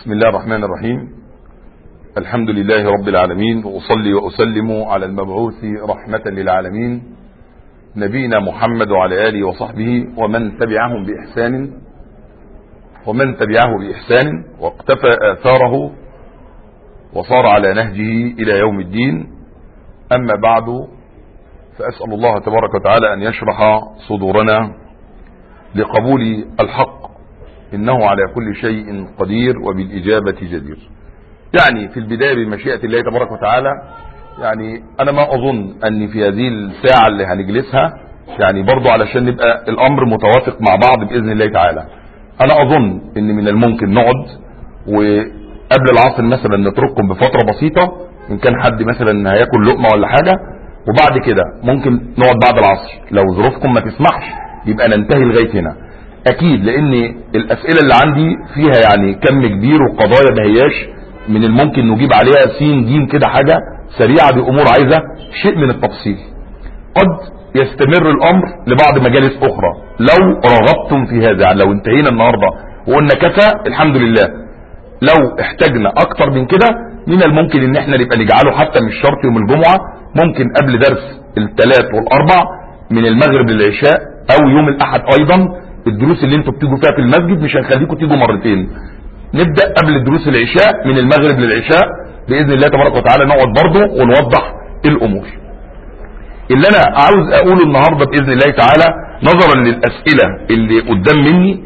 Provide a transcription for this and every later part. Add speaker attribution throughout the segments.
Speaker 1: بسم الله الرحمن الرحيم. الحمد لله رب العالمين، وأصلي وأسلم على المبعوث رحمة للعالمين نبينا محمد وعلى آله وصحبه ومن تبعه بإحسان واقتفى آثاره وصار على نهجه إلى يوم الدين. أما بعد، فأسأل الله تبارك وتعالى أن يشرح صدورنا لقبول الحق، إنه على كل شيء قدير وبالإجابة جدير. يعني في البداية بمشيئة الله تبارك وتعالى، يعني أنا ما أظن أن في هذه الساعة اللي هنجلسها، يعني برضو علشان نبقى الأمر متوافق مع بعض بإذن الله تعالى، أنا أظن أن من الممكن نقعد وقبل العصر مثلا نترككم بفترة بسيطة، إن كان حد مثلا هياكل لقمة ولا حاجة، وبعد كده ممكن نقعد بعد العصر لو ظروفكم ما تسمحش، يبقى ننتهي لغاية هنا اكيد، لان الاسئلة اللي عندي فيها يعني كم كبير وقضايا ما هياش من الممكن نجيب عليها سين جيم كده، حاجة سريعة بامور عايزة شيء من التفصيل. قد يستمر الامر لبعض مجالس اخرى لو رغبتم في هذا، يعني لو انتهينا النهاردة وقلنا كفى الحمد لله. لو احتاجنا اكتر من كده من الممكن ان احنا نبقى نجعله حتى مش شرط يوم الجمعة، ممكن قبل درس الثلاث والاربع من المغرب للعشاء، او يوم الاحد ايضا. الدروس اللي انتوا بتيجوا فيها في المسجد مش هنخليكم تيجوا مرتين، نبدأ قبل دروس العشاء من المغرب للعشاء بإذن الله تبارك وتعالى، نقعد برضه ونوضح الامور. اللي انا عاوز اقوله النهاردة بإذن الله تعالى نظرا للأسئلة اللي قدام مني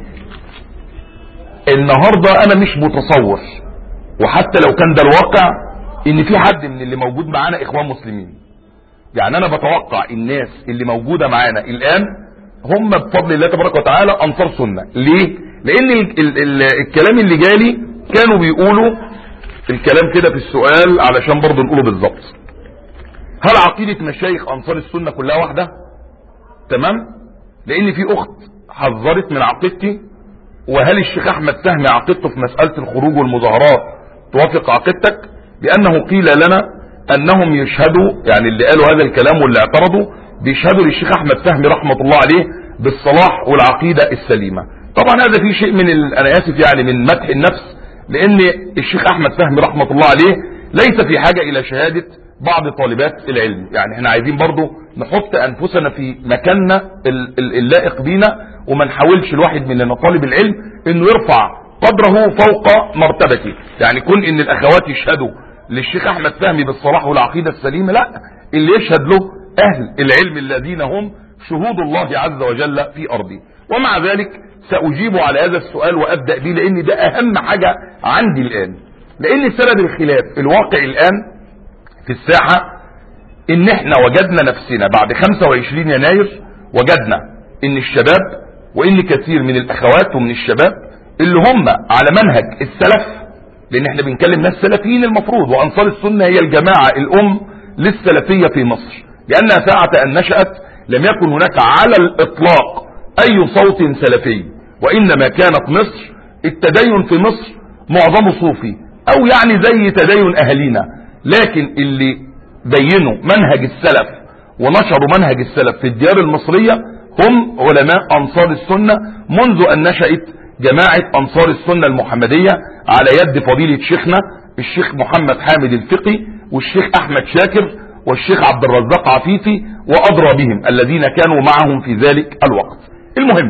Speaker 1: النهاردة، انا مش متصور، وحتى لو كان ده الواقع، ان في حد من اللي موجود معانا اخوان مسلمين. يعني انا بتوقع الناس اللي موجودة معانا الان هم بفضل الله تبارك وتعالى انصار سنة. ليه؟ لان الكلام اللي جالي كانوا بيقولوا الكلام كده في السؤال علشان برضو نقوله بالظبط. هل عقيدة مشايخ انصار السنة كلها واحدة؟ تمام؟ لان في اخت حذرت من عقيدتي، وهل الشيخ احمد فهمي عقيدته في مسألة الخروج والمظاهرات توافق عقيدتك؟ لانه قيل لنا انهم يشهدوا، يعني اللي قالوا هذا الكلام واللي اعترضوا بيشهدوا للشيخ احمد فهمي رحمة الله عليه بالصلاح والعقيدة السليمة. طبعا هذا فيه شيء من انا اسف يعني من مدح النفس، لان الشيخ احمد فهمي رحمة الله عليه ليس في حاجة الى شهادة بعض طالبات العلم. يعني احنا عايزين برضو نحط انفسنا في مكاننا اللائق بينا، وما نحاولش الواحد مننا طالب العلم انه يرفع قدره فوق مرتبته. يعني كون ان الاخوات يشهدوا للشيخ احمد فهمي بالصلاح والعقيدة السليمة، لا، اللي يشهد له اهل العلم الذين هم شهود الله عز وجل في ارضه. ومع ذلك ساجيب على هذا السؤال وابدأ به، لان ده اهم حاجة عندي الان، لان سبب الخلاف الواقع الان في الساحة ان احنا وجدنا نفسنا بعد 25 يناير، وجدنا ان الشباب وان كثير من الاخوات ومن الشباب اللي هم على منهج السلف، لان احنا بنكلم ناس سلفيين المفروض، وانصار السنة هي الجماعة الام للسلفية في مصر، لأنها ساعة أن نشأت لم يكن هناك على الإطلاق أي صوت سلفي، وإنما كانت مصر التدين في مصر معظمه صوفي، أو يعني زي تدين أهالينا. لكن اللي بينوا منهج السلف ونشروا منهج السلف في الديار المصرية هم علماء أنصار السنة، منذ أن نشأت جماعة أنصار السنة المحمدية على يد فضيلة شيخنا الشيخ محمد حامد الفقي والشيخ أحمد شاكر والشيخ عبد الرزاق عفيفي وأدرى بهم الذين كانوا معهم في ذلك الوقت. المهم،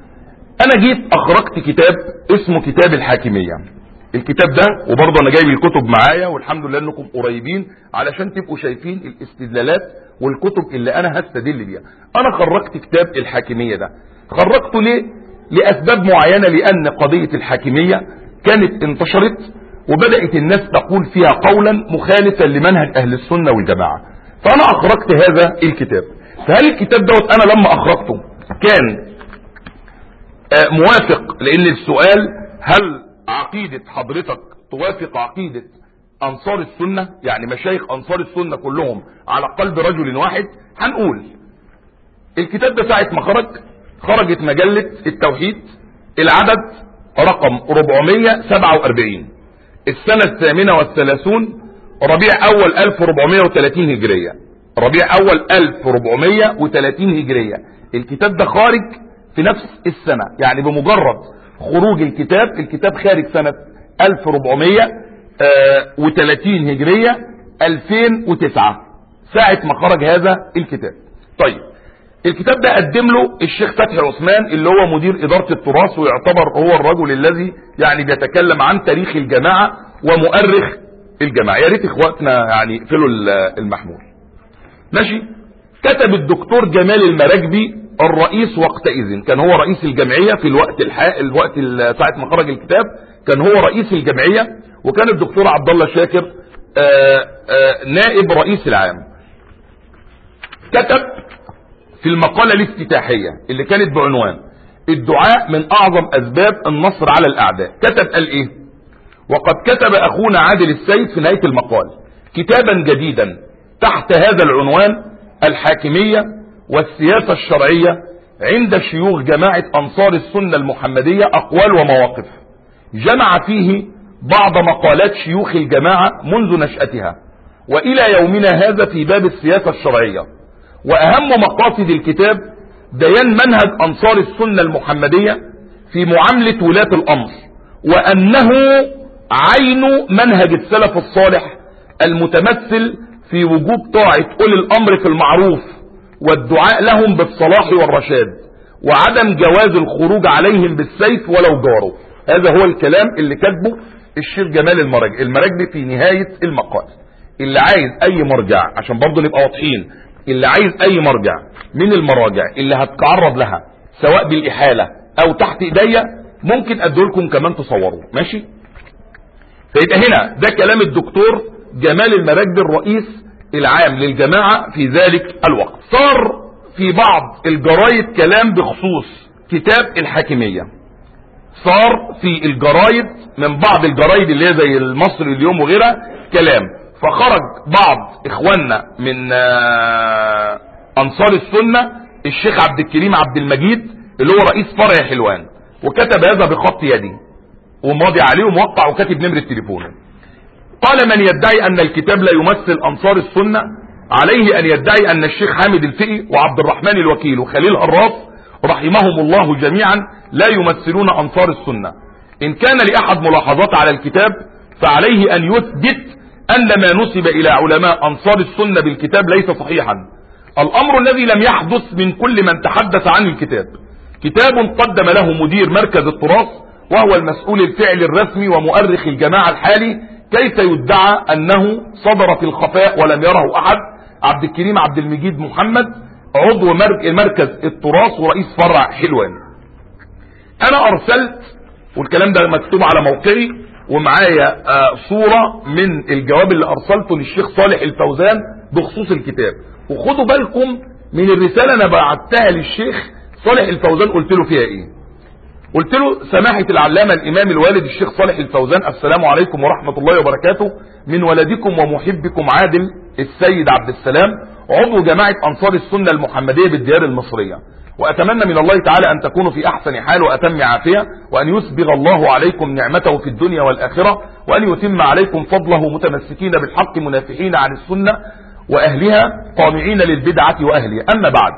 Speaker 1: أنا جيت أخرجت كتاب اسمه كتاب الحاكمية. الكتاب ده، وبرضه أنا جايب الكتب معايا والحمد لله أنكم قريبين علشان تبقوا شايفين الاستدلالات والكتب اللي أنا هستدل بيها. أنا خرجت كتاب الحاكمية ده، خرجته ليه؟ لأسباب معينة، لأن قضية الحاكمية كانت انتشرت وبدأت الناس تقول فيها قولا مخالفا لمنهج اهل السنة والجماعة، فانا اخرجت هذا الكتاب. فهل الكتاب دوت انا لما اخرجته كان موافق؟ لان السؤال هل عقيدة حضرتك توافق عقيدة انصار السنة، يعني مشايخ انصار السنة كلهم على قلب رجل واحد؟ هنقول الكتاب ده ساعة ما خرجت مجلة التوحيد العدد رقم 447 السنة 38 ربيع اول 1430 هجرية، ربيع اول 1430 هجرية. الكتاب ده خارج في نفس السنة، يعني بمجرد خروج الكتاب خارج سنة 1430 هجرية 2009 ساعة ما خرج هذا الكتاب. طيب الكتاب ده قدم له الشيخ فتحي عثمان اللي هو مدير إدارة التراث، ويعتبر هو الرجل الذي يعني بيتكلم عن تاريخ الجماعة ومؤرخ الجماعة. يا ريت اخواتنا يعني يقفلوا المحمول. ماشي. كتب الدكتور جمال المراكبي الرئيس وقتئذ، كان هو رئيس الجمعية في الوقت ساعة ما خرج الكتاب كان هو رئيس الجمعية، وكان الدكتور عبد الله شاكر نائب رئيس العام. كتب في المقالة الافتتاحية اللي كانت بعنوان الدعاء من اعظم اسباب النصر على الاعداء، كتب قال ايه: وقد كتب اخونا عادل السيد في نهاية المقال كتابا جديدا تحت هذا العنوان: الحاكمية والسياسة الشرعية عند شيوخ جماعة انصار السنة المحمدية، اقوال ومواقف. جمع فيه بعض مقالات شيوخ الجماعة منذ نشأتها والى يومنا هذا في باب السياسة الشرعية. واهم مقاصد الكتاب بيان منهج انصار السنة المحمدية في معاملة ولاة الامر، وانه عين منهج السلف الصالح المتمثل في وجوب طاعة اولي الامر في المعروف والدعاء لهم بالصلاح والرشاد، وعدم جواز الخروج عليهم بالسيف ولو جاروا. هذا هو الكلام اللي كتبه الشيخ جمال المراكبي في نهاية المقال. اللي عايز اي مرجع عشان برضه نبقى واضحين، اللي عايز اي مرجع من المراجع اللي هتتعرض لها سواء بالاحالة او تحت ايديا ممكن ادولكم كمان تصوروا. ماشي. فيبقى هنا ده كلام الدكتور جمال المراكبي الرئيس العام للجماعة في ذلك الوقت. صار في بعض الجرايد كلام بخصوص كتاب الحاكمية، صار في الجرايد من بعض الجرايد اللي هي زي المصري اليوم وغيرها كلام، فخرج بعض اخواننا من انصار السنة الشيخ عبد الكريم عبد المجيد اللي هو رئيس فرع حلوان، وكتب هذا بخط يدي وماضي عليه وموقع وكاتب نمرة تليفونه. قال: من يدعي ان الكتاب لا يمثل انصار السنة عليه ان يدعي ان الشيخ حامد الفقي وعبد الرحمن الوكيل وخليل هراس رحمهم الله جميعا لا يمثلون انصار السنة. ان كان لاحد ملاحظات على الكتاب فعليه ان يثبت ان ما نسب الى علماء انصار السنة بالكتاب ليس صحيحا. الامر الذي لم يحدث من كل من تحدث عن الكتاب كتاب قدم له مدير مركز التراث وهو المسؤول الفعلي الرسمي ومؤرخ الجماعة الحالي، كيف يدعى انه صدر في الخفاء ولم يره احد. عبد الكريم عبد المجيد محمد، عضو مركز التراث ورئيس فرع حلوان. انا ارسلت، والكلام ده مكتوب على موقعي ومعايا صورة من الجواب اللي ارسلته للشيخ صالح الفوزان بخصوص الكتاب. وخدوا بالكم من الرسالة انا بعتها للشيخ صالح الفوزان. قلت له فيها ايه؟ قلت له: سماحة العلامة الامام الوالد الشيخ صالح الفوزان، السلام عليكم ورحمة الله وبركاته، من ولدكم ومحبكم عادل السيد عبد السلام، عضو جماعة انصار السنة المحمدية بالديار المصرية، واتمنى من الله تعالى ان تكونوا في احسن حال واتم عافية، وان يسبغ الله عليكم نعمته في الدنيا والاخرة، وان يتم عليكم فضله متمسكين بالحق منافحين عن السنة واهلها طامعين للبدعة واهلها. اما بعد،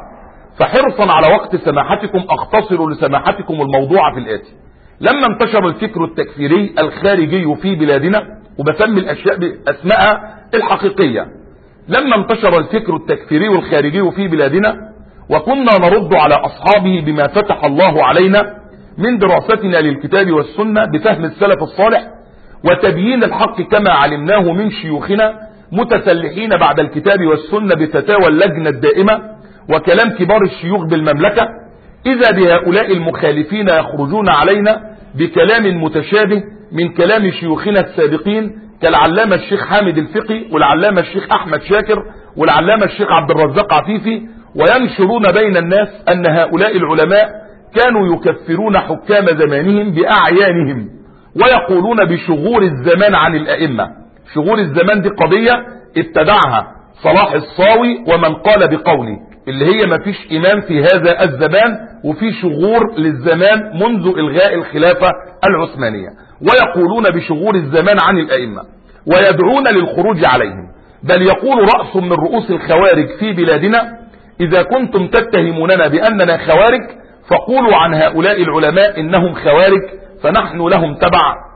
Speaker 1: فحرصا على وقت سماحتكم اختصر لسماحتكم الموضوع في الاتي. لما انتشر الفكر التكفيري الخارجي في بلادنا، وبسمي الاشياء باسمائها الحقيقية، لما انتشر الفكر التكفيري الخارجي في بلادنا وكنا نرد على اصحابه بما فتح الله علينا من دراستنا للكتاب والسنة بفهم السلف الصالح وتبيين الحق كما علمناه من شيوخنا، متسلحين بعد الكتاب والسنة بفتاوى اللجنة الدائمة وكلام كبار الشيوخ بالمملكة، إذا بهؤلاء المخالفين يخرجون علينا بكلام متشابه من كلام شيوخنا السابقين كالعلامة الشيخ حامد الفقي والعلامة الشيخ أحمد شاكر والعلامة الشيخ عبد الرزاق عفيفي، وينشرون بين الناس أن هؤلاء العلماء كانوا يكفرون حكام زمانهم بأعيانهم ويقولون بشغور الزمان عن الأئمة. شغور الزمان دي قضية ابتدعها صلاح الصاوي ومن قال بقولي، اللي هي ما فيش إمام في هذا الزمان وفي شغور للزمان منذ إلغاء الخلافة العثمانية، ويقولون بشغور الزمان عن الأئمة ويدعون للخروج عليهم. بل يقول رأس من رؤوس الخوارج في بلادنا: إذا كنتم تتهموننا بأننا خوارج فقولوا عن هؤلاء العلماء إنهم خوارج فنحن لهم تبع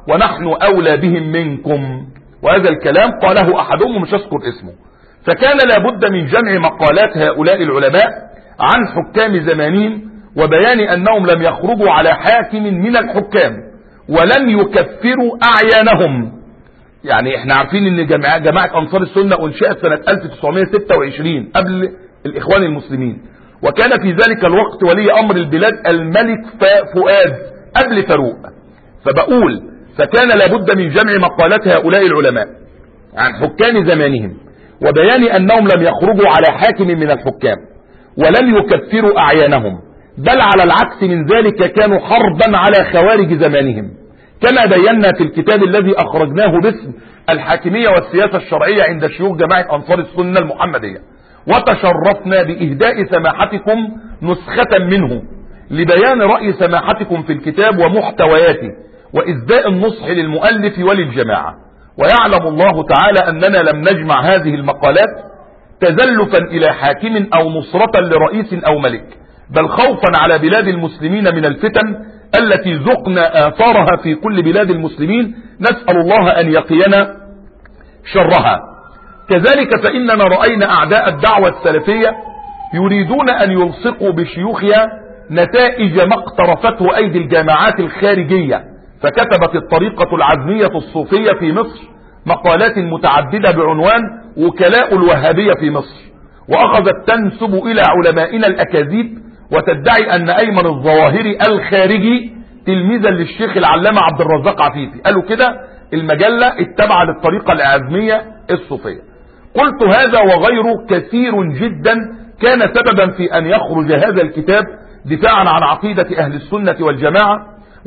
Speaker 1: ونحن أولى بهم منكم. وهذا الكلام قاله أحدهم ومش أذكر اسمه. فكان لابد من جمع مقالات هؤلاء العلماء عن حكام زمانهم وبيان أنهم لم يخرجوا على حاكم من الحكام ولم يكفروا أعيانهم. يعني احنا عارفين ان جماعة أنصار السنة انشئت سنة 1926 قبل الإخوان المسلمين، وكان في ذلك الوقت ولي أمر البلاد الملك فؤاد قبل فاروق. فبقول فكان لابد من جمع مقالات هؤلاء العلماء عن حكام زمانهم وبيان أنهم لم يخرجوا على حاكم من الحكام ولم يكفروا أعيانهم، بل على العكس من ذلك كانوا حربا على خوارج زمانهم، كما بينا في الكتاب الذي أخرجناه باسم الحاكمية والسياسة الشرعية عند شيوخ جماعة أنصار السنة المحمدية. وتشرفنا بإهداء سماحتكم نسخة منه لبيان رأي سماحتكم في الكتاب ومحتوياته وإسداء النصح للمؤلف وللجماعة. ويعلم الله تعالى أننا لم نجمع هذه المقالات تزلفا إلى حاكم أو نصرة لرئيس أو ملك، بل خوفا على بلاد المسلمين من الفتن التي ذقنا آثارها في كل بلاد المسلمين، نسأل الله أن يقينا شرها. كذلك فإننا رأينا أعداء الدعوة السلفية يريدون أن يلصقوا بشيوخها نتائج ما اقترفته أيدي الجامعات الخارجية، فكتبت الطريقة العزمية الصوفية في مصر مقالات متعددة بعنوان وكلاء الوهابية في مصر، وأخذت تنسب إلى علمائنا الأكاذيب وتدعي أن أيمن الظواهري الخارجي تلميذا للشيخ العلامة عبد الرزاق عفيفي. قالوا كده المجلة اتبع للطريقة العزمية الصوفية. قلت هذا وغيره كثير جدا كان سببا في أن يخرج هذا الكتاب دفاعا عن عقيدة أهل السنة والجماعة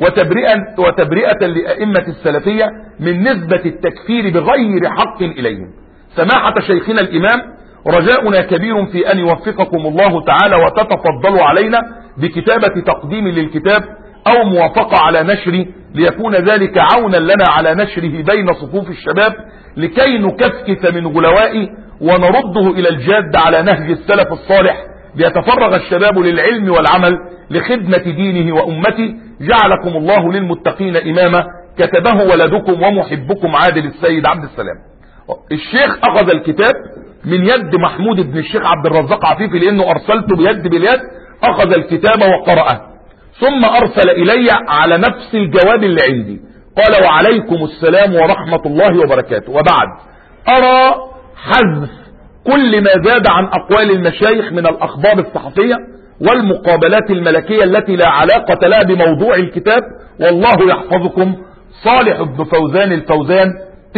Speaker 1: وتبرئة لأئمة السلفية من نسبة التكفير بغير حق إليهم. سماحة شيخنا الإمام، رجاؤنا كبير في أن يوفقكم الله تعالى وتتفضلوا علينا بكتابة تقديم للكتاب أو موافقة على نشره، ليكون ذلك عونا لنا على نشره بين صفوف الشباب لكي نكفكف من غلوائه ونرده إلى الجاد على نهج السلف الصالح، ليتفرغ الشباب للعلم والعمل لخدمة دينه وأمته. جعلكم الله للمتقين إماما، كتبه ولدكم ومحبكم عادل السيد عبد السلام. الشيخ أخذ الكتاب من يد محمود بن الشيخ عبد الرزاق عفيفي، لأنه أرسلته باليد، أخذ الكتاب وقرأه ثم أرسل إلي على نفس الجواب اللي عندي، قال وعليكم السلام ورحمة الله وبركاته. وبعد أرى حذف كل ما زاد عن أقوال المشايخ من الأخبار الصحفية والمقابلات الملكية التي لا علاقة لها بموضوع الكتاب. والله يحفظكم. صالح بن فوزان الفوزان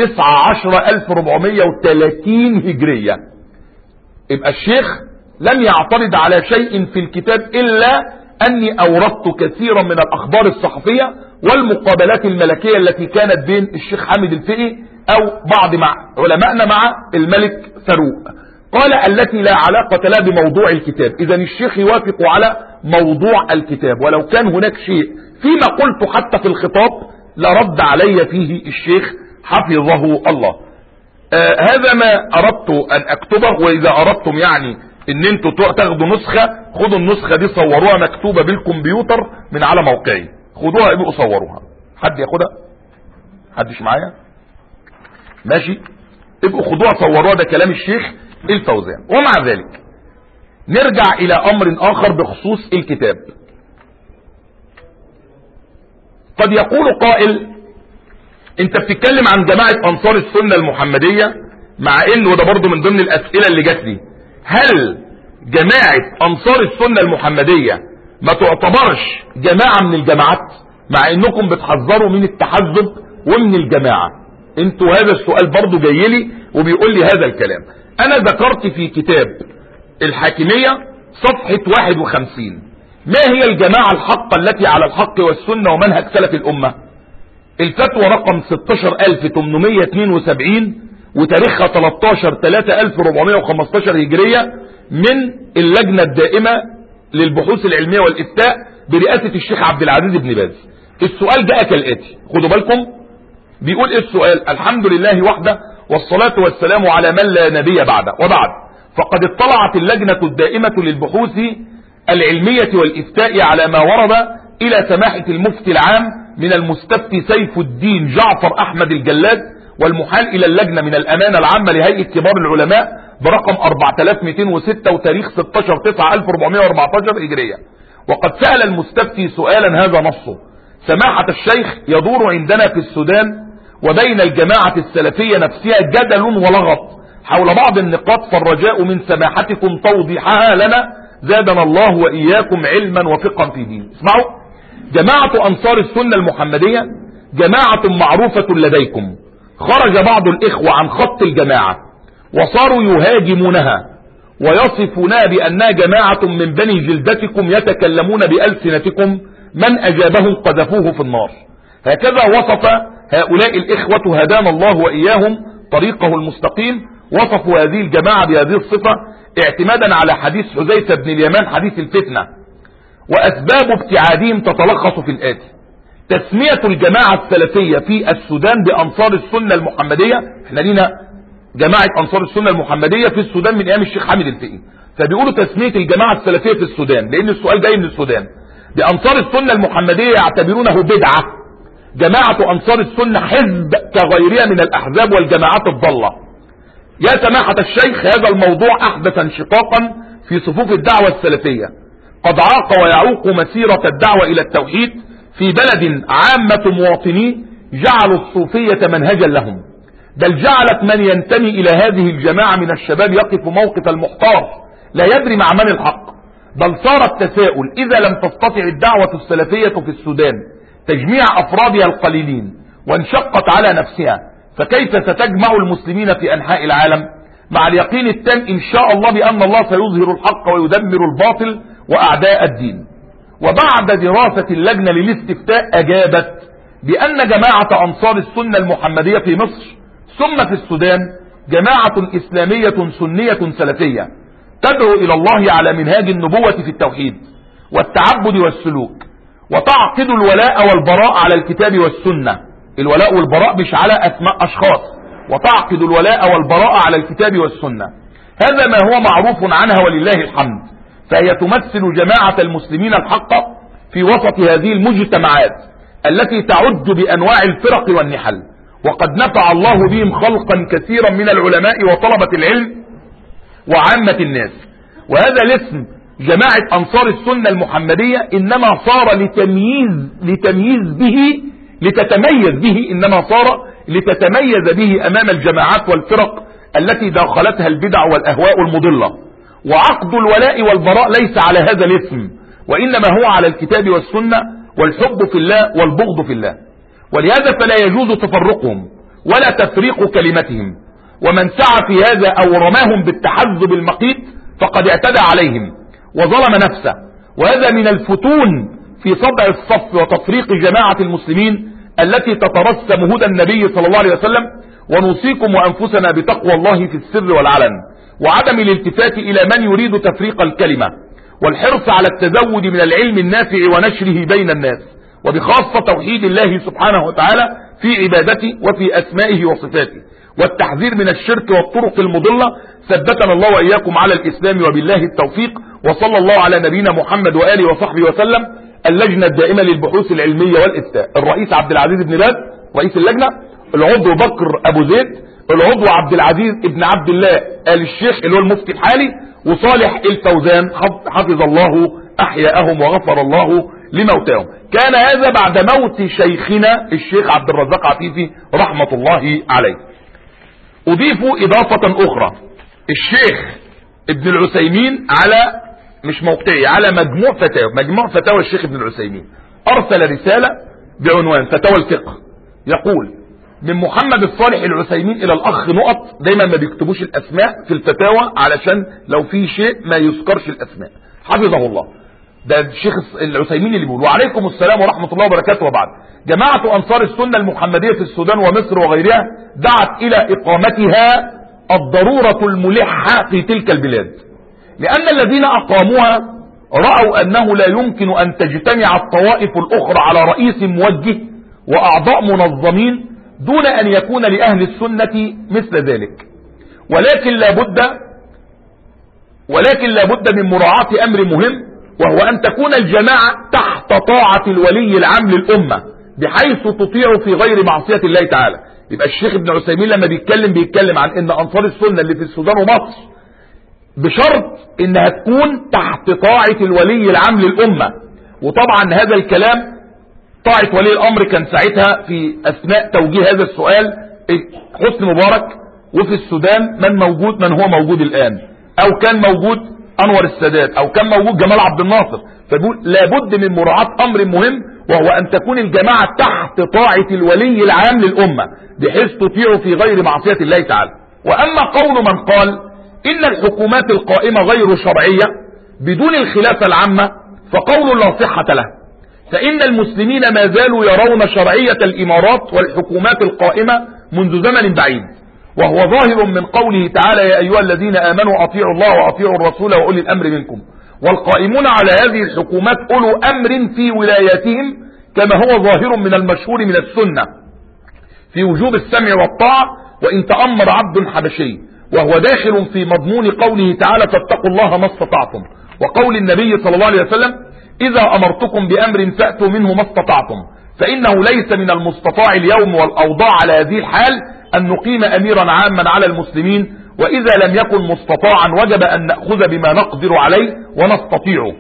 Speaker 1: 19/1430 هجرية. يبقى الشيخ لم يعترض على شيء في الكتاب إلا أني أوردت كثيرا من الأخبار الصحفية والمقابلات الملكية التي كانت بين الشيخ حامد الفقي أو بعض مع علمائنا مع الملك فاروق، قال التي لا علاقة لها بموضوع الكتاب. إذا الشيخ يوافق على موضوع الكتاب، ولو كان هناك شيء فيما قلت حتى في الخطاب لرد علي فيه الشيخ حفظه الله. هذا ما أردت أن أكتبه. وإذا أردتم يعني ان انتوا تاخدوا نسخة، خدوا النسخة دي صوروها مكتوبة بالكمبيوتر من على موقعي، خدوها ابقوا صوروها. حد ياخدها؟ حدش معايا؟ ماشي، ابقوا خدوها صوروها. ده كلام الشيخ الفوزان. ومع ذلك نرجع الى امر اخر بخصوص الكتاب. قد يقول قائل انت بتتكلم عن جماعة انصار السنة المحمدية، مع ان وده برضو من ضمن الاسئلة اللي جات لي، هل جماعة انصار السنة المحمدية ما تعتبرش جماعة من الجماعات، مع انكم بتحذروا من التحزب ومن الجماعة؟ انتوا هذا السؤال برضو جاي لي وبيقول لي هذا الكلام. انا ذكرت في كتاب الحاكمية صفحة 51 ما هي الجماعة الحقة التي على الحق والسنة ومنهج سلف الامة. الفتوى رقم 16872 وتاريخها 13/3/1415 هجرية من اللجنة الدائمة للبحوث العلمية والإفتاء برئاسة الشيخ عبد العزيز بن باز. السؤال جاء كالآتي، خدوا بالكم. بيقول ايه السؤال؟ الحمد لله وحده والصلاة والسلام على من لا نبي بعده، وبعد فقد اطلعت اللجنة الدائمة للبحوث العلمية والإفتاء على ما ورد إلى سماحة المفتي العام من المستفتي سيف الدين جعفر أحمد الجلاد، والمحال إلى اللجنة من الأمانة العامة لهيئة كبار العلماء برقم 4206 وتاريخ 16/9/1414 هجرية. وقد سأل المستفتي سؤالا هذا نصه: سماحة الشيخ، يدور عندنا في السودان وبين الجماعة السلفية نفسها جدل ولغط حول بعض النقاط، فالرجاء من سماحتكم توضيحها لنا زادنا الله وإياكم علما وفقا في دين. اسمعوا، جماعة أنصار السنة المحمدية جماعة معروفة لديكم. خرج بعض الإخوة عن خط الجماعة وصاروا يهاجمونها ويصفونها بأنها جماعة من بني جلدتكم يتكلمون بألسنتكم، من أجابهم قذفوه في النار. هكذا وصف هؤلاء الإخوة هدانا الله وإياهم طريقه المستقيم، وصفوا هذه الجماعة بهذه الصفة اعتمادا على حديث حذيفة بن اليمان حديث الفتنة. وأسباب ابتعادهم تتلخص في الآتي: تسمية الجماعة السلفية في السودان بأنصار السنة المحمدية. احنا لينا جماعة أنصار السنة المحمدية في السودان من أيام الشيخ حامد الفقي، فبيقولوا تسمية الجماعة السلفية في السودان لأن السؤال جاي من السودان بأنصار السنة المحمدية يعتبرونه بدعة. جماعة أنصار السنة حزب كغيرها من الأحزاب والجماعات الضالة. يا سماحة الشيخ، هذا الموضوع أحدث انشقاقا في صفوف الدعوة السلفية، قد عاق ويعوق مسيرة الدعوة إلى التوحيد في بلد عامة مواطنيه جعلوا الصوفية منهجا لهم، بل جعلت من ينتمي إلى هذه الجماعة من الشباب يقف موقف المحتار لا يدري مع من الحق. بل صار التساؤل: إذا لم تستطع الدعوة السلفية في السودان تجميع أفرادها القليلين وانشقت على نفسها، فكيف ستجمع المسلمين في أنحاء العالم؟ مع اليقين التام إن شاء الله بأن الله سيظهر الحق ويدمر الباطل وأعداء الدين. وبعد دراسة اللجنة للاستفتاء أجابت بأن جماعة أنصار السنة المحمدية في مصر ثم في السودان جماعة إسلامية سنية سلفية تدعو إلى الله على منهاج النبوة في التوحيد والتعبد والسلوك، وتعقد الولاء والبراء على الكتاب والسنة. الولاء والبراء مش على أسماء أشخاص، وتعقد الولاء والبراء على الكتاب والسنة. هذا ما هو معروف عنها ولله الحمد، فهي تمثل جماعة المسلمين الحقة في وسط هذه المجتمعات التي تعج بأنواع الفرق والنحل، وقد نفع الله بهم خلقا كثيرا من العلماء وطلبة العلم وعامة الناس. وهذا الاسم جماعة أنصار السنة المحمدية إنما صار لتتميز به أمام الجماعات والفرق التي داخلتها البدع والأهواء المضلة. وعقد الولاء والبراء ليس على هذا الاسم، وإنما هو على الكتاب والسنة والحب في الله والبغض في الله. ولهذا فلا يجوز تفرقهم ولا تفريق كلمتهم، ومن سعى في هذا أو رماهم بالتحزب المقيت فقد اعتدى عليهم وظلم نفسه. وهذا من الفتون في صدع الصف وتفريق جماعة المسلمين التي تترسم هدى النبي صلى الله عليه وسلم. ونوصيكم وأنفسنا بتقوى الله في السر والعلن، وعدم الالتفات إلى من يريد تفريق الكلمة، والحرص على التزود من العلم النافع ونشره بين الناس، وبخاصة توحيد الله سبحانه وتعالى في عبادته وفي أسمائه وصفاته، والتحذير من الشرك والطرق المضلة. ثبتنا الله وإياكم على الإسلام وبالله التوفيق، وصلى الله على نبينا محمد وآله وصحبه وسلم. اللجنة الدائمة للبحوث العلمية والإفتاء، الرئيس عبد العزيز بن باز رئيس اللجنة، العضو بكر أبو زيد، العضو عبد العزيز ابن عبد الله آل الشيخ اللي هو المفتي الحالي، وصالح الفوزان حفظ الله أحياءهم وغفر الله لموتاهم. كان هذا بعد موت شيخنا الشيخ عبد الرزاق عفيفي رحمة الله عليه. أضيف إضافة أخرى: الشيخ ابن العثيمين على مش موقعي على مجموع فتاوى الشيخ ابن العثيمين أرسل رسالة بعنوان فتاوى الفقه، يقول: من محمد الصالح العثيمين إلى الأخ نقط. دايما ما بيكتبوش الأسماء في الفتاوى علشان لو في شيء ما يذكرش الأسماء، حفظه الله. ده الشيخ العثيمين اللي بيقول: وعليكم السلام ورحمة الله وبركاته. وبعد، جماعة أنصار السنة المحمدية في السودان ومصر وغيرها دعت إلى إقامتها الضرورة الملحة في تلك البلاد، لأن الذين أقاموها رأوا أنه لا يمكن أن تجتمع الطوائف الأخرى على رئيس موجه وأعضاء منظمين دون أن يكون لأهل السنة مثل ذلك. ولكن لا بد من مراعاة أمر مهم، وهو أن تكون الجماعة تحت طاعة الولي العام للأمة بحيث تطيع في غير معصية الله تعالى. يبقى الشيخ ابن عثيمين لما بيتكلم عن ان انصار السنة اللي في السودان ومصر بشرط انها تكون تحت طاعة الولي العام للامة. وطبعا هذا الكلام طاعة ولي الامر كان ساعتها في اثناء توجيه هذا السؤال حسني مبارك، وفي السودان من هو موجود الان، او كان موجود انور السادات، او كان موجود جمال عبد الناصر. فبيقول لابد من مراعاة امر مهم، وهو ان تكون الجماعة تحت طاعة الولي العام للامة بحيث تطيع في غير معصية الله تعالى. واما قول من قال ان الحكومات القائمة غير شرعية بدون الخلافة العامة فقول لا صحة له، فان المسلمين ما زالوا يرون شرعية الامارات والحكومات القائمة منذ زمن بعيد، وهو ظاهر من قوله تعالى يا ايها الذين امنوا اطيعوا الله واطيعوا الرسول واولي الامر منكم، والقائمون على هذه الحكومات اولو امر في ولاياتهم، كما هو ظاهر من المشهور من السنة في وجوب السمع والطاعة وان تأمر عبد حبشي، وهو داخل في مضمون قوله تعالى فاتقوا الله ما استطعتم، وقول النبي صلى الله عليه وسلم اذا امرتكم بامر فاتوا منه ما استطعتم، فانه ليس من المستطاع اليوم والاوضاع على هذه الحال ان نقيم اميرا عاما على المسلمين، واذا لم يكن مستطاعا وجب ان نأخذ بما نقدر عليه ونستطيعه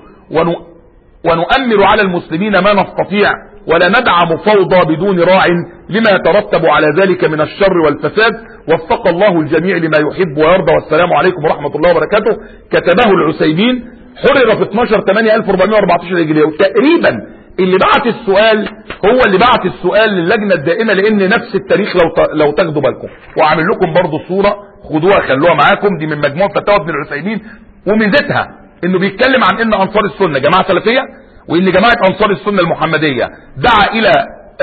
Speaker 1: ونؤمر على المسلمين ما نستطيع، ولا ندعم فوضى بدون راع لما يترتب على ذلك من الشر والفساد. وفق الله الجميع لما يحب ويرضى، والسلام عليكم ورحمة الله وبركاته. كتبه العثيمين، حرر في 12/8/1414 هجرية. وتقريبا اللي بعت السؤال هو اللي بعت السؤال للجنة الدائمة، لان نفس التاريخ لو تاخدوا بالكم. وعامل لكم برضو صورة خدوها خلوها معاكم، دي من مجموعة فتاوى ابن العثيمين، وميزتها انه بيتكلم عن ان انصار السنة جماعة سلفية، وان جماعة انصار السنة المحمدية دعا الى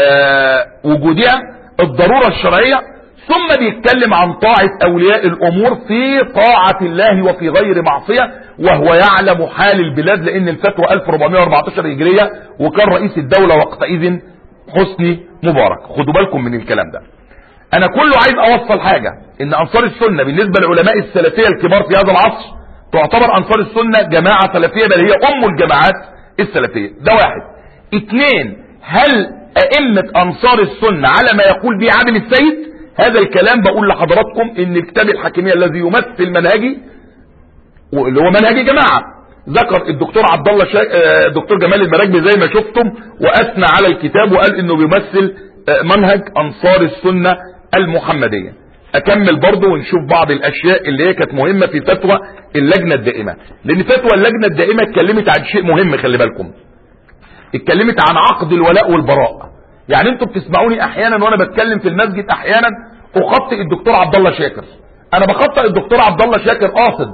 Speaker 1: وجودها الضرورة الشرعية، ثم بيتكلم عن طاعة اولياء الامور في طاعة الله وفي غير معصية، وهو يعلم حال البلاد، لان الفتوى 1414 هجرية، وكان رئيس الدولة وقتئذ حسني مبارك. خدوا بالكم من الكلام ده. انا كله عايز اوصل حاجة، ان انصار السنة بالنسبة لعلماء السلفية الكبار في هذا العصر تعتبر انصار السنة جماعة سلفية، بل هي ام الجماعات السلفية. ده واحد. اتنين، هل ائمة انصار السنة على ما يقول به عادل السيد؟ هذا الكلام بقول لحضراتكم ان كتاب الحاكمية الذي يمثل منهجي واللي هو منهجي جماعة، ذكر الدكتور عبد الله الدكتور جمال المراكبي زي ما شفتم، واثنى على الكتاب وقال انه بيمثل منهج انصار السنة المحمدية. اكمل برضو ونشوف بعض الاشياء اللي هي كانت مهمة في فتوى اللجنة الدائمة، لان فتوى اللجنة الدائمة اتكلمت عن شيء مهم. خلي بالكم، اتكلمت عن عقد الولاء والبراء. يعني انتوا بتسمعوني احيانا وانا بتكلم في المسجد، احيانا اخطئ الدكتور عبد الله شاكر. انا بخطئ الدكتور عبد الله شاكر قاصد.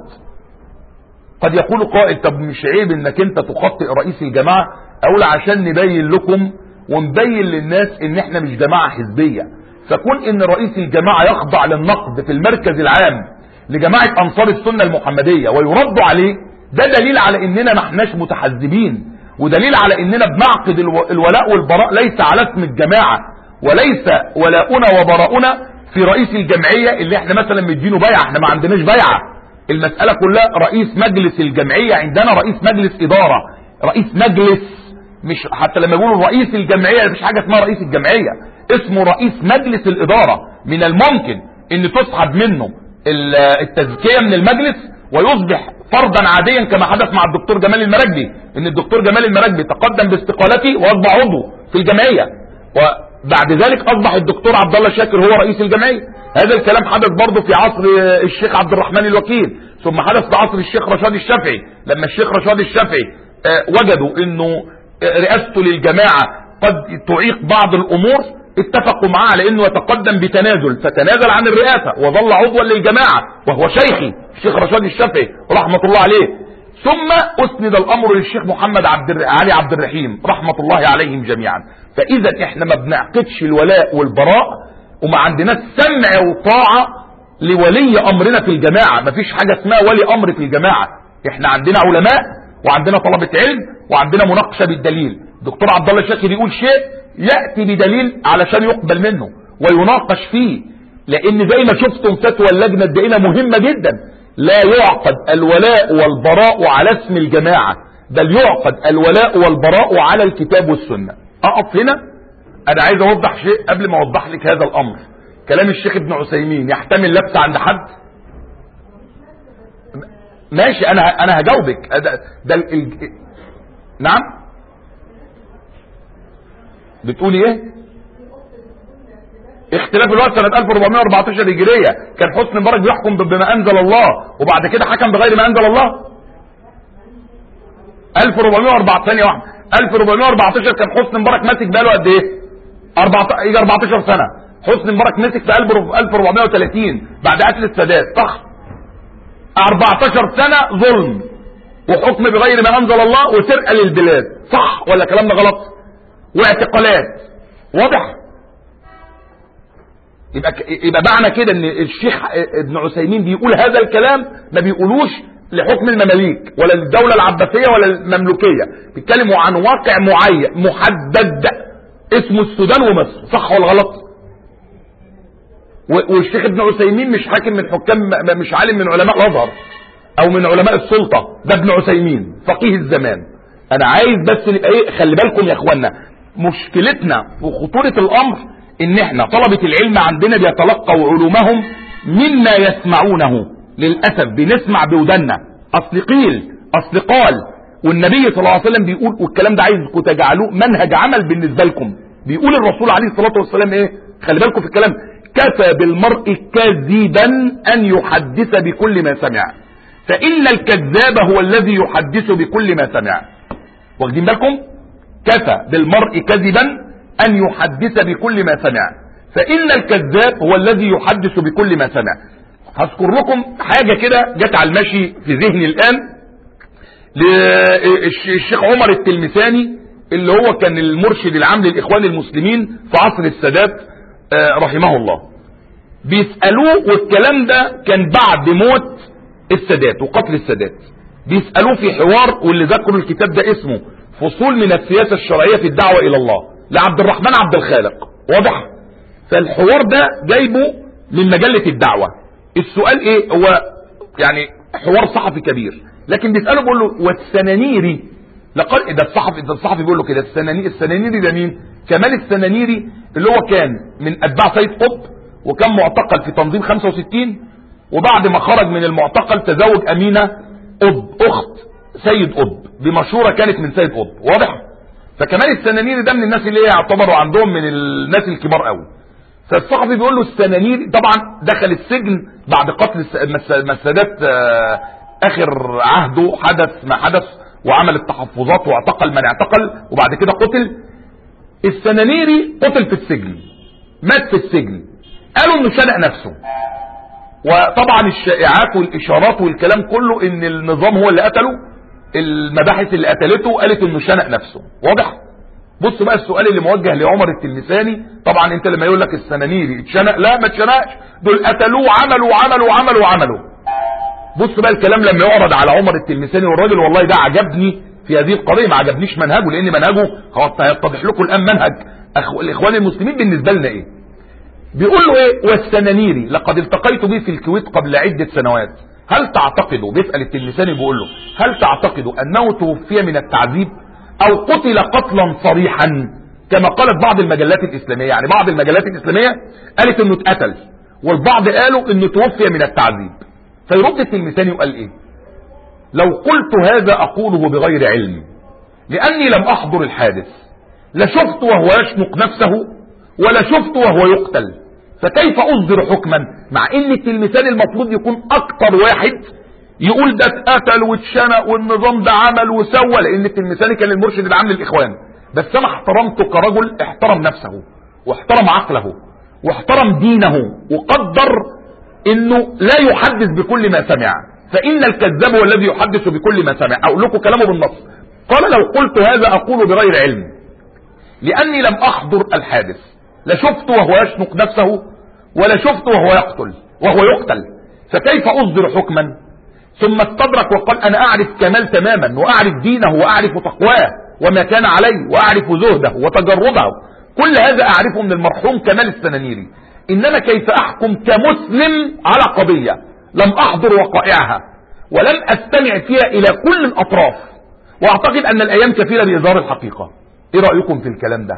Speaker 1: قد يقول قائل طب مش عيب انك انت تخطئ رئيس الجماعة؟ اقول عشان نبين لكم ونبين للناس ان احنا مش جماعة حزبية، فكون ان رئيس الجماعة يخضع للنقد في المركز العام لجماعة انصار السنة المحمدية ويرد عليه، ده دليل على اننا ما احناش متحزبين، ودليل على اننا بنعقد الولاء والبراء ليس على اسم الجماعة، وليس ولاؤنا وبراؤنا في رئيس الجمعية اللي احنا مثلا مدينه بيعة. احنا ما عندناش بيعة، المسألة كلها رئيس مجلس الجمعية، عندنا رئيس مجلس ادارة، رئيس مجلس، مش حتى لما يقولوا رئيس الجمعية مفيش حاجة اسمها رئيس الجمعية، اسمه رئيس مجلس الادارة. من الممكن ان تسحب منه التزكية من المجلس ويصبح فردا عاديا كما حدث مع الدكتور جمال المراكبي، ان الدكتور جمال المراكبي تقدم باستقالته واصبح عضو في الجمعية، وبعد ذلك اصبح الدكتور عبد الله شاكر هو رئيس الجمعية. هذا الكلام حدث برضه في عصر الشيخ عبد الرحمن الوكيل، ثم حدث في عصر الشيخ رشاد الشافعي، لما الشيخ رشاد الشافعي وجدوا انه رئاسته للجماعة قد تعيق بعض الامور، اتفقوا معاه على انه يتقدم بتنازل، فتنازل عن الرئاسة وظل عضوا للجماعة، وهو شيخي الشيخ رشاد الشافعي رحمة الله عليه. ثم اسند الامر للشيخ محمد علي عبد الرحيم رحمة الله عليهم جميعا. فاذا احنا ما بنعقدش الولاء والبراء، وما عندناش سمع وطاعة لولي امرنا في الجماعة. ما فيش حاجة اسمها ولي امر في الجماعة، احنا عندنا علماء وعندنا طلبة علم وعندنا مناقشة بالدليل. دكتور عبد الله شاكر يقول شيء يأتي بدليل علشان يقبل منه ويناقش فيه، لان زي ما شفتم فتوى اللجنة الدائمة مهمة جدا، لا يعقد الولاء والبراء على اسم الجماعة، بل يعقد الولاء والبراء على الكتاب والسنة. اقف هنا انا عايز اوضح شيء قبل ما اوضح لك هذا الامر. كلام الشيخ ابن عثيمين يحتمل لبس عند حد؟ ماشي، انا هجاوبك. نعم، بتقولي ايه؟ اختلاف الوقت سنة 1414 هجرية، كان حسني مبارك بيحكم بما انزل الله وبعد كده حكم بغير ما انزل الله. 1404 ثانية واحدة، 1414 كان حسني مبارك ماسك بقاله قد ايه؟ 14 سنة. حسني مبارك مسك في 1430 بعد قتل السادات، صح؟ 14 سنة ظلم وحكم بغير ما انزل الله وسرقة للبلاد، صح ولا كلام ده غلط؟ واعتقالات، واضح؟ يبقى معنى كده ان الشيخ ابن عثيمين بيقول هذا الكلام ما بيقولوش لحكم المماليك ولا للدولة العباسية ولا المملوكية، بيتكلموا عن واقع معين محدد اسمه السودان ومصر، صح ولا غلط؟ والشيخ ابن عثيمين مش حاكم من حكام، مش عالم من علماء الازهر او من علماء السلطة، ده ابن عثيمين فقيه الزمان. انا عايز بس نبقى ايه، خلي بالكم يا اخوانا، مشكلتنا وخطورة الامر ان احنا طلبة العلم عندنا بيتلقوا علومهم مما يسمعونه. للأسف بنسمع بودنا، اصل قيل اصل قال، والنبي صلى الله عليه وسلم بيقول، والكلام ده عايزكم تجعلوه منهج عمل بالنسبة لكم. بيقول الرسول عليه الصلاة والسلام ايه؟ خلي بالكم في الكلام، كفى بالمرء كذبا ان يحدث بكل ما سمع، فان الكذاب هو الذي يحدث بكل ما سمع. واخدين بالكم؟ كفى بالمرء كذبا ان يحدث بكل ما سمع، فان الكذاب هو الذي يحدث بكل ما سمع. هذكر لكم حاجة كده جت على المشي في ذهني الان، للشيخ عمر التلمساني اللي هو كان المرشد العام للاخوان المسلمين في عصر السادات رحمه الله. بيسألوه، والكلام ده كان بعد موت السادات وقتل السادات، بيسألوه في حوار، واللي ذكروا الكتاب ده اسمه فصول من السياسة الشرعية في الدعوة الى الله لعبد الرحمن عبد الخالق، واضح؟ فالحوار ده جايبه من مجلة الدعوة. السؤال ايه؟ هو يعني حوار صحفي كبير، لكن بيسأله بيقول له والسنانيري لقد، ده الصحفي بيقول له كده، السنانيري ده مين؟ كمال السنانيري اللي هو كان من اتباع سيد قطب، وكان معتقل في تنظيم 65، وبعد ما خرج من المعتقل تزوج امينة قطب اخت سيد قطب بمشورة كانت من سيد قطب، واضح؟ فكمال السنانيري ده من الناس اللي يعتبروا عندهم من الناس الكبار قوي. فالصحفي بيقول له السنانيري طبعا دخل السجن بعد قتل السادات، اخر عهده حدث ما حدث وعمل التحفظات واعتقل من اعتقل وبعد كده قتل. السنانيري قتل في السجن، مات في السجن، قالوا انه شنق نفسه. وطبعا الشائعات والاشارات والكلام كله ان النظام هو اللي قتله، المباحث اللي قتلته قالت انه شنق نفسه، واضح؟ بص بقى السؤال اللي موجه لعمر التلمساني، طبعا انت لما يقول لك السنانيري اتشنق، لا ما اتشنقش، دول قتلوه عملوا. بص بقى الكلام لما يعرض على عمر التلمساني، والراجل والله ده عجبني في هذه القضيه، ما عجبنيش منهجه، لان منهجه هيتضح لكم الان منهج الاخوان المسلمين بالنسبه لنا ايه. بيقول له ايه؟ والسنانيري لقد التقيت به في الكويت قبل عده سنوات، هل تعتقدوا، بيسأل التلمساني بيقول له هل تعتقدوا انه توفي من التعذيب او قتل قتلا صريحا كما قالت بعض المجلات الاسلامية؟ يعني بعض المجلات الاسلامية قالت انه اتقتل، والبعض قالوا انه توفي من التعذيب. فيرد التلمساني وقال ايه؟ لو قلت هذا اقوله بغير علم، لاني لم احضر الحادث، لشفت وهو يشنق نفسه ولا شفت وهو يقتل، فكيف اصدر حكما؟ مع ان التلمساني المفروض يكون اكتر واحد يقول ده اتقتل واتشنق والنظام ده عمل وسوى، لان التلمساني كان المرشد العام للاخوان. بس انا احترمته كرجل احترم نفسه واحترم عقله واحترم دينه، وقدر انه لا يحدث بكل ما سمع، فان الكذاب هو الذي يحدث بكل ما سمع. اقول لكم كلامه بالنص، قال لو قلت هذا اقول بغير علم، لاني لم احضر الحادث، لشفت وهو يشنق نفسه ولا شفت وهو يقتل، فكيف اصدر حكما؟ ثم استدرك وقال انا اعرف كمال تماما، واعرف دينه واعرف تقواه وما كان عليه، واعرف زهده وتجرده، كل هذا اعرفه من المرحوم كمال السنانيري، انما كيف احكم كمسلم على قضية لم احضر وقائعها ولم استمع فيها الى كل الاطراف، واعتقد ان الايام كفيلة باظهار الحقيقة. ايه رأيكم في الكلام ده؟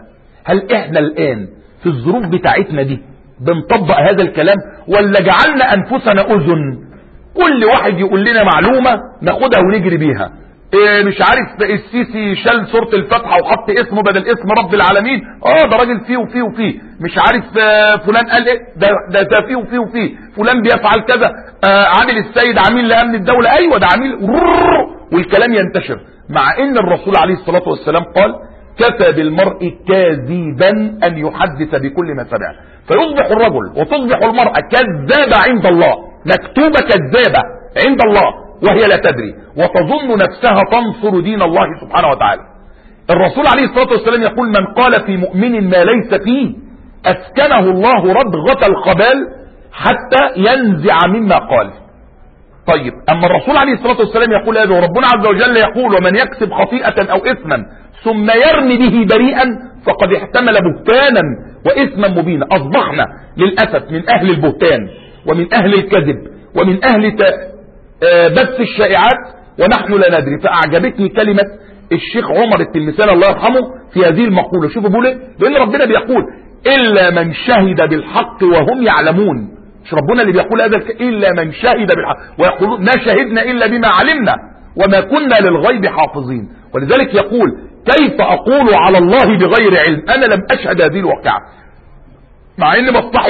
Speaker 1: هل احنا الان في الظروف بتاعتنا دي بنطبق هذا الكلام، ولا جعلنا انفسنا اذن كل واحد يقول لنا معلومة ناخدها ونجري بيها؟ مش عارف السيسي شال سورة الفاتحة وحط اسمه بدل اسم رب العالمين، ده راجل فيه وفيه وفيه. مش عارف فلان قال ايه، ده فيه وفيه وفيه. فلان بيفعل كذا، عامل السيد عميل لأمن الدولة، ايوه ده عميل، والكلام ينتشر. مع ان الرسول عليه الصلاة والسلام قال كفى بالمرء كاذبا ان يحدث بكل ما سمع. فيصبح الرجل وتصبح المرأة كذابة عند الله، مكتوبة كذابة عند الله وهي لا تدري، وتظن نفسها تنصر دين الله سبحانه وتعالى. الرسول عليه الصلاة والسلام يقول من قال في مؤمن ما ليس فيه أسكنه الله ردغة الخبال حتى ينزع مما قال. طيب اما الرسول عليه الصلاة والسلام يقول هذا، وربنا عز وجل يقول ومن يكسب خطيئة او اثما ثم يرمي به بريئا فقد احتمل بهتانا واثما مبينا. اصبحنا للأسف من اهل البهتان ومن اهل الكذب ومن اهل بث الشائعات ونحن لا ندري. فاعجبتني كلمة الشيخ عمر التلمساني الله يرحمه في هذه المقولة. شوفوا بيقول ايه، لان ربنا بيقول الا من شهد بالحق وهم يعلمون. مش ربنا اللي بيقول هذا الا من شهد بالحق، ويقولون ما شهدنا الا بما علمنا وما كنا للغيب حافظين. ولذلك يقول كيف اقول على الله بغير علم انا لم اشهد هذه الواقعة. مع ان مصلحة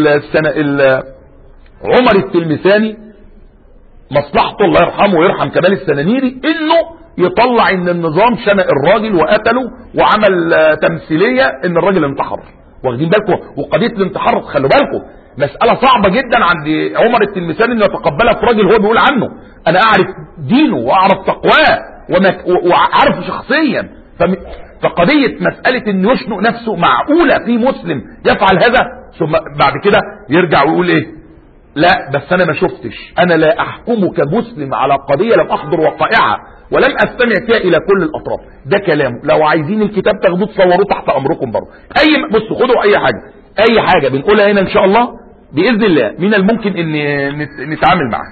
Speaker 1: عمر التلمساني مصلحته الله يرحمه ويرحم كمال السنانيري انه يطلع ان النظام شنق الراجل وقتله وعمل تمثيلية ان الراجل انتحر. واخدين بالكم؟ وقضية الانتحار خلوا بالكم مسألة صعبة جدا عند عمر التلمساني انه يتقبلها في راجل هو بيقول عنه انا اعرف دينه واعرف تقواه واعرفه شخصيا. فقضية مسألة انه يشنق نفسه معقولة في مسلم يفعل هذا؟ ثم بعد كده يرجع ويقول ايه، لا بس انا ما شفتش، انا لا احكم كمسلم على قضية لم احضر وقائعها ولم استمع فيها الى كل الاطراف. ده كلامه. لو عايزين الكتاب تاخدوه تصوروه تحت امركم برضه. بصوا خدوا اي حاجة بنقولها هنا ان شاء الله باذن الله من الممكن ان نتعامل معها.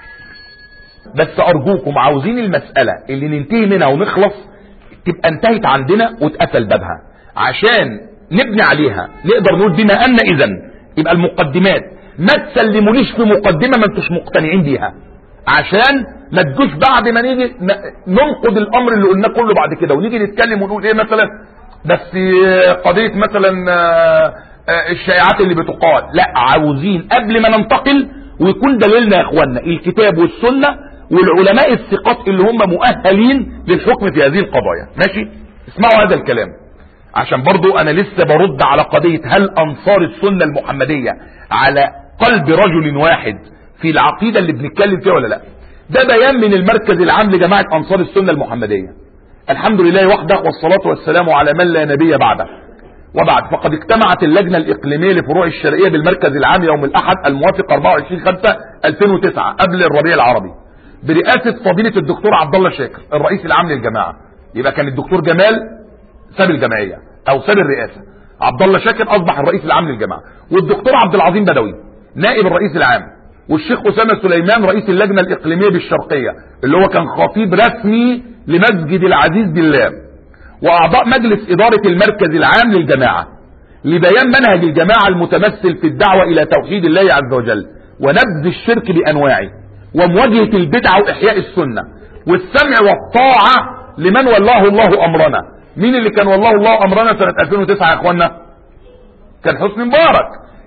Speaker 1: بس ارجوكم عاوزين المسألة اللي ننتهي منها ونخلص تبقى انتهت عندنا واتقفل بابها، عشان نبني عليها نقدر نقول بما ان اذا يبقى المقدمات ما تسلمونيش في مقدمة ما انتوش مقتنعين بيها، عشان ما تجوش بعد ما نيجي ننقض الامر اللي قلناه كله بعد كده ونيجي نتكلم ونقول ايه مثلا بس قضية مثلا الشائعات اللي بتقال. لا، عاوزين قبل ما ننتقل ويكون دليلنا يا اخوانا الكتاب والسنة والعلماء الثقات اللي هم مؤهلين للحكم في هذه القضايا. ماشي؟ اسمعوا هذا الكلام عشان برضو انا لسه برد على قضية هل انصار السنة المحمدية على قلب رجل واحد في العقيدة اللي بنتكلم فيها ولا لا. ده بيان من المركز العام لجماعة انصار السنة المحمدية. الحمد لله وحده والصلاة والسلام على من لا نبي بعده. وبعد فقد اجتمعت اللجنة الإقليمية لفروع الشرعية بالمركز العام يوم الأحد الموافق 24/5/2009 قبل الربيع العربي برئاسة فضيلة الدكتور عبد الله شاكر الرئيس العام للجماعة. يبقى كان الدكتور جمال ساب الجمعية أو ساب الرئاسة، عبد الله شاكر أصبح الرئيس العام للجماعة، والدكتور عبد العظيم بدوي نائب الرئيس العام، والشيخ أسامة سليمان رئيس اللجنة الإقليمية بالشرقية اللي هو كان خطيب رسمي لمسجد العزيز بالله، واعضاء مجلس ادارة المركز العام للجماعة لبيان منهج الجماعة المتمثل في الدعوة الى توحيد الله عز وجل ونبذ الشرك بانواعه ومواجهة البدعة واحياء السنة والسمع والطاعة لمن والله الله امرنا. مين اللي كان والله الله امرنا سنة 2009 يا اخوانا؟ كان حسني مبارك.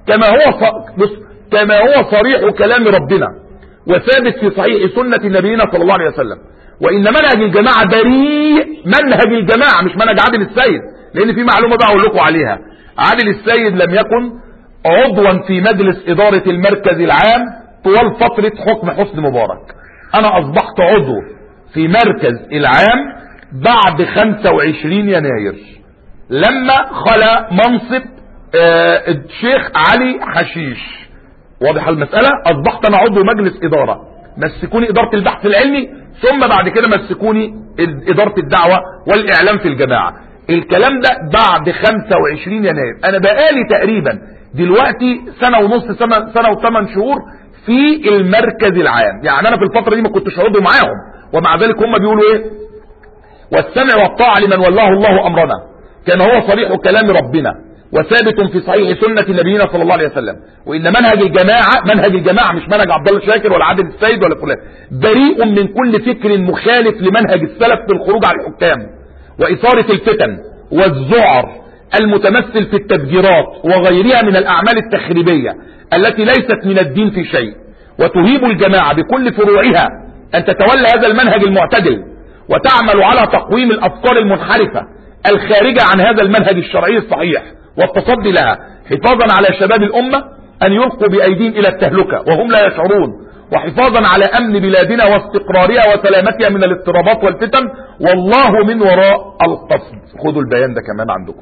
Speaker 1: كما هو صريح كلام ربنا وثابت في صحيح سنة نبينا صلى الله عليه وسلم. وان منهج الجماعة بريء، منهج الجماعة مش منهج عادل السيد، لان في معلومة بقى اقول لكم عليها. عادل السيد لم يكن عضوا في مجلس ادارة المركز العام طوال فترة حكم حسني مبارك. انا اصبحت عضو في مركز العام بعد 25 يناير لما خلى منصب الشيخ علي حشيش. واضح المسألة؟ اصبحت انا عضو مجلس ادارة، مسكوني ادارة البحث العلمي، ثم بعد كده مسكوني ادارة الدعوة والاعلام في الجماعة. الكلام ده بعد 25 يناير. انا بقالي تقريبا دلوقتي سنة ونص سنة و8 شهور في المركز العام. يعني انا في الفترة دي ما كنتش عضو معاهم، ومع ذلك هم بيقولوا ايه؟ والسمع والطاعة لمن والله الله امرنا. كان هو صريح كلام ربنا وثابت في صحيح سنة نبينا صلى الله عليه وسلم، وإن منهج الجماعة مش منهج عبد الله شاكر ولا عادل السيد ولا فلان، بريء من كل فكر مخالف لمنهج السلف في الخروج على الحكام وإثارة الفتن والذعر المتمثل في التفجيرات وغيرها من الأعمال التخريبية التي ليست من الدين في شيء، وتهيب الجماعة بكل فروعها أن تتولى هذا المنهج المعتدل وتعمل على تقويم الأفكار المنحرفة الخارجة عن هذا المنهج الشرعي الصحيح والتصدي لها، حفاظا على شباب الأمة أن يلقوا بأيديهم إلى التهلكة وهم لا يشعرون، وحفاظا على أمن بلادنا واستقرارها وسلامتها من الاضطرابات والفتن، والله من وراء القصد. خذوا البيان ده كمان عندكم،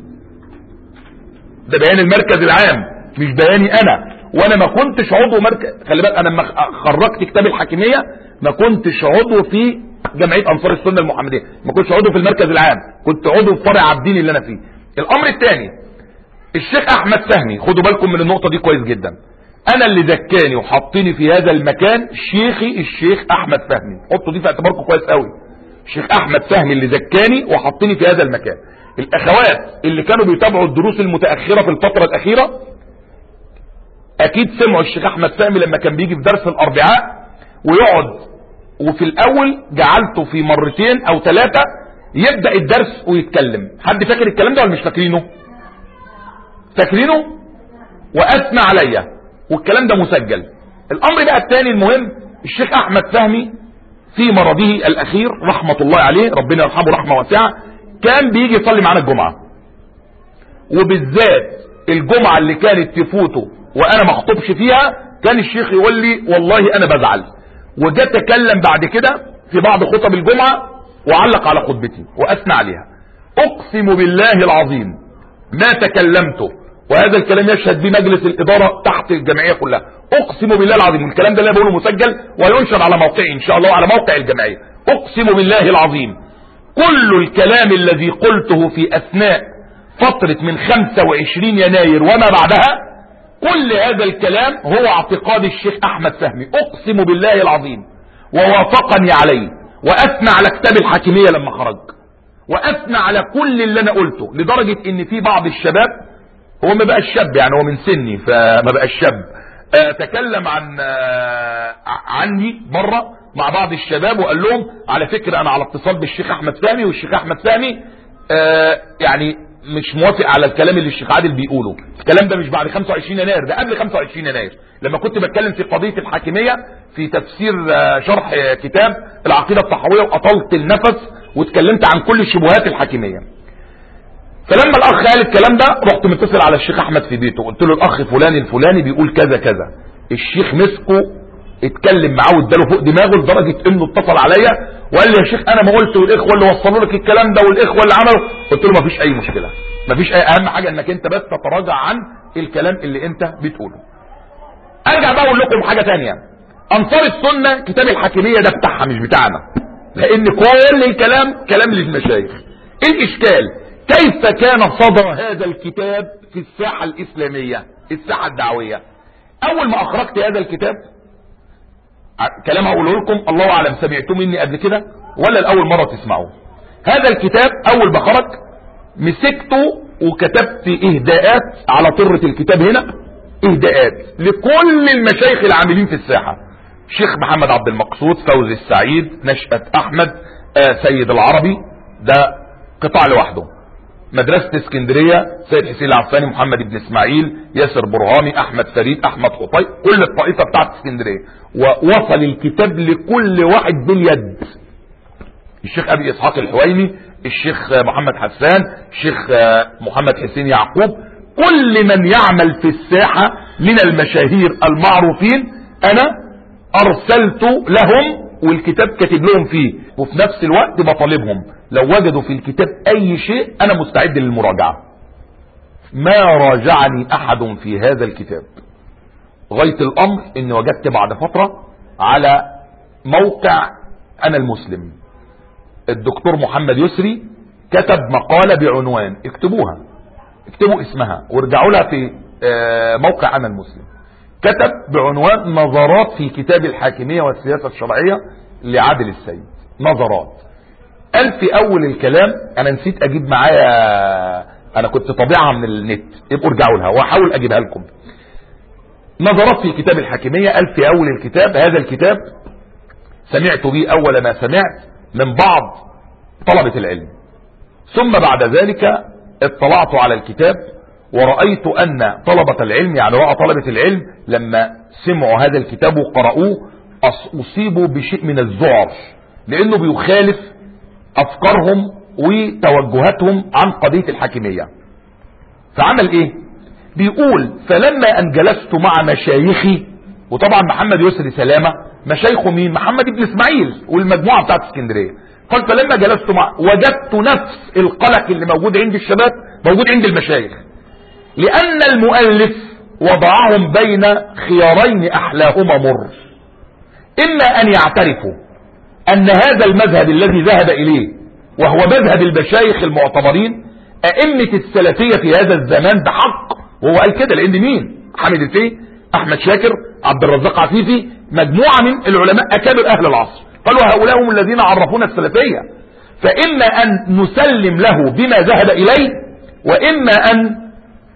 Speaker 1: ده بيان المركز العام مش بياني أنا، وأنا ما كنتش عضو مركز. خلي بالك أنا لما خرجت كتاب الحاكمية ما كنتش عضو في جمعية أنصار السنة المحمدية، ما كنتش عضو في المركز العام، كنت عضو في فرع عابدين اللي أنا فيه. الأمر الثاني، الشيخ أحمد فهمي، خدوا بالكم من النقطة دي كويس جدا، أنا اللي ذكاني وحطيني في هذا المكان شيخي الشيخ أحمد فهمي، حطوا دي في اعتباركم كويس قوي. الشيخ أحمد فهمي اللي ذكاني وحطيني في هذا المكان. الأخوات اللي كانوا بيتابعوا الدروس المتأخرة في الفترة الأخيرة أكيد سمعوا الشيخ أحمد فهمي لما كان بيجي في درس الأربعاء ويقعد، وفي الأول جعلته في مرتين أو ثلاثة يبدأ الدرس ويتكلم. حد فاكر الكلام ده ولا مش فاكرينه؟ فاكرينه؟ وأثنى عليا، والكلام ده مسجل. الأمر بقى الثاني المهم، الشيخ أحمد فهمي في مرضه الأخير رحمة الله عليه، ربنا يرحمه رحمة واسعة، كان بيجي يصلي معنا الجمعة، وبالذات الجمعة اللي كانت تفوته وأنا ما اخطبش فيها كان الشيخ يقول لي والله أنا بزعل، وجاء تكلم بعد كده في بعض خطب الجمعة وعلق على خطبتي وأثنى عليها. أقسم بالله العظيم ما تكلمته، وهذا الكلام يشهد به مجلس الإدارة تحت الجمعية كلها، أقسم بالله العظيم، الكلام ده اللي بقوله مسجل وينشر على موقعي إن شاء الله وعلى موقع الجمعية. أقسم بالله العظيم كل الكلام الذي قلته في أثناء فترة من 25 يناير وما بعدها، كل هذا الكلام هو اعتقاد الشيخ أحمد فهمي، أقسم بالله العظيم، ووافقني عليه وأثنى على كتاب الحاكمية لما خرج، وأثنى على كل اللي أنا قلته، لدرجة إن في بعض الشباب، هو ما بقى الشاب يعني، هو من سني فما بقى الشاب، تكلم عني بره مع بعض الشباب وقال لهم على فكرة أنا على اتصال بالشيخ أحمد فهمي، والشيخ أحمد فهمي يعني مش موافق على الكلام اللي الشيخ عادل بيقوله. الكلام ده مش بعد 25 يناير، ده قبل 25 يناير لما كنت بتكلم في قضية الحاكمية في تفسير شرح كتاب العقيدة الطحاوية، وأطلت النفس واتكلمت عن كل شبهات الحاكمية. فلما الأخ قال الكلام ده رحت متصل على الشيخ أحمد في بيته، قلت له الأخ فلان الفلاني بيقول كذا كذا. الشيخ مسكه اتكلم معاه واداله فوق دماغه لدرجة انه اتصل عليا وقال لي يا شيخ انا ما قلت، والاخوه اللي وصلوا لك الكلام ده والاخوه اللي عملوا. قلت له ما فيش اي مشكله، ما فيش اي، اهم حاجه انك انت بس تتراجع عن الكلام اللي انت بتقوله. ارجع بقى اقول لكم حاجه ثانيه، انصار السنه كتاب الحاكميه ده بتاعها مش بتاعنا، لان كل الكلام كلام للمشايخ. ايه الاشكال؟ كيف كان صدى هذا الكتاب في الساحه الاسلاميه، الساحه الدعويه؟ اول ما اخرجت هذا الكتاب، كلام هقوله لكم الله اعلم سمعتم مني قبل كده ولا الاول مره تسمعوه. هذا الكتاب اول ما خرج مسكته وكتبت اهداءات على طرة الكتاب هنا، اهداءات لكل المشايخ العاملين في الساحه، شيخ محمد عبد المقصود، فوزي السعيد، نشأة احمد، سيد العربي، ده قطاع لوحده، مدرسة اسكندرية، سيد حسين العفاني، محمد بن اسماعيل، ياسر برهامي، احمد فريد، احمد خطي، كل الطائفة بتاعت اسكندرية. ووصل الكتاب لكل واحد باليد، الشيخ ابي اسحاق الحويني، الشيخ محمد حسان، الشيخ محمد حسين يعقوب، كل من يعمل في الساحة من المشاهير المعروفين انا ارسلت لهم، والكتاب كاتب لهم فيه، وفي نفس الوقت بطالبهم لو وجدوا في الكتاب اي شيء انا مستعد للمراجعة. ما راجعني احد في هذا الكتاب، غاية الامر ان وجدت بعد فترة على موقع انا المسلم الدكتور محمد يسري كتب مقالة بعنوان، اكتبوها، اكتبوا اسمها وارجعوا لها في موقع انا المسلم، كتب بعنوان نظرات في كتاب الحاكمية والسياسة الشرعية لعادل السيد. نظرات، قال في اول الكلام، انا نسيت اجيب معايا انا كنت طابعها من النت، ابقوا ارجعوا لها واحاول اجيبها لكم. نظرت في كتاب الحاكمية، قال في اول الكتاب: هذا الكتاب سمعت به اول ما سمعت من بعض طلبة العلم، ثم بعد ذلك اطلعت على الكتاب ورأيت ان طلبة العلم، يعني رأى طلبة العلم لما سمعوا هذا الكتاب وقرأوه اصيبوا بشيء من الذعر، لانه بيخالف افكارهم وتوجهاتهم عن قضية الحاكمية. فعمل ايه؟ بيقول: فلما ان جلست مع مشايخي، وطبعا محمد يسري سلامة مشايخه مين؟ محمد بن اسماعيل والمجموعة بتاعت اسكندرية. قال: فلما جلست مع وجدت نفس القلق اللي موجود عند الشباب موجود عند المشايخ، لان المؤلف وضعهم بين خيارين احلاهما مر: اما ان يعترفوا ان هذا المذهب الذي ذهب اليه وهو مذهب المشايخ المعتبرين ائمة السلفية في هذا الزمان بحق، وهو قال كده لان مين؟ حامد الفقي، احمد شاكر، عبد الرزاق عفيفي، مجموعة من العلماء اكابر اهل العصر، قالوا هؤلاء هم الذين عرفونا السلفية. فاما ان نسلم له بما ذهب اليه، واما ان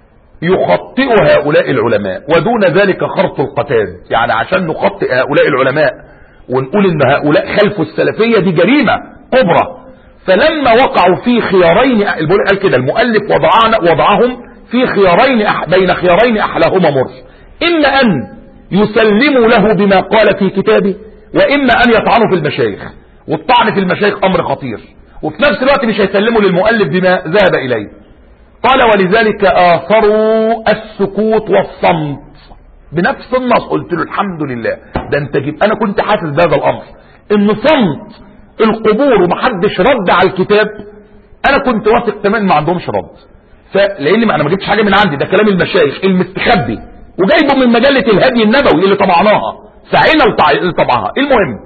Speaker 1: يخطئ هؤلاء العلماء، ودون ذلك خرط القتاد. يعني عشان نخطئ هؤلاء العلماء ونقول ان هؤلاء خلفوا السلفية دي جريمة كبرى. فلما وقعوا في خيارين، قال كده المؤلف وضعهم في خيارين بين خيارين احلاهما مر: اما ان يسلموا له بما قال في كتابه، واما ان يطعنوا في المشايخ. والطعن في المشايخ امر خطير، وفي نفس الوقت مش هيسلموا للمؤلف بما ذهب اليه. قال: ولذلك آثروا السكوت والصمت بنفس النص. قلت له: الحمد لله، ده انت جيب. انا كنت حاسس بهذا الامر، ان صمت القبور ومحدش رد على الكتاب، انا كنت واثق تماما ما عندهمش رد. فلان انا ما جبتش حاجه من عندي، ده كلام المشايخ المستخبي، وجايبه من مجله الهدي النبوي اللي طبعناها، سعينا لطبعها. المهم،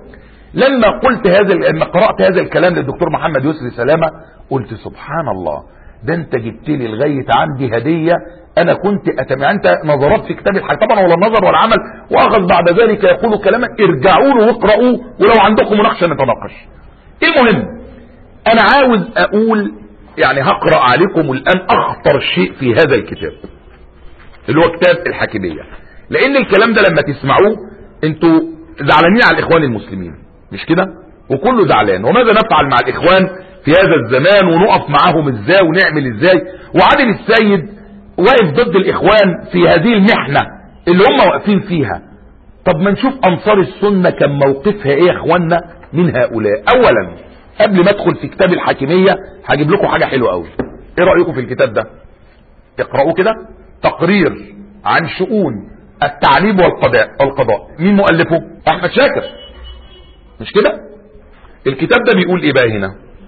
Speaker 1: لما قرات هذا الكلام للدكتور محمد يسري سلامه، قلت: سبحان الله، ده انت جبت لي لغايه عندي هديه. انا كنت انت نظرت في كتاب الحاكم طبعا، ولا نظر ولا عمل، واخذ بعد ذلك يقول كلاما ارجعوا له واقرأوه، ولو عندكم مناقشه نتناقش. المهم، انا عاوز اقول، يعني هقرأ عليكم الان اخطر شيء في هذا الكتاب اللي هو كتاب الحاكمية، لان الكلام ده لما تسمعوه انتوا زعلانين على الاخوان المسلمين، مش كده؟ وكله زعلان. وماذا نفعل مع الاخوان في هذا الزمان، ونقف معاهم ازاي، ونعمل ازاي؟ وعادل السيد واقف ضد الاخوان في هذه المحنة اللي هم واقفين فيها. طب ما نشوف انصار السنة كان موقفها ايه يا اخواننا من هؤلاء. اولا، قبل ما ادخل في كتاب الحاكمية هجيب لكم حاجة حلوة قوي. ايه رأيكم في الكتاب ده؟ اقرأوه كده، تقرير عن شؤون التعليم والقضاء. مين مؤلفه؟ احمد شاكر، مش كده؟ الكتاب ده بيقول ايه بقى هنا؟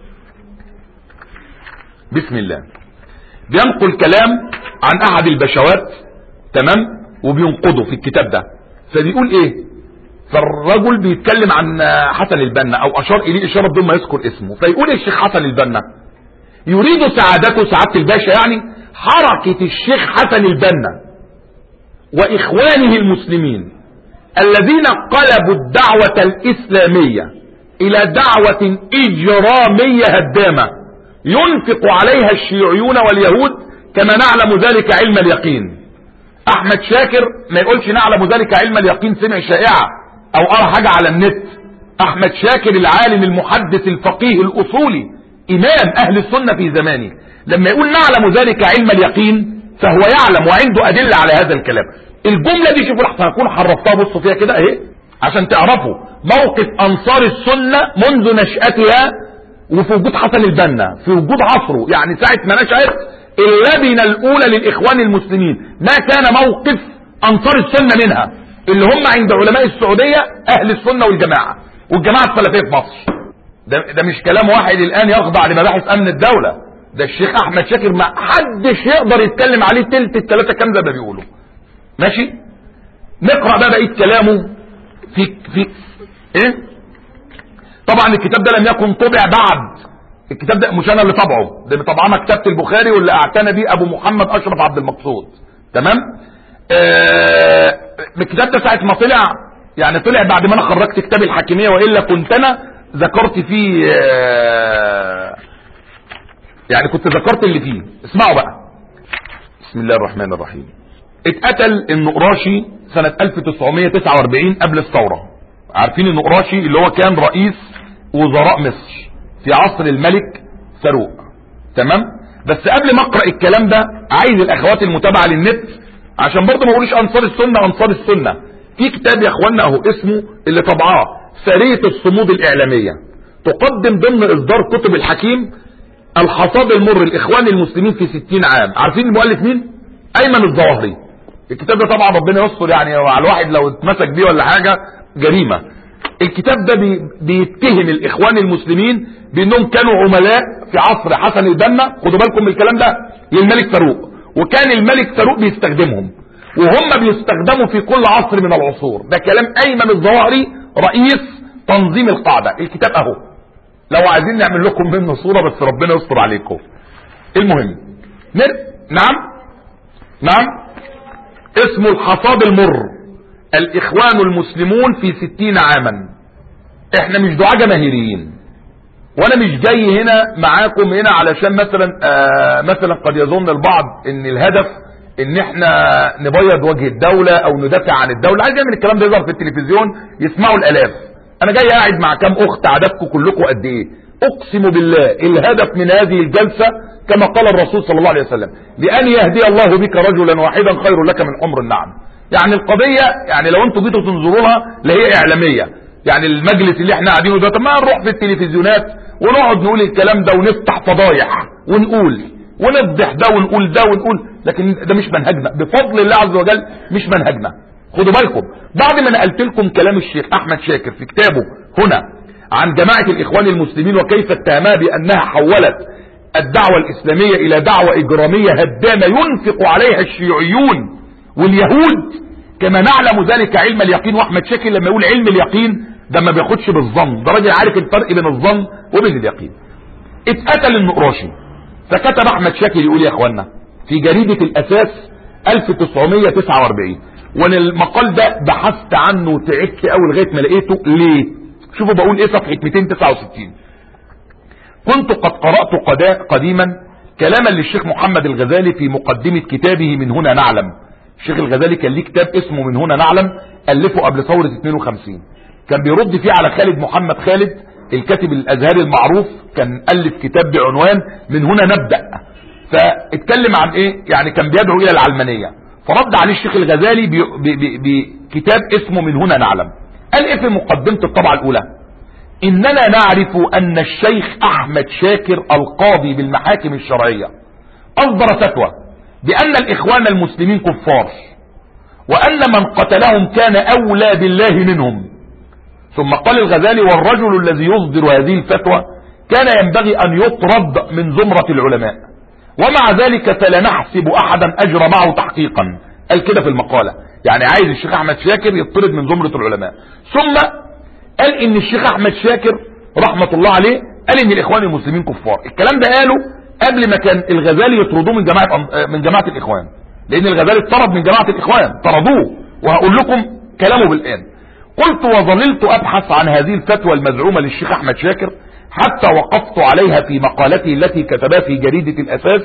Speaker 1: بسم الله. بينقل كلام عن احد البشوات، تمام، وبينقضه في الكتاب ده. فبيقول ايه؟ فالرجل بيتكلم عن حسن البنا، او اشار اليه اشاره بدون ما يذكر اسمه. فيقول الشيخ حسن البنا يريد سعادته، سعادة الباشا يعني، حركة الشيخ حسن البنا واخوانه المسلمين الذين قلبوا الدعوة الاسلامية الى دعوة اجرامية هدامة ينفق عليها الشيوعيون واليهود، كما نعلم ذلك علم اليقين. احمد شاكر ما يقولش نعلم ذلك علم اليقين، سمع شائعة او ارى حاجة على النت. احمد شاكر العالم المحدث الفقيه الاصولي، امام اهل السنة في زمانه، لما يقول نعلم ذلك علم اليقين فهو يعلم وعنده ادلة على هذا الكلام. الجملة دي شوفوا لحظة هكون حرفتها، بصوا فيها كده اهي عشان تعرفوا موقف انصار السنة منذ نشأتها، وفي وجود حسن البنا، في وجود عصره، يعني ساعة ما نشأت اللبنة الاولى للاخوان المسلمين، ما كان موقف انصار السنة منها، اللي هم عند علماء السعودية اهل السنة والجماعة والجماعة السلفية في مصر. ده مش كلام واحد الان يخضع لمباحث امن الدولة، ده الشيخ احمد شاكر ما حدش يقدر يتكلم عليه تلت التلاتة كام زي ما بيقولوا. ماشي، نقرأ بقى بقية كلامه في ايه. طبعا الكتاب ده لم يكن طبع بعد، الكتاب ده مش انا اللي طبعه، ده طبعا مكتبة البخاري واللي اعتنى بيه ابو محمد اشرف عبد المقصود، تمام. الكتاب ده ساعة ما طلع، يعني طلع بعد ما انا خرجت كتاب الحاكمية، وإلا كنت انا ذكرت فيه، يعني كنت ذكرت اللي فيه. اسمعوا بقى، بسم الله الرحمن الرحيم. اتقتل النقراشي سنة 1949 قبل الثورة. عارفين النقراشي اللي هو كان رئيس وزراء مصر في عصر الملك فاروق، تمام؟ بس قبل ما اقرأ الكلام ده عايز الاخوات المتابعة للنت عشان برضه ما اقولش انصار السنة انصار السنة، في كتاب يا اخوانا اهو اسمه اللي طبعاه سرية الصمود الاعلامية، تقدم ضمن اصدار كتب الحكيم الحصاد المر الاخوان المسلمين في 60 عام. عارفين المؤلف مين؟ ايمن الظواهري. الكتاب ده طبعا ربنا يستر يعني على الواحد لو اتمسك بيه ولا حاجة جريمة. الكتاب ده بيتهم الاخوان المسلمين بانهم كانوا عملاء في عصر حسن البنا، خدوا بالكم من الكلام ده، للملك فاروق، وكان الملك فاروق بيستخدمهم وهم بيستخدموا في كل عصر من العصور. ده كلام ايمن الظواهري رئيس تنظيم القاعدة. الكتاب اهو لو عايزين نعمل لكم منه صورة بس ربنا يستر عليكم. المهم نعم اسمه الحصاد المر الاخوان المسلمون في 60 عاما. احنا مش دعاة جماهيريين، وانا مش جاي هنا معاكم هنا علشان مثلا قد يظن البعض ان الهدف ان احنا نبيض وجه الدولة او ندافع عن الدولة. عايز يعمل الكلام ده يظهر في التلفزيون يسمعوا الالاف. انا جاي قاعد مع كام اخت عددكم كلكم قد ايه، اقسم بالله الهدف من هذه الجلسة كما قال الرسول صلى الله عليه وسلم لان يهدي الله بك رجلا واحدا خير لك من حمر النعم. يعني القضية يعني لو انتوا جيتوا تنظروها لا هي اعلامية، يعني المجلس اللي احنا قاعدينه ده طب ما نروح في التلفزيونات ونقعد نقول الكلام ده ونفتح فضايح ونقول ونفضح ده ونقول ده ونقول، لكن ده مش منهجنا بفضل الله عز وجل، مش منهجنا. خدوا بالكم بعد ما نقلت لكم كلام الشيخ احمد شاكر في كتابه هنا عن جماعة الاخوان المسلمين وكيف اتهمها بانها حولت الدعوة الاسلامية الى دعوة اجرامية هدامة ينفق عليها الشيوعيون واليهود كما نعلم ذلك علم اليقين. واحمد شاكر لما يقول علم اليقين ده ما بياخدش بالظن، ده راجل عارف الفرق بين الظن وبين اليقين. اتقتل النقراشي فكتب احمد شاكر يقول يا اخوانا في جريدة الاساس 1949، وانا المقال ده بحثت عنه وتعبت قوي لغايه ما لقيته. ليه؟ شوفوا بقول ايه صفحة 269. كنت قد قرأت قديما كلاما للشيخ محمد الغزالي في مقدمة كتابه من هنا نعلم. الشيخ الغزالي كان ليه كتاب اسمه من هنا نعلم ألفه قبل ثورة 52، كان بيرد فيه على خالد محمد خالد الكاتب الازهري المعروف، كان ألف كتاب بعنوان من هنا نبدأ. فاتكلم عن ايه؟ يعني كان بيدعو الى العلمانية، فرد عليه الشيخ الغزالي بكتاب اسمه من هنا نعلم. قال ايه في مقدمة الطبعة الاولى؟ اننا نعرف ان الشيخ احمد شاكر القاضي بالمحاكم الشرعية اصدر فتوى بان الاخوان المسلمين كفار وان من قتلهم كان اولى بالله منهم. ثم قال الغزالي والرجل الذي يصدر هذه الفتوى كان ينبغي ان يطرد من زمرة العلماء، ومع ذلك فلا نحسب احدا اجرى معه تحقيقا. قال كده في المقالة، يعني عايز الشيخ احمد شاكر يطرد من زمرة العلماء. ثم قال ان الشيخ احمد شاكر رحمة الله عليه قال ان الاخوان المسلمين كفار. الكلام ده قاله قبل ما كان الغزالي يطردوه من جماعة الاخوان، لان الغزالي اتطرد من جماعة الاخوان، طردوه، وهقول لكم كلامه بالآن. قلت وظللت ابحث عن هذه الفتوى المزعومة للشيخ احمد شاكر حتى وقفت عليها في مقالته التي كتبها في جريدة الاساس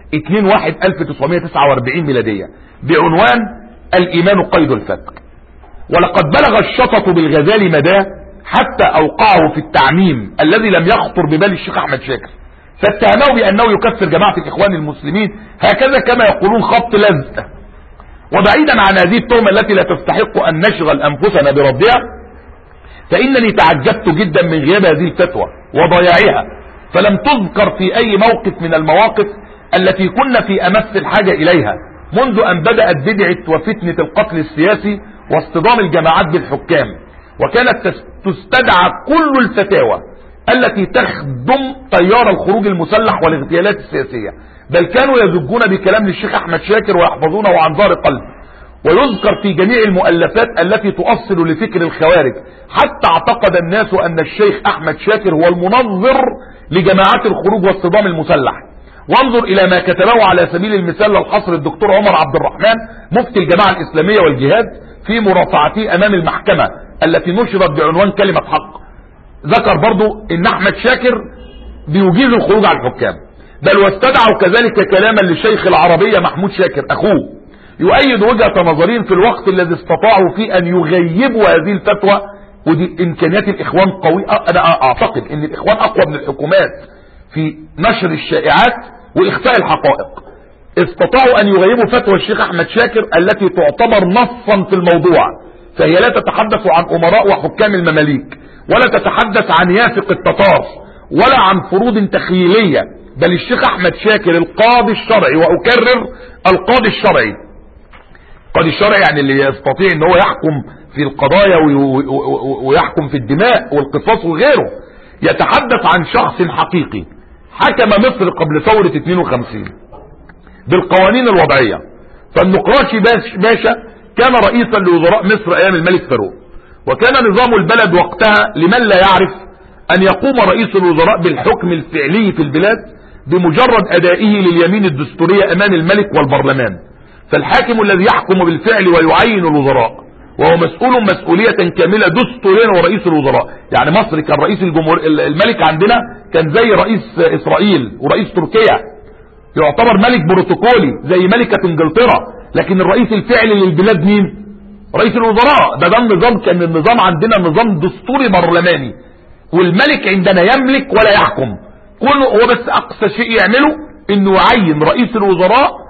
Speaker 1: 2/1/1949 ميلادية بعنوان الايمان قيد الفتك. ولقد بلغ الشطط بالغزالي مداه حتى اوقعه في التعميم الذي لم يخطر ببال الشيخ احمد شاكر، فاتهمه بانه يكفر جماعة الاخوان المسلمين هكذا كما يقولون خط لزق. وبعيدا عن هذه التهمة التي لا تستحق ان نشغل انفسنا بردها، فانني تعجبت جدا من غياب هذه الفتوى وضياعها، فلم تذكر في اي موقف من المواقف التي كنا في امس الحاجة اليها منذ ان بدأت بدعة وفتنة القتل السياسي واصطدام الجماعات بالحكام، وكانت تستدعى كل الفتاوى التي تخدم تيار الخروج المسلح والاغتيالات السياسية، بل كانوا يزجون بكلام للشيخ احمد شاكر ويحفظونه عن ظهر قلب. ويذكر في جميع المؤلفات التي تؤصل لفكر الخوارج، حتى اعتقد الناس ان الشيخ احمد شاكر هو المنظر لجماعات الخروج واصطدام المسلح. وانظر الى ما كتبه على سبيل المثال للحصر الدكتور عمر عبد الرحمن مفتي الجماعة الاسلامية والجهاد في مرافعته امام المحكمة التي نشرت بعنوان كلمة حق. ذكر برضو ان احمد شاكر بيجيز الخروج على الحكام. بل واستدعوا كذلك كلاما لشيخ العربية محمود شاكر أخوه يؤيد وجهة نظرين في الوقت الذي استطاعوا فيه أن يغيبوا هذه الفتوى. ودي إمكانيات الإخوان قوية. أنا أعتقد أن الإخوان أقوى من الحكومات في نشر الشائعات وإخفاء الحقائق. استطاعوا أن يغيبوا فتوى الشيخ أحمد شاكر التي تعتبر نصا في الموضوع، فهي لا تتحدث عن أمراء وحكام المماليك، ولا تتحدث عن يافق التتار، ولا عن فروض تخيلية، بل الشيخ أحمد شاكر القاضي الشرعي، وأكرر القاضي الشرعي. القاضي الشرعي يعني اللي يستطيع ان هو يحكم في القضايا ويحكم في الدماء والقصاص وغيره. يتحدث عن شخص حقيقي حكم مصر قبل ثورة 52 بالقوانين الوضعية. فالنقراشي باشا كان رئيسا لوزراء مصر ايام الملك فاروق، وكان نظام البلد وقتها لمن لا يعرف ان يقوم رئيس الوزراء بالحكم الفعلي في البلاد بمجرد ادائه لليمين الدستورية امام الملك والبرلمان. فالحاكم الذي يحكم بالفعل ويعين الوزراء وهو مسؤول مسؤولية كاملة دستوريا ورئيس الوزراء. يعني مصر كان رئيس الملك عندنا كان زي رئيس اسرائيل ورئيس تركيا، يعتبر ملك بروتوكولي زي ملكة انجلترا، لكن الرئيس الفعلي للبلاد مين؟ رئيس الوزراء. ده النظام، كان النظام عندنا نظام دستوري برلماني، والملك عندنا يملك ولا يحكم، كله هو بس اقصى شيء يعمله انه يعين رئيس الوزراء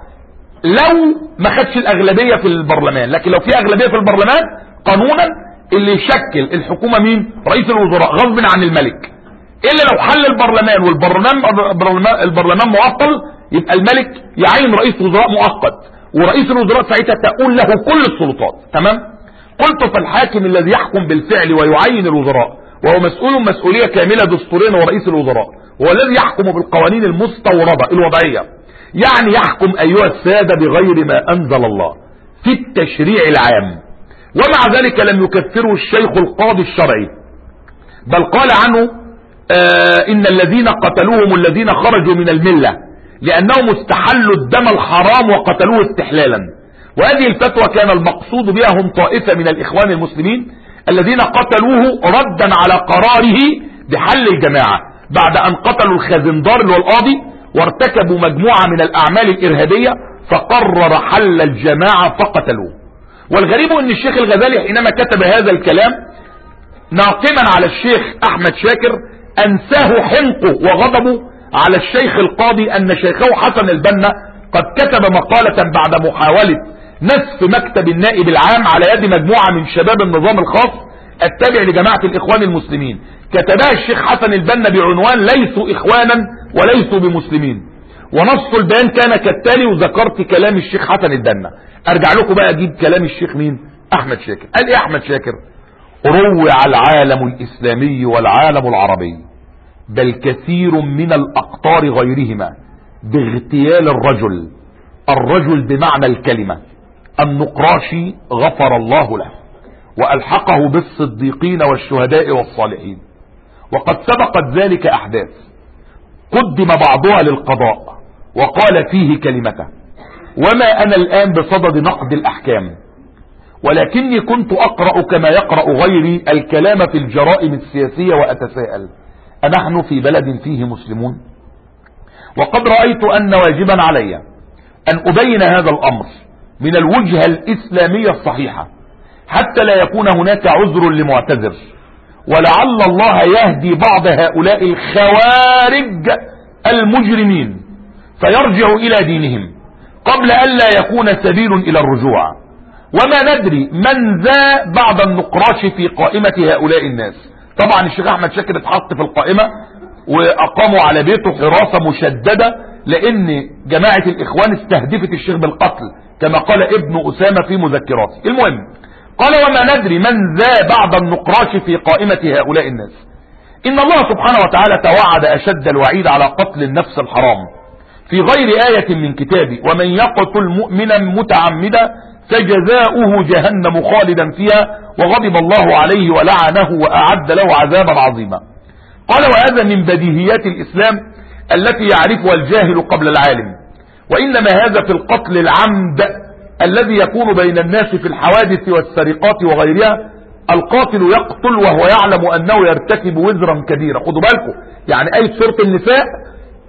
Speaker 1: لو ما خدش الاغلبية في البرلمان. لكن لو في اغلبية في البرلمان قانونا اللي يشكل الحكومة مين؟ رئيس الوزراء غصب عن الملك. الا لو حل البرلمان والبرلمان معطل يبقى الملك يعين رئيس وزراء مؤقت، ورئيس الوزراء ساعتها تقول له كل السلطات. تمام. قلت فالحاكم الذي يحكم بالفعل ويعين الوزراء وهو مسؤول مسؤولية كاملة دستوريا ورئيس الوزراء، هو الذي يحكم بالقوانين المستوردة الوضعية، يعني يحكم ايها السادة بغير ما انزل الله في التشريع العام. ومع ذلك لم يكفره الشيخ القاضي الشرعي، بل قال عنه ان الذين قتلوهم الذين خرجوا من الملة لانهم استحلوا الدم الحرام وقتلوه استحلالا. وهذه الفتوى كان المقصود بها هم طائفة من الاخوان المسلمين الذين قتلوه ردا على قراره بحل الجماعة بعد ان قتلوا الخزندار اللي هو القاضي وارتكبوا مجموعة من الاعمال الارهابية، فقرر حل الجماعة فقتلوه. والغريب ان الشيخ الغزالي حينما كتب هذا الكلام ناقما على الشيخ احمد شاكر انساه حنقه وغضبه على الشيخ القاضي ان شيخه حسن البنا قد كتب مقالة بعد محاولة نسف مكتب النائب العام على يد مجموعة من شباب النظام الخاص التابع لجماعة الاخوان المسلمين. كتبها الشيخ حسن البنا بعنوان ليسوا اخوانا وليسوا بمسلمين، ونص البيان كان كالتالي، وذكرت كلام الشيخ حسن البنا. ارجع لكم بقى اجيب كلام الشيخ مين؟ احمد شاكر. قال ايه احمد شاكر؟ روع العالم الاسلامي والعالم العربي بل كثير من الاقطار غيرهما باغتيال الرجل بمعنى الكلمة النقراشي غفر الله له والحقه بالصديقين والشهداء والصالحين. وقد سبقت ذلك احداث قدم بعضها للقضاء وقال فيه كلمته. وما انا الان بصدد نقد الاحكام، ولكني كنت اقرأ كما يقرأ غيري الكلام في الجرائم السياسية واتساءل انحن في بلد فيه مسلمون؟ وقد رأيت ان واجبا علي ان ابين هذا الامر من الوجهة الاسلامية الصحيحة حتى لا يكون هناك عذر لمعتذر، ولعل الله يهدي بعض هؤلاء الخوارج المجرمين فيرجعوا الى دينهم قبل ان لا يكون سبيل الى الرجوع. وما ندري من ذا بعض النقراش في قائمة هؤلاء الناس. طبعا الشيخ احمد شاكر اتحط في القائمة واقاموا على بيته حراسة مشددة لان جماعة الاخوان استهدفت الشيخ بالقتل كما قال ابن اسامة في مذكراته. المهم قال وما ندري من ذا بعض النقراش في قائمة هؤلاء الناس. ان الله سبحانه وتعالى توعد اشد الوعيد على قتل النفس الحرام في غير آية من كتابه ومن يقتل مؤمنا متعمدا فجزاؤه جهنم خالدا فيها وغضب الله عليه ولعنه وأعد له عذابا عظيما. قال وهذا من بديهيات الإسلام التي يعرفها الجاهل قبل العالم، وإنما هذا في القتل العمد الذي يكون بين الناس في الحوادث والسرقات وغيرها. القاتل يقتل وهو يعلم أنه يرتكب وزرا كبيرا. خدوا بالكم، يعني آية سورة النساء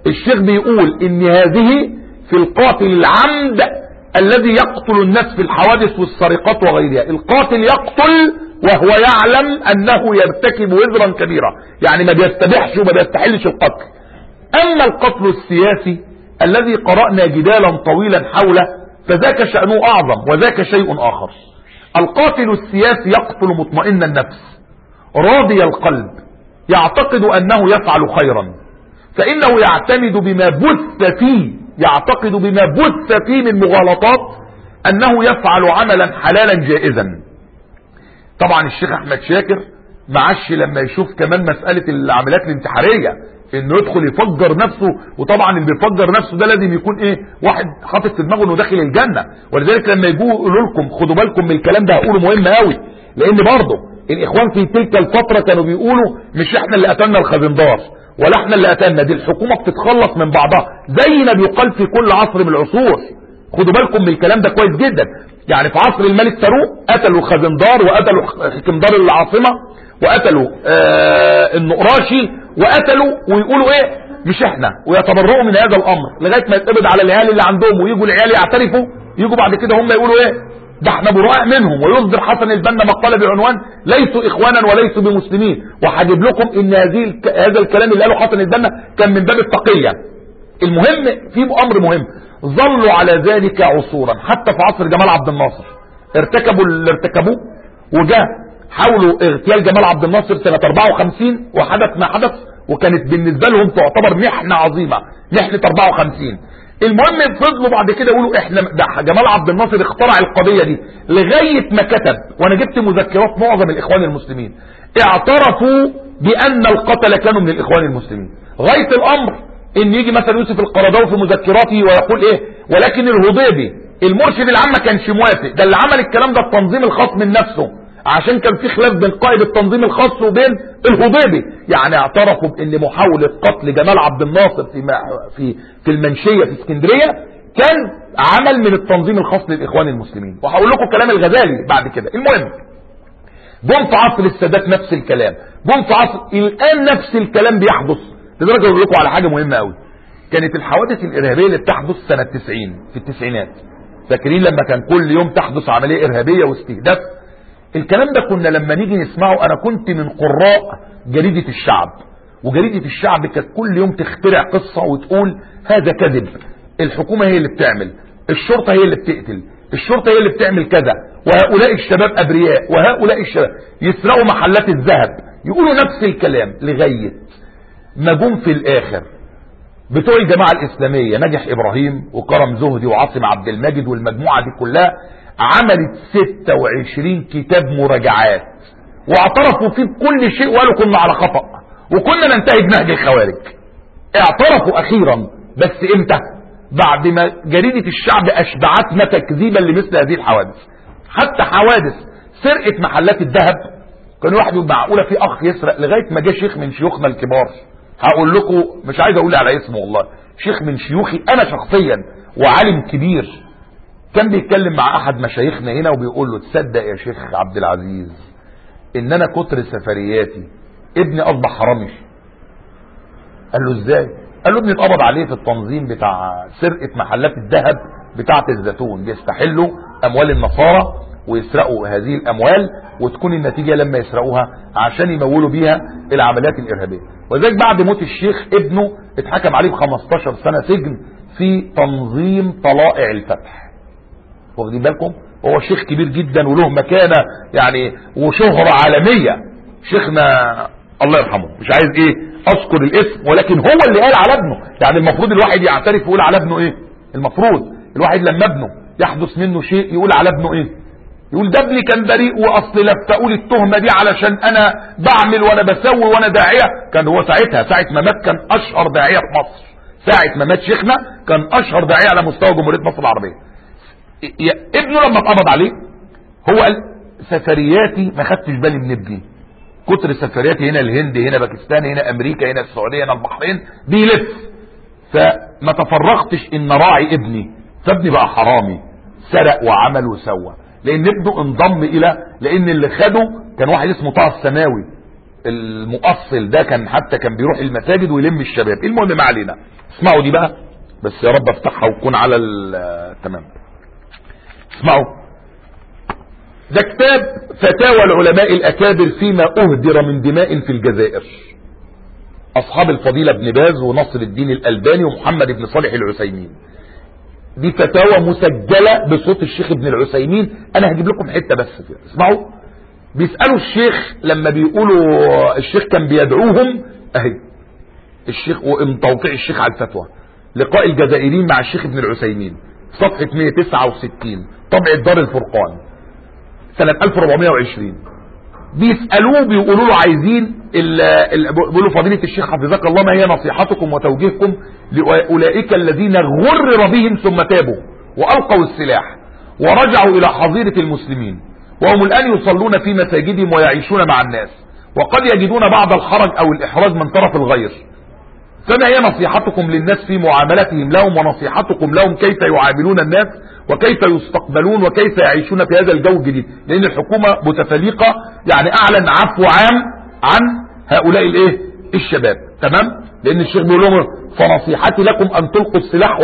Speaker 1: الشيخ بيقول ان هذه في القاتل العمد الذي يقتل الناس في الحوادث والسرقات وغيرها. القاتل يقتل وهو يعلم انه يرتكب وزرا كبيرا، يعني ما بيستبيحش وما بيستحلش القتل. اما القتل السياسي الذي قرأنا جدالا طويلا حوله فذاك شأنه اعظم وذاك شيء اخر. القاتل السياسي يقتل مطمئن النفس راضي القلب يعتقد انه يفعل خيرا، فانه يعتمد بما بث فيه، يعتقد بما بث فيه من مغالطات انه يفعل عملا حلالا جائزا. طبعا الشيخ احمد شاكر معش لما يشوف كمان مسألة العمليات الانتحارية انه يدخل يفجر نفسه، وطبعا اللي بيفجر نفسه ده لازم يكون ايه، واحد حاطط في دماغه انه داخل الجنة. ولذلك لما يجوا يقولوا لكم خدوا بالكم من الكلام ده هقوله مهم قوي، لان برضه الاخوان في تلك الفترة كانوا بيقولوا مش احنا اللي قتلنا الخزندار ولا احنا اللي قتلنا، دي الحكومة بتتخلص من بعضها زي ما بيقال في كل عصر من العصور. خدوا بالكم من الكلام ده كويس جدا. يعني في عصر الملك فاروق قتلوا الخزندار وقتلوا حكمدار العاصمة وقتلوا النقراشي وقتلوا ويقولوا ايه مش احنا، ويتبرؤوا من هذا الامر لغاية ما يتقبض على العيال اللي عندهم، ويجوا العيال يعترفوا، يجوا بعد كده هم يقولوا ايه ده احنا براء منهم، ويصدر حسن البنا مقالة بعنوان ليسوا اخوانا وليسوا بمسلمين. وهجيب لكم ان هذا الكلام اللي قاله حسن البنا كان من باب التقية. المهم في امر مهم، ظلوا على ذلك عصورا حتى في عصر جمال عبد الناصر ارتكبوا اللي ارتكبوه، وجاء حاولوا اغتيال جمال عبد الناصر سنة 54 وحدث ما حدث، وكانت بالنسبة لهم تعتبر محنة عظيمة، محنة 54. المهم فضلوا بعد كده يقولوا احنا ده جمال عبد الناصر اخترع القضية دي، لغاية ما كتب، وانا جبت مذكرات معظم الاخوان المسلمين اعترفوا بان القتلة كانوا من الاخوان المسلمين. غاية الامر ان يجي مثلا يوسف القرضاوي في مذكراته ويقول ايه ولكن الهضيبي المرشد العام ما كانش موافق، ده اللي عمل الكلام ده التنظيم الخاص من نفسه، عشان كان في خلاف بين قائد التنظيم الخاص وبين الهضيبي. يعني اعترفوا بان محاولة قتل جمال عبد الناصر في المنشية في اسكندرية كان عمل من التنظيم الخاص للاخوان المسلمين. وهقول لكم كلام الغزالي بعد كده. المهم جم في عصر السادات نفس الكلام، جم في عصر الان نفس الكلام بيحدث. لدرجة اقول لكم على حاجة مهمة قوي، كانت الحوادث الارهابية اللي بتحدث سنة 90 في التسعينات، فاكرين لما كان كل يوم تحدث عملية ارهابية واستهداف؟ الكلام ده كنا لما نيجي نسمعه، انا كنت من قراء جريدة الشعب، وجريدة الشعب كانت كل يوم تخترع قصة وتقول هذا كذب، الحكومة هي اللي بتعمل، الشرطة هي اللي بتقتل، الشرطة هي اللي بتعمل كذا، وهؤلاء الشباب ابرياء، وهؤلاء الشباب يسرقوا محلات الذهب، يقولوا نفس الكلام لغاية ما جم في الاخر بتوع الجماعة الاسلامية نجح ابراهيم وكرم زهدي وعاصم عبد المجيد والمجموعة دي كلها عملت 26 كتاب مراجعات واعترفوا فيه بكل شيء وقالوا كنا على خطأ وكنا ننتهي بنهج الخوارج. اعترفوا اخيرا، بس امتى؟ بعد ما جريدة الشعب اشبعتنا تكذيبا لمثل هذه الحوادث. حتى حوادث سرقة محلات الذهب كان واحد يقول معقولة في اخ يسرق، لغاية ما جه شيخ من شيوخنا الكبار، هقول لكم مش عايز اقول على اسمه والله، شيخ من شيوخي انا شخصيا وعالم كبير، كان بيتكلم مع احد مشايخنا هنا وبيقول له تصدق يا شيخ عبد العزيز ان انا كتر سفرياتي ابني اصبح حرامي؟ قال له ازاي؟ قال له ابني اتقبض عليه في التنظيم بتاع سرقة محلات الذهب بتاعة الزيتون، بيستحلوا اموال النصارى ويسرقوا هذه الاموال، وتكون النتيجة لما يسرقوها عشان يمولوا بيها العمليات الارهابية. وذلك بعد موت الشيخ ابنه اتحكم عليه ب15 سنة سجن في تنظيم طلائع الفتح. واخدين بالكم؟ هو شيخ كبير جدا وله مكانة يعني وشهرة عالمية، شيخنا الله يرحمه، مش عايز ايه اذكر الاسم، ولكن هو اللي قال على ابنه. يعني المفروض الواحد يعترف يقول على ابنه ايه، المفروض الواحد لما ابنه يحدث منه شيء يقول على ابنه ايه، يقول ده ابني كان بريء واصل لفتقول التهمة دي علشان انا بعمل وانا بسوي وانا داعية. كان هو ساعة ما مات كان اشهر داعية في مصر، ساعة ما مات شيخنا كان اشهر داعية على مستوى جمهورية مصر العربية. ابنه لما اتقبض عليه هو قال سفرياتي ما خدتش بالي من ابني، كتر سفرياتي هنا الهند هنا باكستان هنا امريكا هنا السعودية هنا البحرين بيلف، فما تفرغتش ان راعي ابني، فابني بقى حرامي سرق وعمل وسوى، لان ابنه انضم الى، لان اللي خده كان واحد اسمه طه السماوي، المؤصل ده حتى كان بيروح المساجد ويلم الشباب. المهم ما علينا، اسمعوا دي بقى بس يا رب افتحها وتكون على تمام. اسمعوا، ده كتاب فتاوى العلماء الأكابر فيما أهدر من دماء في الجزائر، أصحاب الفضيلة ابن باز ونصر الدين الألباني ومحمد بن صالح العثيمين. دي فتاوى مسجلة بصوت الشيخ ابن العثيمين. أنا هجيب لكم حتة بس فيها. اسمعوا، بيسألوا الشيخ لما بيقولوا الشيخ كان بيدعوهم اهي الشيخ ومتوقع الشيخ على الفتوى، لقاء الجزائريين مع الشيخ ابن العثيمين صفحة 169 طبعة دار الفرقان سنة 1420. بيسألوه بيقولوا له عايزين بيقولوا فضيلة الشيخ حفظك الله ما هي نصيحتكم وتوجيهكم لأولئك الذين غرر بهم ثم تابوا وألقوا السلاح ورجعوا إلى حظيرة المسلمين وهم الآن يصلون في مساجدهم ويعيشون مع الناس وقد يجدون بعض الحرج أو الإحراج من طرف الغير، فما هي نصيحتكم للناس في معاملتهم لهم ونصيحتكم لهم كيف يعاملون الناس وكيف يستقبلون وكيف يعيشون في هذا الجو الجديد، لأن الحكومة متفلقة يعني أعلن عفو عام عن هؤلاء الشباب. تمام، لأن الشيخ بيقول لهم فنصيحتي لكم أن تلقوا السلاح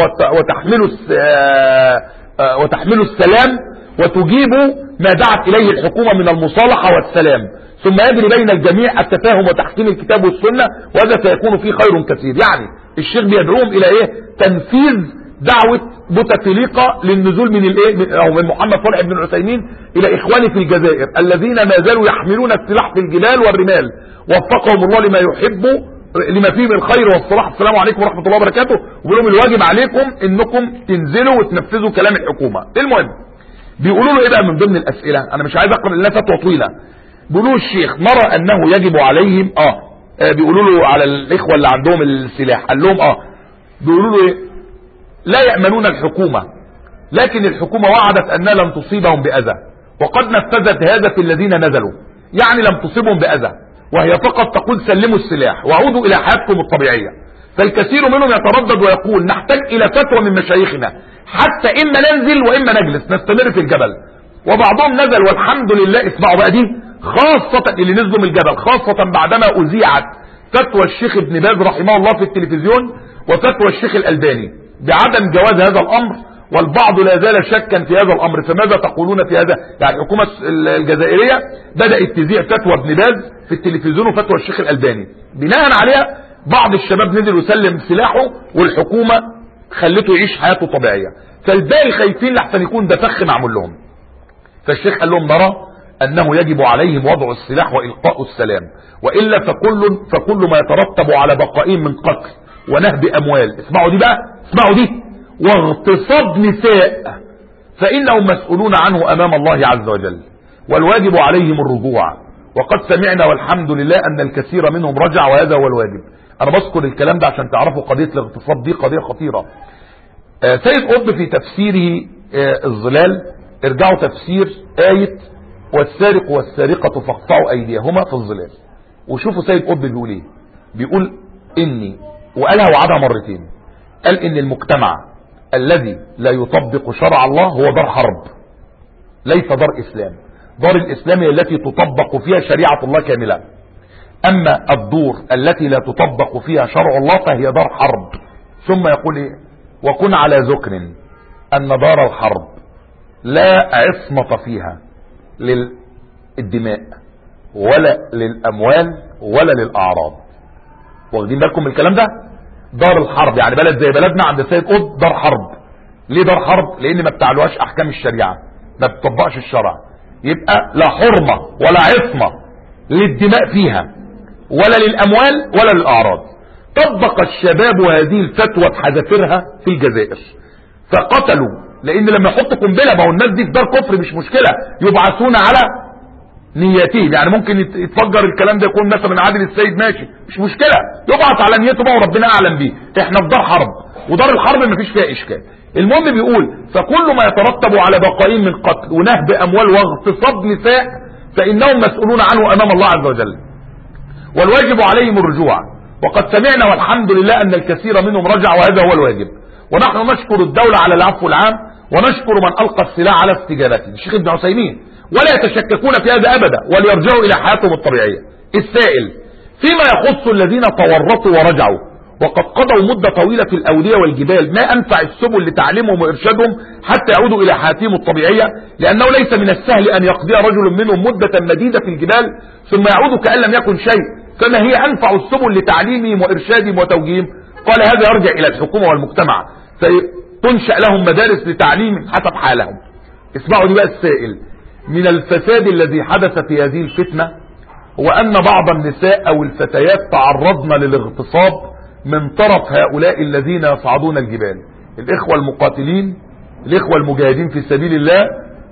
Speaker 1: وتحملوا السلام وتجيبوا ما دعت إليه الحكومة من المصالحة والسلام، ثم يجري بين الجميع التفاهم وتحكيم الكتاب والسنة وهذا سيكون فيه خير كثير. يعني الشيخ بيدعوهم إلى تنفيذ دعوة بوتفليقة للنزول من محمد صالح بن العثيمين إلى إخواني في الجزائر الذين ما زالوا يحملون السلاح في الجبال والرمال وفقهم الله لما يحب لما فيه من الخير والصلاح. السلام عليكم ورحمة الله وبركاته. وبيقول لهم الواجب عليكم انكم تنزلوا وتنفذوا كلام الحكومة. المهم بيقولوا له ايه بقى من ضمن الاسئلة، انا مش عايز اقرأ لنا فتوى طويلة. بيقولوا الشيخ نرى انه يجب عليهم بيقولوا له على الاخوة اللي عندهم السلاح، قال لهم بيقولوا له لا يأمنون الحكومة، لكن الحكومة وعدت انها لم تصيبهم بأذى وقد نفذت هذا في الذين نزلوا، يعني لم تصيبهم بأذى وهي فقط تقول سلموا السلاح وعودوا الى حياتكم الطبيعية. فالكثير منهم يتردد ويقول نحتاج الى فتوى من مشايخنا حتى اما ننزل واما نجلس نستمر في الجبل. وبعضهم نزل والحمد لله. اسمعوا بقى دي خاصة اللي نزلوا من الجبل، خاصة بعدما اذيعت فتوى الشيخ ابن باز رحمه الله في التلفزيون وفتوى الشيخ الألباني بعدم جواز هذا الامر، والبعض لا زال شكا في هذا الامر. فماذا تقولون في هذا؟ يعني الحكومة الجزائرية بدأت تذيع فتوى ابن باز في التلفزيون وفتوى الشيخ الألباني، بناء عليها بعض الشباب نزل وسلم سلاحه والحكومة خلته يعيش حياته طبيعية، فالباقي خايفين لحسن يكون ده فخ معمول لهم. فالشيخ قال لهم نرى انه يجب عليهم وضع السلاح والقاء السلام، والا فكل ما يترتب على بقائهم من قتل ونهب اموال، اسمعوا دي بقى، اسمعوا دي، واغتصاب نساء فانهم مسؤولون عنه امام الله عز وجل والواجب عليهم الرجوع، وقد سمعنا والحمد لله ان الكثير منهم رجع وهذا هو الواجب. انا بذكر الكلام ده عشان تعرفوا قضية الاغتصاب دي قضية خطيرة. سيد قطب في تفسيره الظلال، ارجعوا تفسير آية والسارق والسارقة فاقطعوا ايديهما في الظلال وشوفوا سيد قطب بيقول ايه. بيقول اني، وقالها وعدها مرتين، قال ان المجتمع الذي لا يطبق شرع الله هو دار حرب ليس دار اسلام. دار الاسلام هي التي تطبق فيها شريعة الله كاملة، اما الدور التي لا تطبق فيها شرع الله فهي دار حرب. ثم يقول ايه؟ وكن على ذكر ان دار الحرب لا عصمة فيها للدماء ولا للاموال ولا للاعراض. واخدين بالكم من الكلام ده؟ دار الحرب يعني بلد زي بلدنا عند السيد قطب دار حرب. ليه دار حرب؟ لان ما بتعلوهاش احكام الشريعة، ما بتطبقش الشرع، يبقى لا حرمة ولا عصمة للدماء فيها ولا للاموال ولا للاعراض. طبق الشباب هذه الفتوى بحذافيرها في الجزائر فقتلوا، لان لما يحط قنبله، ما هو الناس دي في دار كفر مش مشكله، يبعثون على نيتهم، يعني ممكن يتفجر الكلام ده يكون مثلا عادل السيد ماشي مش مشكله، يبعث على نيته بقى وربنا اعلم بيه. احنا في دار حرب ودار الحرب ما فيش فيها اشكال. المهم بيقول فكل ما يترتب على بقائهم من قتل ونهب اموال واغتصاب نساء فانهم مسؤولون عنه امام الله عز وجل والواجب عليهم الرجوع، وقد سمعنا والحمد لله ان الكثير منهم رجع وهذا هو الواجب. ونحن نشكر الدولة على العفو العام ونشكر من القى السلاح على استجابته، الشيخ ابن عثيمين، ولا يتشككون في هذا ابدا وليرجعوا الى حياتهم الطبيعية. السائل: فيما يخص الذين تورطوا ورجعوا وقد قضوا مدة طويلة في الأودية والجبال، ما أنفع السبل لتعليمهم وإرشادهم حتى يعودوا إلى حياتهم الطبيعية؟ لأنه ليس من السهل أن يقضي رجل منهم مدة مديدة في الجبال ثم يعود كأن لم يكن شيء، فما هي أنفع السبل لتعليمهم وإرشادهم وتوجيههم؟ قال: هذا يرجع إلى الحكومة والمجتمع، فتنشأ لهم مدارس لتعليم حسب حالهم. اسمعوا دي بقى السائل: من الفساد الذي حدث في هذه الفتنة هو أن بعض النساء أو الفتيات تعرضن للاغتصاب من طرف هؤلاء الذين يصعدون الجبال. الإخوة المقاتلين، الإخوة المجاهدين في سبيل الله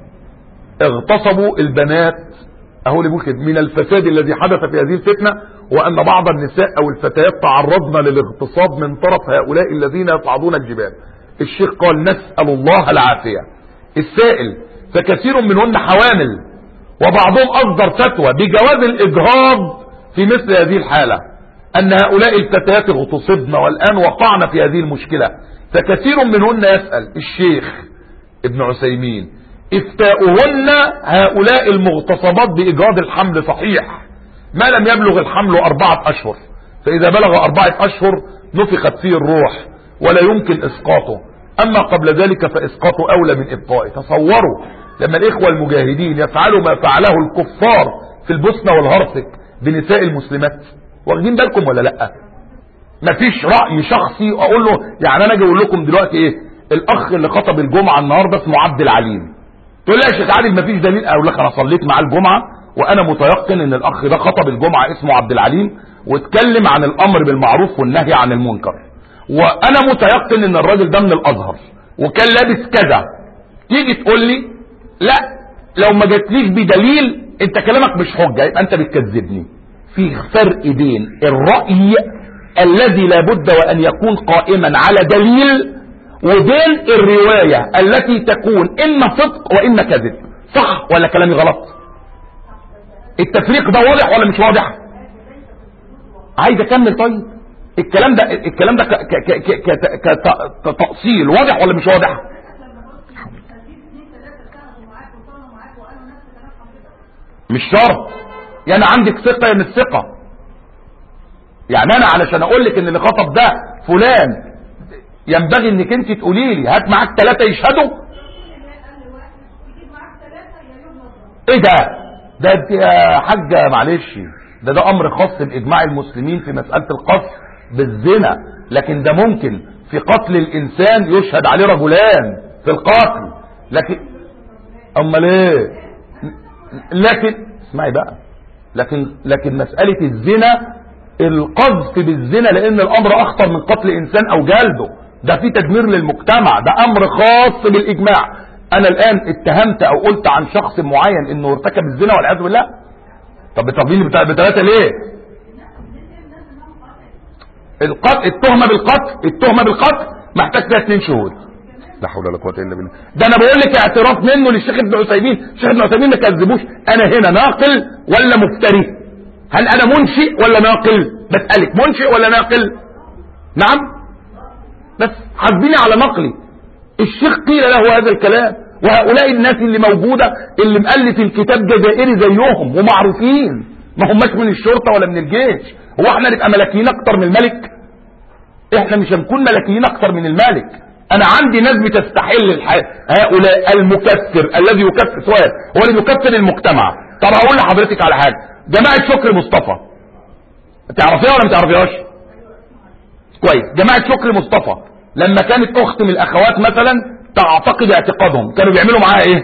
Speaker 1: اغتصبوا البنات. أهو اللي بيقول كده: من الفساد الذي حدث في هذه الفتنة هو أن بعض النساء أو الفتيات تعرضن للاغتصاب من طرف هؤلاء الذين يصعدون الجبال. الشيخ قال: نسأل الله العافية. السائل: فكثير منهن حوامل، وبعضهم أصدر فتوى بجواز الإجهاض في مثل هذه الحالة، أن هؤلاء الفتيات اغتصبن والآن وقعن في هذه المشكلة. فكثير منهن يسأل الشيخ ابن عثيمين: افتاؤهن هؤلاء المغتصبات بإجهاض الحمل صحيح ما لم يبلغ الحمل 4 أشهر، فإذا بلغ 4 أشهر نفخت فيه الروح ولا يمكن إسقاطه، أما قبل ذلك فإسقاطه أولى من إبقائه. تصوروا لما الإخوة المجاهدين يفعلوا ما فعله الكفار في البوسنة والهرسك بنساء المسلمات. واخدين بالكم ولا لا؟ مفيش رأي شخصي اقول له يعني انا اجي اقول لكم دلوقتي ايه الاخ اللي خطب الجمعة النهاردة اسمه عبد العليم، تقول لي يا شيخ عادل مفيش دليل. اقول لك انا صليت مع الجمعة وانا متيقن ان الاخ ده خطب الجمعة اسمه عبد العليم واتكلم عن الامر بالمعروف والنهي عن المنكر، وانا متيقن ان الراجل ده من الازهر وكان لابس كذا. تيجي تقول لي لا لو ما جاتليش بدليل انت كلامك مش حجة، يبقى انت بتكذبني. في فرق بين الرأي الذي لابد وأن يكون قائما على دليل وبين الرواية التي تكون إما صدق وإما كذب. صح ولا كلامي غلط؟ التفريق ده واضح ولا مش واضح؟ عايز أكمل. طيب الكلام ده كتأصيل واضح ولا مش واضح؟ مش شرط يعني عندك ثقة يا مش ثقة. يعني انا علشان اقول لك ان اللي خطب ده فلان ينبغي انك انت تقولي لي هات معاك 3 يشهدوا. ايه ده انت يا حاجة معلش، ده امر خاص باجماع المسلمين في مسألة القصد بالزنا، لكن ده ممكن في قتل الانسان يشهد عليه رجلان في القتل. لكن امال ايه؟ لكن اسمعي بقى، لكن مسألة الزنا القذف بالزنا لان الامر اخطر من قتل انسان او جلده، ده في تدمير للمجتمع، ده امر خاص بالاجماع. انا الان اتهمت او قلت عن شخص معين انه ارتكب الزنا والعياذ بالله، طب بتضربيني ب3 ليه؟ التهمة بالقتل محتاج فيها 2 شهود. لا حول ولا قوه الا بالله. ده انا بقول لك اعتراف منه للشيخ ابن عثيمين. الشيخ ابن عثيمين ما كذبوش. انا هنا ناقل ولا مفتري؟ هل انا منشئ ولا ناقل؟ بسألك منشئ ولا ناقل؟ نعم بس حاسبيني على نقلي. الشيخ قيل له هذا الكلام، وهؤلاء الناس اللي موجودة اللي مؤلف الكتاب جزائري زيهم ومعروفين، ما هماش من الشرطة ولا من الجيش. هو احنا نبقى ملكيين اكتر من الملك؟ احنا مش هنكون ملكيين اكتر من الملك. انا عندي ناس بتستحل هؤلاء المكفر الذي يكفر. سؤال: هو اللي يكفر المجتمع. طب هقول لحضرتك على حاجة، جماعة شكر مصطفى تعرفيها ولا ما تعرفيهاش؟ كويس. جماعة شكر مصطفى لما كانت اخت من الاخوات مثلا تعتقد اعتقادهم كانوا بيعملوا معاها ايه؟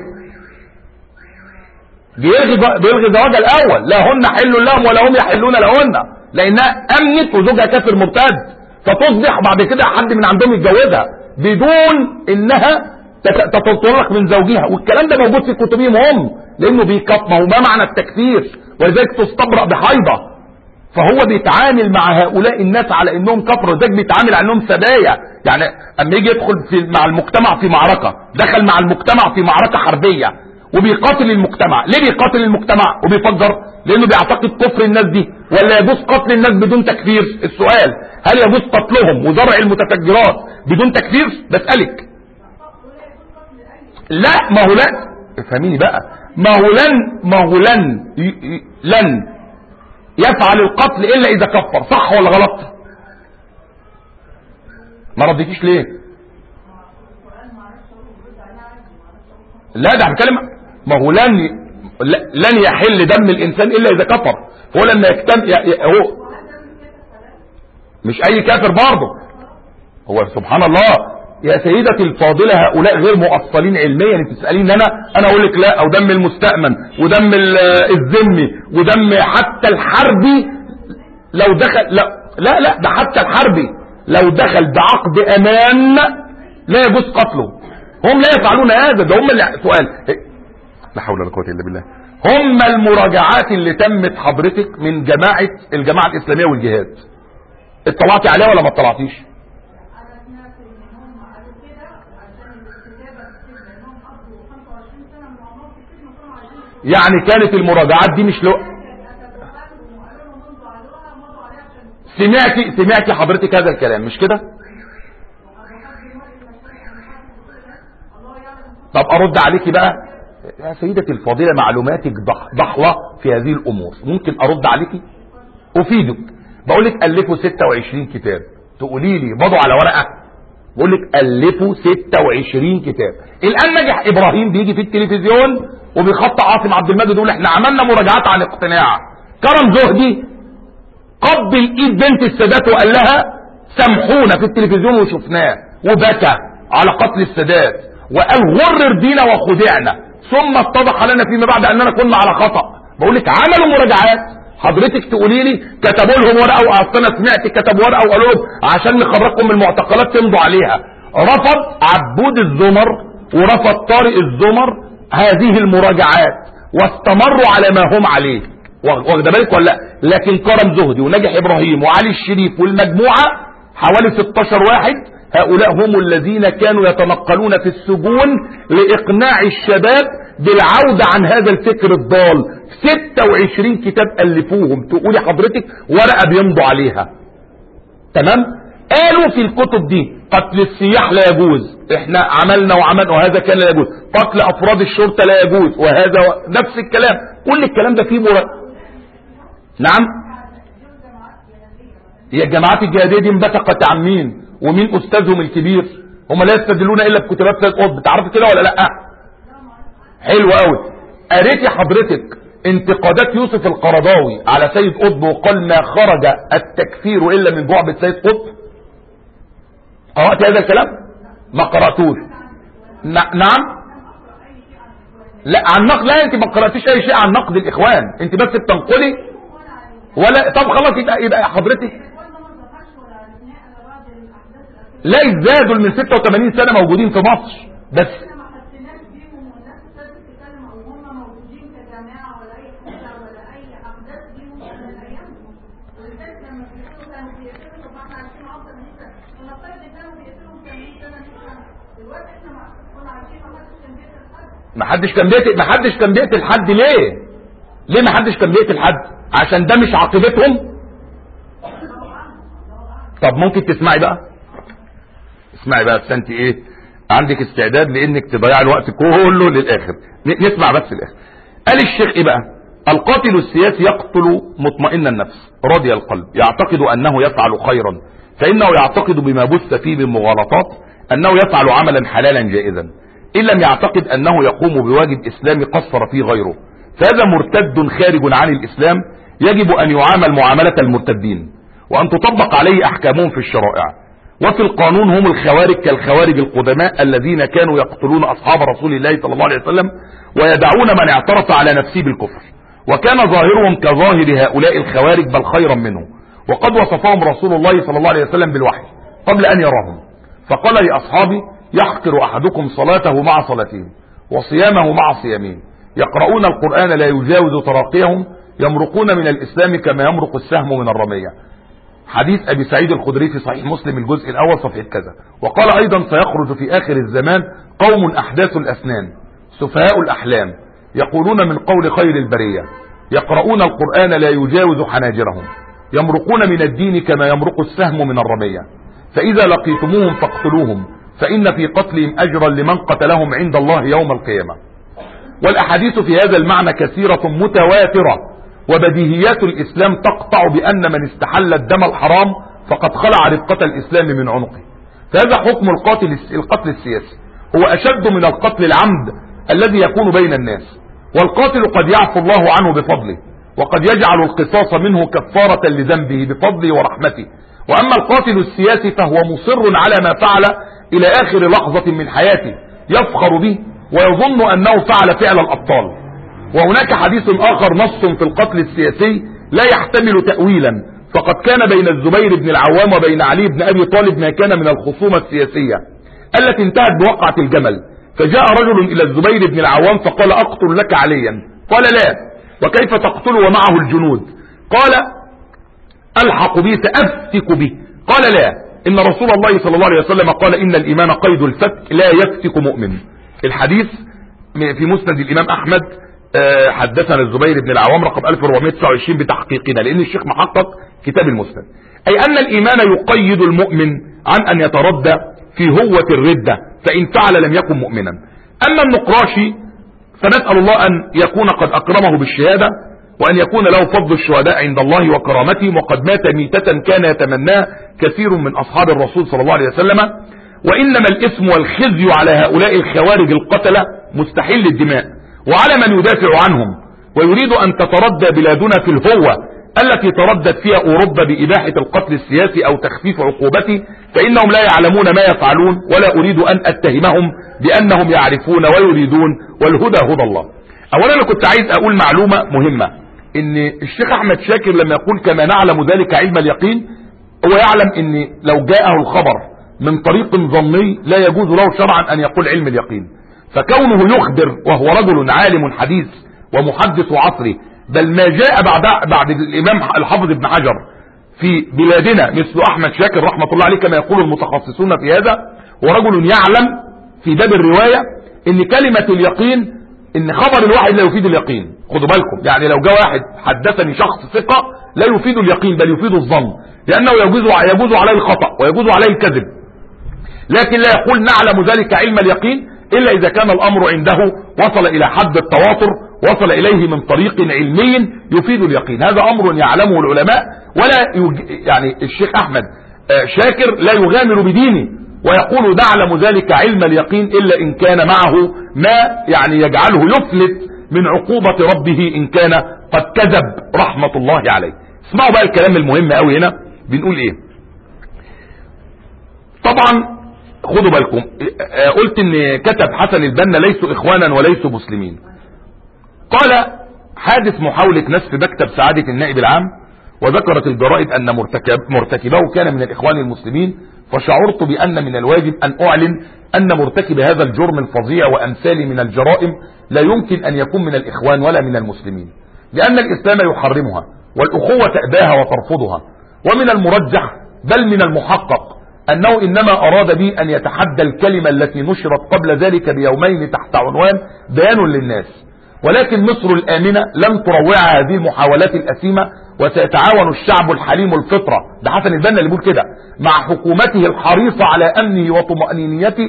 Speaker 1: بيلغي زواجها الاول، لا هن حل لهم ولا هم يحلون لهن، لانها امنت وزوجها كافر مرتد، فتصبح بعد كده حد من عندهم يتجوزها بدون انها تتطلق من زوجها. والكلام ده موجود في كتبهم هم، لانه بيكفر. وما معنى التكفير؟ ولذلك تستبرأ بحيضة. فهو بيتعامل مع هؤلاء الناس على انهم كفر، وذلك بيتعامل على انهم سبايا. يعني اما يجي يدخل مع المجتمع في معركة، دخل مع المجتمع في معركة حربية وبيقاتل المجتمع. ليه بيقاتل المجتمع وبيفجر؟ لانه بيعتقد كفر الناس دي. ولا يجوز قتل الناس بدون تكفير؟ السؤال: هل يجوز قتلهم وزرع المتفجرات بدون تكفير؟ بسألك. لا ما هو لا افهميني بقى، ما هو لن يفعل القتل الا اذا كفر، صح ولا غلط؟ ما رديتيش ليه؟ لا ده هنتكلم، ما هو لن يحل دم الانسان الا اذا كفر. هو لما هو مش اي كافر برضه، هو سبحان الله يا سيدتي الفاضلة، هؤلاء غير مؤصلين علميا. انت تسألين انا اقول لك لا، او دم المستأمن ودم الذمي ودم حتى الحربي لو دخل، لا ده حتى الحربي لو دخل بعقد امان لا يجوز قتله. هم لا يفعلون هذا، ده هم اللي سؤال لا حول ولا قوة الا بالله. هم المراجعات اللي تمت حضرتك من الجماعة الاسلامية والجهاد، اطلعتي عليها ولا ما اطلعتيش؟ يعني كانت المراجعات دي مش سمعتي حضرتك هذا الكلام مش كده؟ طب ارد عليكي بقى يا سيدتي الفاضلة، معلوماتك ضحلة في هذه الامور، ممكن ارد عليكي افيدك. بقول لك الفوا 26 كتاب، تقولي لي بضوا على ورقة؟ بقول لك الفوا 26 كتاب. الان نجح ابراهيم بيجي في التلفزيون وبيخط عاصم عبد المجيد يقول احنا عملنا مراجعات عن اقتناع. كرم زهدي قبل ايد بنت السادات وقال لها سامحونا في التلفزيون وشفناه، وبكى على قتل السادات وقال غرر بينا وخدعنا، ثم اتضح لنا فيما بعد اننا كنا على خطأ. بقول لك عملوا مراجعات، حضرتك تقولي لي كتبوا لهم ورقه، واصل انا سمعت كتبوا ورقه وقالوا لهم عشان نخرجكم من المعتقلات تمضوا عليها. رفض عبود الزمر ورفض طارق الزمر هذه المراجعات واستمروا على ما هم عليه، واخد بالك ولا لا؟ لكن كرم زهدي ونجح ابراهيم وعلي الشريف والمجموعه حوالي 16 واحد، هؤلاء هم الذين كانوا يتنقلون في السجون لاقناع الشباب بالعودة عن هذا الفكر الضال. 26 كتاب ألفوهم، تقولي حضرتك ورقة بيمضوا عليها، تمام؟ قالوا في الكتب دي قتل السياح لا يجوز، احنا عملنا وهذا كان لا يجوز، قتل افراد الشرطة لا يجوز، وهذا نفس الكلام، كل الكلام ده فيه نعم. هي الجماعات الجهادية دي انبثقت عن مين؟ ومين استاذهم الكبير؟ هم لا يستدلون الا بكتابات سيد قطب، تعرفي كده ولا لا؟ حلو قوي. قريتي حضرتك انتقادات يوسف القرضاوي على سيد قطب وقال ما خرج التكفير الا من بعبة سيد قطب؟ قرأت هذا الكلام؟ ما قرأتوش؟ نعم. لا عن نقد، لا انت ما قرأتيش اي شيء عن نقد الاخوان، انت بس بتنقلي ولا. طب خلاص يبقى حضرتك لا يزدادوا من 86 سنة موجودين في مصر بس. ما حدش كان بيقتل حد. ليه ما حدش كان بيقتل حد؟ عشان ده مش عاقبتهم. طب ممكن تسمعي بقى بس انت ايه عندك استعداد لانك تضيع الوقت كله للاخر. نسمع بس الاخر. قال الشيخ ايه بقى؟ القاتل السياسي يقتل مطمئن النفس راضي القلب، يعتقد انه يفعل خيرا، فانه يعتقد بما بث فيه من مغالطات انه يفعل عملا حلالا جائزا، ان لم يعتقد انه يقوم بواجب اسلامي قصر فيه غيره، فهذا مرتد خارج عن الاسلام، يجب ان يعامل معاملة المرتدين وان تطبق عليه احكامهم في الشرائع. وفي القانون هم الخوارج كالخوارج القدماء الذين كانوا يقتلون اصحاب رسول الله صلى الله عليه وسلم ويدعون من اعترف على نفسه بالكفر، وكان ظاهرهم كظاهر هؤلاء الخوارج بل خيرا منه، وقد وصفهم رسول الله صلى الله عليه وسلم بالوحي قبل ان يراهم، فقال لاصحابه يحقر احدكم صلاته مع صلاتهم وصيامه مع صيامهم، يقرؤون القرآن لا يجاوز تراقيهم، يمرقون من الاسلام كما يمرق السهم من الرمية. حديث ابي سعيد الخدري في صحيح مسلم الجزء الاول صفحة كذا. وقال ايضا سيخرج في اخر الزمان قوم احداث الاسنان سفهاء الاحلام، يقولون من قول خير البرية، يقرؤون القرآن لا يجاوز حناجرهم، يمرقون من الدين كما يمرق السهم من الرمية، فاذا لقيتموهم فاقتلوهم، فان في قتلهم اجرا لمن قتلهم عند الله يوم القيامة. والاحاديث في هذا المعنى كثيرة متواترة، وبديهيات الإسلام تقطع بأن من استحل الدم الحرام فقد خلع رقة الإسلام من عنقه. فهذا حكم القتل السياسي، هو أشد من القتل العمد الذي يكون بين الناس، والقاتل قد يعفو الله عنه بفضله، وقد يجعل القصاص منه كفارة لذنبه بفضله ورحمته. وأما القاتل السياسي فهو مصر على ما فعل إلى آخر لحظة من حياته، يفخر به ويظن أنه فعل فعل الأبطال. وهناك حديث آخر نص في القتل السياسي لا يحتمل تأويلا، فقد كان بين الزبير بن العوام وبين علي بن أبي طالب ما كان من الخصومة السياسية التي انتهت بوقعة الجمل. فجاء رجل إلى الزبير بن العوام فقال أقتل لك عليا، قال لا، وكيف تقتل ومعه الجنود؟ قال ألحق به سأفتك به، قال لا، إن رسول الله صلى الله عليه وسلم قال إن الإيمان قيد الفتك لا يفتك مؤمن. الحديث في مسند الإمام أحمد. حدثنا الزبير بن العوام رقم 1429 بتحقيقنا، لأن الشيخ محقق كتاب المسند، أي أن الإيمان يقيد المؤمن عن أن يتردى في هوة الردة، فإن فعل لم يكن مؤمنا. أما النقراشي فنسأل الله أن يكون قد أكرمه بالشهادة، وأن يكون له فضل الشهداء عند الله وكرامته، وقد مات ميتة كان يتمناه كثير من أصحاب الرسول صلى الله عليه وسلم. وإنما الإثم والخزي على هؤلاء الخوارج القتلة مستحل الدماء، وعلى من يدافع عنهم ويريد أن تتردى بلادنا في الهوة التي تردد فيها أوروبا بإباحة القتل السياسي أو تخفيف عقوبته، فإنهم لا يعلمون ما يفعلون، ولا أريد أن أتهمهم بأنهم يعرفون ويريدون، والهدى هدى الله. أولا أنا كنت عايز أقول معلومة مهمة، إن الشيخ أحمد شاكر لما يقول كما نعلم ذلك علم اليقين، هو يعلم إن لو جاءه الخبر من طريق ظني لا يجوز له شرعا أن يقول علم اليقين، فكونه يخبر وهو رجل عالم حديث ومحدث عصري، بل ما جاء بعد الإمام الحافظ ابن حجر في بلادنا مثل أحمد شاكر رحمة الله عليه كما يقول المتخصصون في هذا، ورجل يعلم في باب الرواية إن كلمة اليقين، إن خبر الواحد لا يفيد اليقين. خدوا بالكم، يعني لو جاء واحد حدثني شخص ثقة لا يفيد اليقين بل يفيد الظن، لأنه يجوز عليه الخطأ ويجوز عليه الكذب، لكن لا يقول نعلم ذلك علم اليقين إلا إذا كان الأمر عنده وصل إلى حد التواتر، وصل إليه من طريق علمي يفيد اليقين. هذا أمر يعلمه العلماء، ولا يعني الشيخ أحمد شاكر لا يغامر بدينه ويقول نعلم ذلك علم اليقين إلا إن كان معه ما يعني يجعله يفلت من عقوبة ربه إن كان قد كذب رحمة الله عليه. اسمعوا بقى الكلام المهم قوي هنا، بنقول إيه؟ طبعا خدوا بالكم، قلت ان كتب حسن البنا ليسوا اخوانا وليسوا مسلمين. قال حادث محاولة نسف مكتب سعادة النائب العام، وذكرت الجرائد ان مرتكبه كان من الاخوان المسلمين، فشعرت بان من الواجب ان اعلن ان مرتكب هذا الجرم الفظيع وامثاله من الجرائم لا يمكن ان يكون من الاخوان ولا من المسلمين، لان الاسلام يحرمها والاخوة تأباها وترفضها. ومن المرجح بل من المحقق أنه إنما أراد به أن يتحدى الكلمة التي نشرت قبل ذلك بيومين تحت عنوان بيان للناس. ولكن مصر الآمنة لن تروع هذه المحاولات الأثيمة، وسيتعاون الشعب الحليم الفطرة، ده حسن البنا اللي بيقول كده، مع حكومته الحريصة على أمنه وطمأنينيته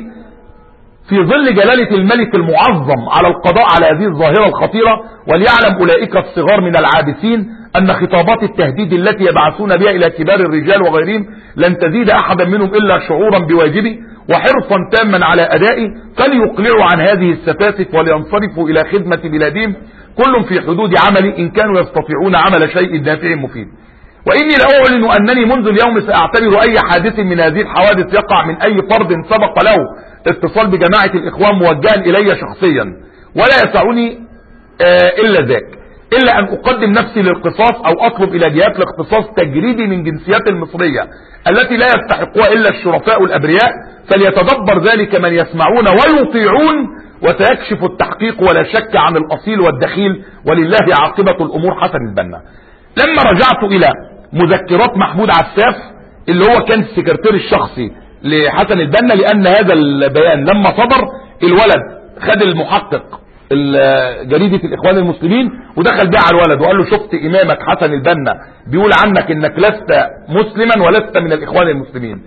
Speaker 1: في ظل جلالة الملك المعظم على القضاء على هذه الظاهرة الخطيرة. وليعلم أولئك الصغار من العابثين أن خطابات التهديد التي يبعثون بها إلى كبار الرجال وغيرهم لن تزيد أحدا منهم إلا شعورا بواجبه وحرصا تاما على أدائه، فليقلعوا عن هذه السفاسف ولينصرفوا إلى خدمة بلادهم، كل في حدود عمل إن كانوا يستطيعون عمل شيء نافع مفيد. وإني لأعلن أنني منذ اليوم سأعتبر أي حادث من هذه الحوادث يقع من أي فرد سبق له اتصال بجماعة الإخوان موجها إلي شخصيا، ولا يسعني إلا ذاك، إلا أن أقدم نفسي للقصاص أو أطلب إلى جهات الاختصاص تجريدي من جنسيات المصرية التي لا يستحقها إلا الشرفاء الأبرياء، فليتدبر ذلك من يسمعون ويطيعون، وسيكشف التحقيق ولا شك عن الأصيل والدخيل، ولله عاقبة الأمور. حسن البنا. لما رجعت إلى مذكرات محمود عساف اللي هو كان السكرتير الشخصي لحسن البنا، لأن هذا البيان لما صدر الولد خد المحقق جريدة الإخوان المسلمين ودخل بيها على الولد وقال له شفت إمامك حسن البنا بيقول عنك إنك لست مسلما ولست من الإخوان المسلمين.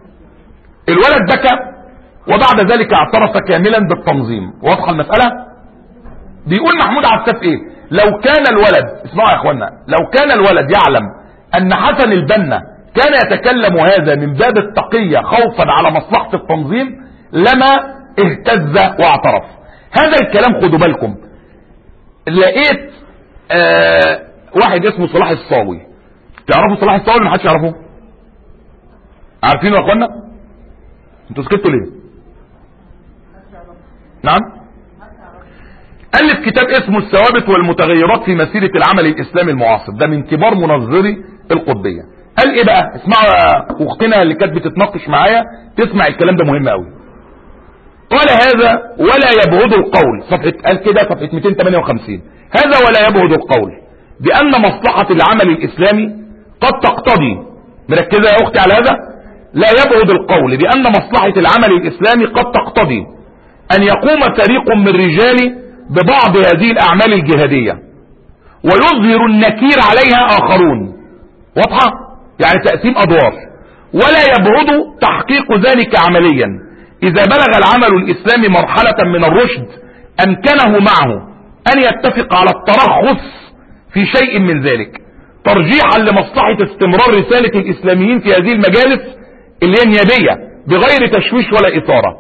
Speaker 1: الولد بكى وبعد ذلك اعترف كاملا بالتنظيم. واضحة المسألة؟ بيقول محمود عساف إيه؟ لو كان الولد، اسمعوا يا اخوانا، لو كان الولد يعلم ان حسن البنا كان يتكلم هذا من باب التقية خوفا على مصلحة التنظيم لما اهتز واعترف. هذا الكلام خدوا بالكم. لقيت واحد اسمه صلاح الصاوي. تعرفوا صلاح الصاوي؟ ما حدش يعرفه؟ عارفينه يا اخوانا؟ انتوا سكتوا ليه؟ نعم. الف كتاب اسمه الثوابت والمتغيرات في مسيرة العمل الاسلامي المعاصر، ده من كبار منظري القطبية. قال ايه بقى؟ اسمعوا اختنا اللي كانت بتتناقش معايا تسمع الكلام ده مهم قوي. قال هذا ولا يبعد القول، صفحة قال كده صفحة 258، هذا ولا يبعد القول بأن مصلحة العمل الإسلامي قد تقتضي، مركزة يا أختي على هذا، لا يبعد القول بأن مصلحة العمل الإسلامي قد تقتضي أن يقوم فريق من رجال ببعض هذه الأعمال الجهادية ويظهر النكير عليها آخرون. واضحة؟ يعني تقسيم أدوار. ولا يبعد تحقيق ذلك عمليا إذا بلغ العمل الإسلامي مرحلة من الرشد أمكنه معه أن يتفق على الترخص في شيء من ذلك ترجيحا لمصلحة استمرار رسالة الإسلاميين في هذه المجالس اللي هي النيابية بغير تشويش ولا إثارة.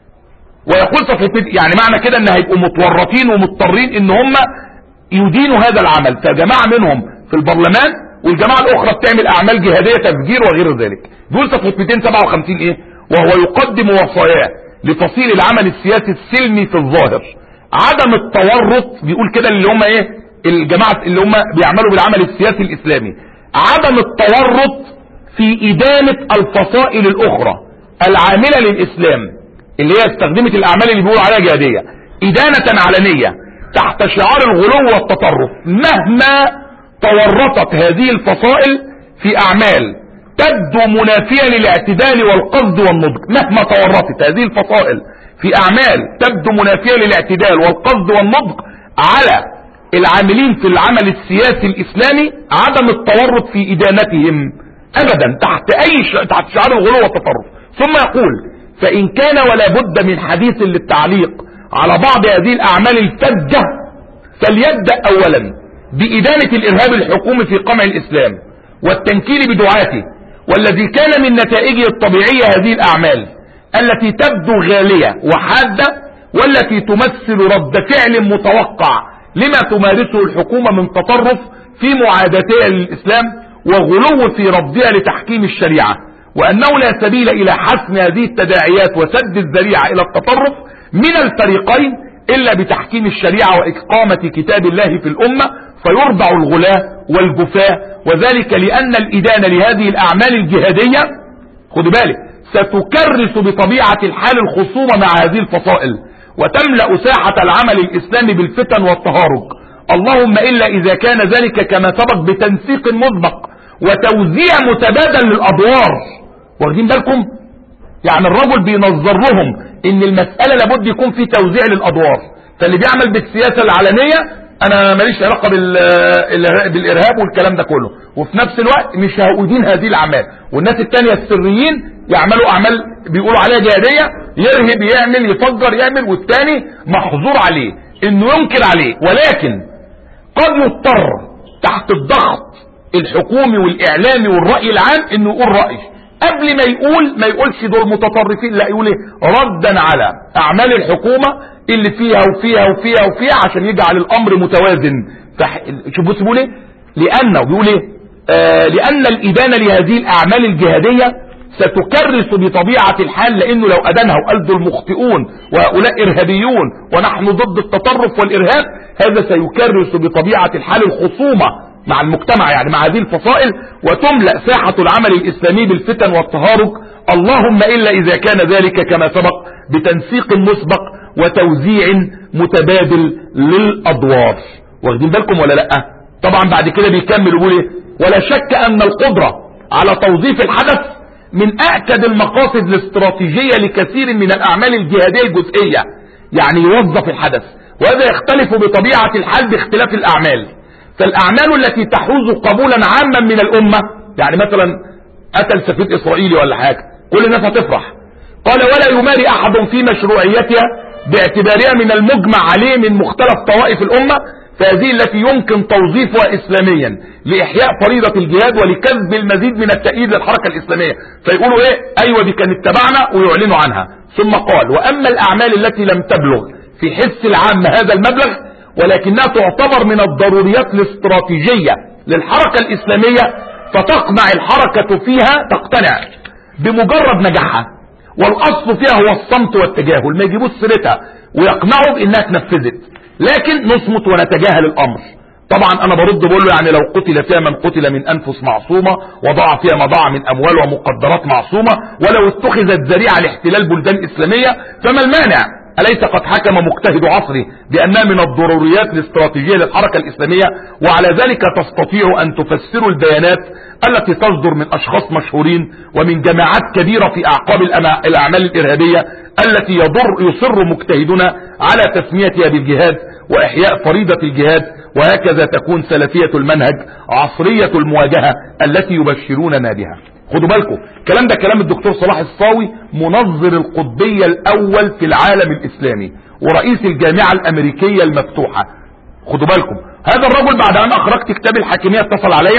Speaker 1: ويقول صفحة يعني معنى كده ان هيبقوا متورطين ومضطرين ان هم يدينوا هذا العمل، فجماعة منهم في البرلمان والجماعة الأخرى بتعمل أعمال جهادية تفجير وغير ذلك. دول صفحة 257 إيه؟ وهو يقدم وصاياه لتصير العمل السياسي السلمي في الظاهر عدم التورط، بيقول كده اللي هم ايه الجماعة اللي هم بيعملوا بالعمل السياسي الاسلامي، عدم التورط في ادانة الفصائل الاخرى العاملة للاسلام اللي هي استخدمت الاعمال اللي بيقولوا عليها جهادية ادانة علنية تحت شعار الغلو والتطرف، مهما تورطت هذه الفصائل في اعمال تبدو منافية للاعتدال والقصد والنضج، مهما تورطت هذه الفصائل في اعمال تبدو منافية للاعتدال والقصد والنضج على العاملين في العمل السياسي الاسلامي عدم التورط في ادانتهم ابدا تحت شعار الغلو والتطرف. ثم يقول فان كان ولا بد من حديث للتعليق على بعض هذه الاعمال الفجة فليبدأ اولا بادانة الارهاب الحكومي في قمع الاسلام والتنكيل بدعاته، والذي كان من نتائجه الطبيعية هذه الأعمال التي تبدو غالية وحادة والتي تمثل رد فعل متوقع لما تمارسه الحكومة من تطرف في معاداتها للإسلام وغلو في ردها لتحكيم الشريعة، وأنه لا سبيل إلى حسم هذه التداعيات وسد الذريعة إلى التطرف من الفريقين إلا بتحكيم الشريعة وإقامة كتاب الله في الأمة فيرضع الغلاة والجفاة، وذلك لأن الإدانة لهذه الأعمال الجهادية خد بالك ستكرس بطبيعة الحال الخصومة مع هذه الفصائل وتملأ ساحة العمل الإسلامي بالفتن والتهارج، اللهم إلا إذا كان ذلك كما سبق بتنسيق مسبق وتوزيع متبادل للأدوار. واخدين بالكم؟ يعني الرجل بينظر لهم إن المسألة لابد يكون في توزيع للأدوار، فاللي بيعمل بالسياسة العلنية انا ماليش علاقه بالارهاب والكلام ده كله، وفي نفس الوقت مش هأدين هذه الاعمال، والناس التانية السريين يعملوا اعمال بيقولوا عليها جهادية، يرهب يعمل يفجر يعمل، والتاني محظور عليه انه ينكر عليه، ولكن قد يضطر تحت الضغط الحكومي والاعلامي والرأي العام انه يقول رأي قبل ما يقولش دول متطرفين، لا يقول ايه ردا على اعمال الحكومة اللي فيها وفيها وفيها وفيها عشان يجعل الامر متوازن. شوفوا بيقول ايه لانه بيقول ايه لان الادانة لهذه الاعمال الجهادية ستكرس بطبيعة الحال، لانه لو ادانها وقال دول مخطئون وهؤلاء ارهابيون ونحن ضد التطرف والارهاب، هذا سيكرس بطبيعة الحال الخصومة مع المجتمع يعني مع هذه الفصائل وتملأ ساحة العمل الإسلامي بالفتن والتهارج، اللهم إلا إذا كان ذلك كما سبق بتنسيق مسبق وتوزيع متبادل للأدوار. واخدين بالكم ولا لأ؟ طبعا بعد كده بيكمل يقول ايه ولا شك أن القدرة على توظيف الحدث من أأكد المقاصد الاستراتيجية لكثير من الأعمال الجهادية الجزئية، يعني يوظف الحدث، وهذا يختلف بطبيعة الحال باختلاف الأعمال. فالأعمال التي تحوز قبولا عاما من الأمة، يعني مثلا قتل سفير إسرائيلي ولا حاجة كل الناس هتفرح، قال ولا يماري أحد في مشروعيتها باعتبارها من المجمع عليه من مختلف طوائف الأمة، فهذه التي يمكن توظيفها إسلاميا لإحياء فريضة الجهاد ولكسب المزيد من التأييد للحركة الإسلامية. فيقولوا ايه؟ ايوه دي كانت تبعنا، ويعلنوا عنها. ثم قال: واما الأعمال التي لم تبلغ في حس العام هذا المبلغ ولكنها تعتبر من الضروريات الاستراتيجية للحركة الإسلامية، فتقنع الحركة فيها، تقتنع بمجرد نجاحها، والأصل فيها هو الصمت والتجاهل، ما يجيبوش سيرتها ويقنعوا بأنها اتنفذت، لكن نصمت ونتجاهل الأمر. طبعا أنا برد بقول له يعني لو قتل فيها من قتل من أنفس معصومة، وضاع فيها ما ضاع من أموال ومقدرات معصومة، ولو اتخذت ذريعة لاحتلال بلدان إسلامية، فما المانع؟ أليس قد حكم مجتهد عصره بأنها من الضروريات الاستراتيجية للحركة الإسلامية؟ وعلى ذلك تستطيع أن تفسر البيانات التي تصدر من أشخاص مشهورين ومن جماعات كبيرة في أعقاب الأعمال الإرهابية التي يصر مجتهدون على تسميتها بالجهاد وإحياء فريضة الجهاد، وهكذا تكون سلفية المنهج عصرية المواجهة التي يبشروننا بها. خدوا بالكم، الكلام ده كلام الدكتور صلاح الصاوي، منظر القطبية الأول في العالم الإسلامي ورئيس الجامعة الأمريكية المفتوحة. خدوا بالكم، هذا الرجل بعد أن أخرجت كتاب الحاكمية اتصل عليا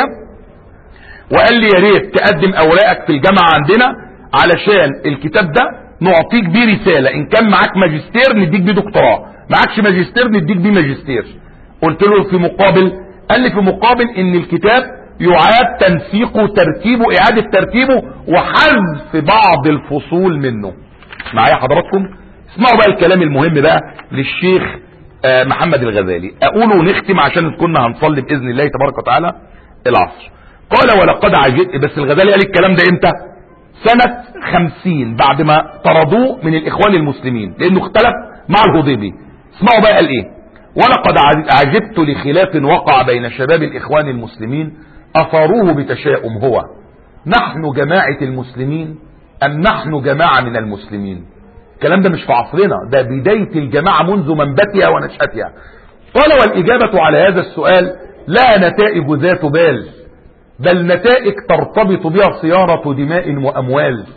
Speaker 1: وقال لي يا ريت تقدم أوراقك في الجامعة عندنا علشان الكتاب ده نعطيك بيه رسالة، إن كان معاك ماجستير نديك بيه دكتوراه، معاكش ماجستير نديك بيه ماجستير. قلت له في مقابل، قال لي في مقابل إن الكتاب يعاد تنسيقه، ترتيبه، اعادة ترتيبه، وحذف بعض الفصول منه. معايا حضراتكم؟ اسمعوا بقى الكلام المهم بقى للشيخ محمد الغزالي، اقوله ونختم عشان كنا هنصلي باذن الله تبارك وتعالى العصر. قال: ولقد عجبت، بس الغزالي قال الكلام ده امتى؟ سنة 50 بعد ما طردوه من الاخوان المسلمين لانه اختلف مع الهضيبي. اسمعوا بقى قال ايه: ولقد عجبت لخلاف وقع بين شباب الاخوان المسلمين أثاروه بتشاؤم، هو نحن جماعة المسلمين أم نحن جماعة من المسلمين؟ الكلام ده مش في عصرنا، ده بداية الجماعة منذ منبتها ونشأتها. قال: والإجابة على هذا السؤال لا نتائج ذات بال، بل نتائج ترتبط بها صيانة دماء وأموال.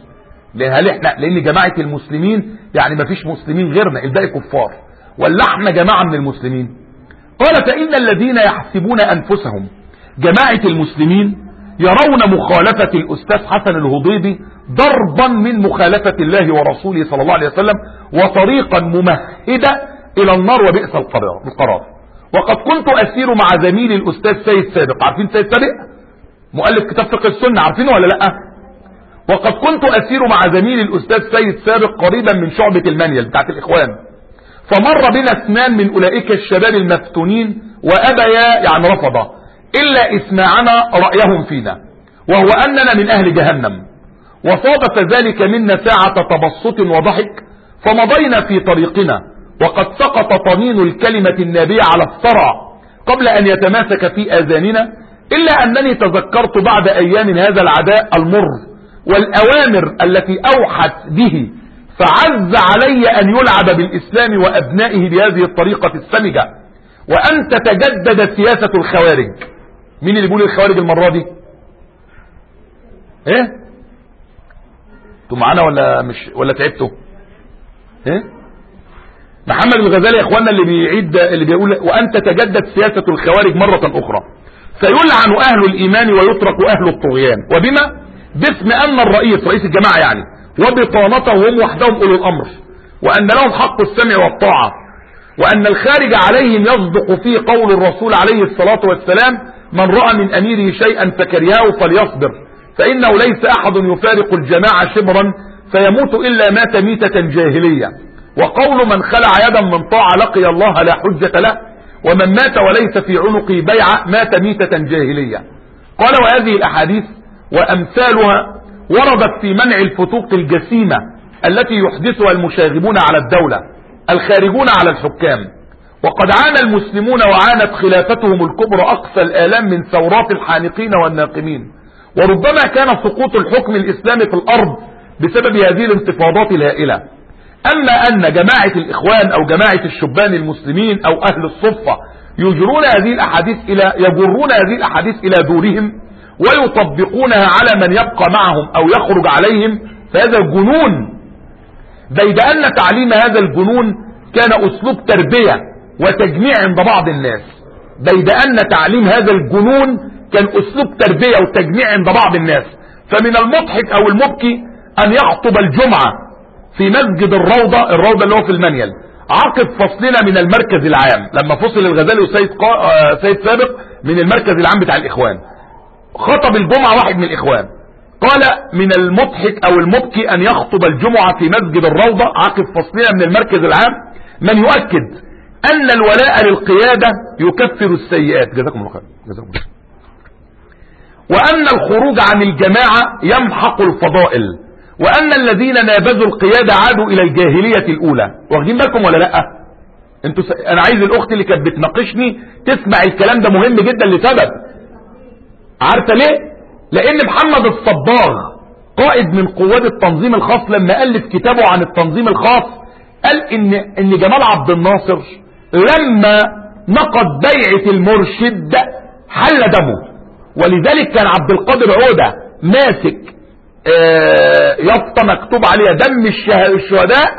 Speaker 1: لأن جماعة المسلمين يعني ما فيش مسلمين غيرنا، الباقي كفار، ولا احنا جماعة من المسلمين؟ قال: فإن الذين يحسبون أنفسهم جماعة المسلمين يرون مخالفة الأستاذ حسن الهضيبي ضربا من مخالفة الله ورسوله صلى الله عليه وسلم، وطريقا ممهدة إلى النار وبئس القرار. وقد كنت أسير مع زميلي الأستاذ سيد سابق، عارفين سيد سابق؟ مؤلف كتاب فقه السنة، عارفينه ولا لأ؟ وقد كنت أسير مع زميلي الأستاذ سيد سابق قريبا من شعبة المنيل بتاعت الإخوان، فمر بنا اثنان من أولئك الشباب المفتونين وأبيا، يعني رفضا، إلا إسماعنا رأيهم فينا، وهو أننا من أهل جهنم. وصادف ذلك منا ساعة تبسط وضحك، فمضينا في طريقنا وقد سقط طنين الكلمة النابية على الثرى قبل أن يتماسك في آذاننا، إلا أنني تذكرت بعد أيام هذا العداء المر والأوامر التي أوحت به، فعز علي أن يلعب بالإسلام وأبنائه بهذه الطريقة السمجة، وأن تتجدد سياسة الخوارج. مين اللي بيقول الخوارج المرة دي؟ ايه انتوا معانا ولا مش، ولا تعبتوا؟ ايه محمد الغزالي يا اخوانا اللي بيقول وأن تتجدد سياسة الخوارج مرة اخرى، فيلعن اهل الايمان ويترك اهل الطغيان، وبما باسم ان رئيس الجماعة يعني وبطانته هم وحدهم اولو الامر، وان لهم حق السمع والطاعة، وان الخارج عليهم يصدق فيه قول الرسول عليه الصلاة والسلام: من رأى من اميره شيئا فكرهه فليصبر، فانه ليس احد يفارق الجماعة شبرا فيموت الا مات ميتة جاهلية، وقول من خلع يدا من طاعة لقي الله لا حجة له، ومن مات وليس في عنقه بيعة مات ميتة جاهلية. قال: وهذه الاحاديث وامثالها وردت في منع الفتوق الجسيمة التي يحدثها المشاغبون على الدولة الخارجون على الحكام، وقد عانى المسلمون وعانت خلافتهم الكبرى أقصى الآلام من ثورات الحانقين والناقمين، وربما كان سقوط الحكم الإسلامي في الأرض بسبب هذه الانتفاضات الهائلة. أما أن جماعة الإخوان أو جماعة الشبان المسلمين أو أهل الصفة يجرون هذه الأحاديث إلى دورهم ويطبقونها على من يبقى معهم أو يخرج عليهم، فهذا جنون، بيد أن تعليم هذا الجنون كان أسلوب تربية وتجميع عند بعض الناس، بيد أن تعليم هذا الجنون كان أسلوب تربية وتجميع عند بعض الناس. فمن المضحك أو المبكي أن يخطب الجمعة في مسجد الروضة اللي هو في المنيل عقب فصلنا من المركز العام، لما فصل الغزالي وسيد سابق من المركز العام بتاع الإخوان، خطب الجمعة واحد من الإخوان قال من المضحك أو المبكي أن يخطب الجمعة في مسجد الروضة عقب فصلنا من المركز العام من يؤكد أن الولاء للقيادة يكفر السيئات. جزاكم الله خير. جزاكم الله. وأن الخروج عن الجماعة يمحق الفضائل، وأن الذين نابذوا القيادة عادوا إلى الجاهلية الأولى. واخدين بالكم ولا لأ؟ أنا عايز الأخت اللي كانت بتناقشني تسمع الكلام ده، مهم جدا لسبب. عارفة ليه؟ لأن محمد الصباغ قائد من قوات التنظيم الخاص لما ألف كتابه عن التنظيم الخاص قال إن جمال عبد الناصر لما نقض بيعة المرشد حل دمه، ولذلك كان عبد القادر عودة ماسك يافطة مكتوب عليها دم الشهداء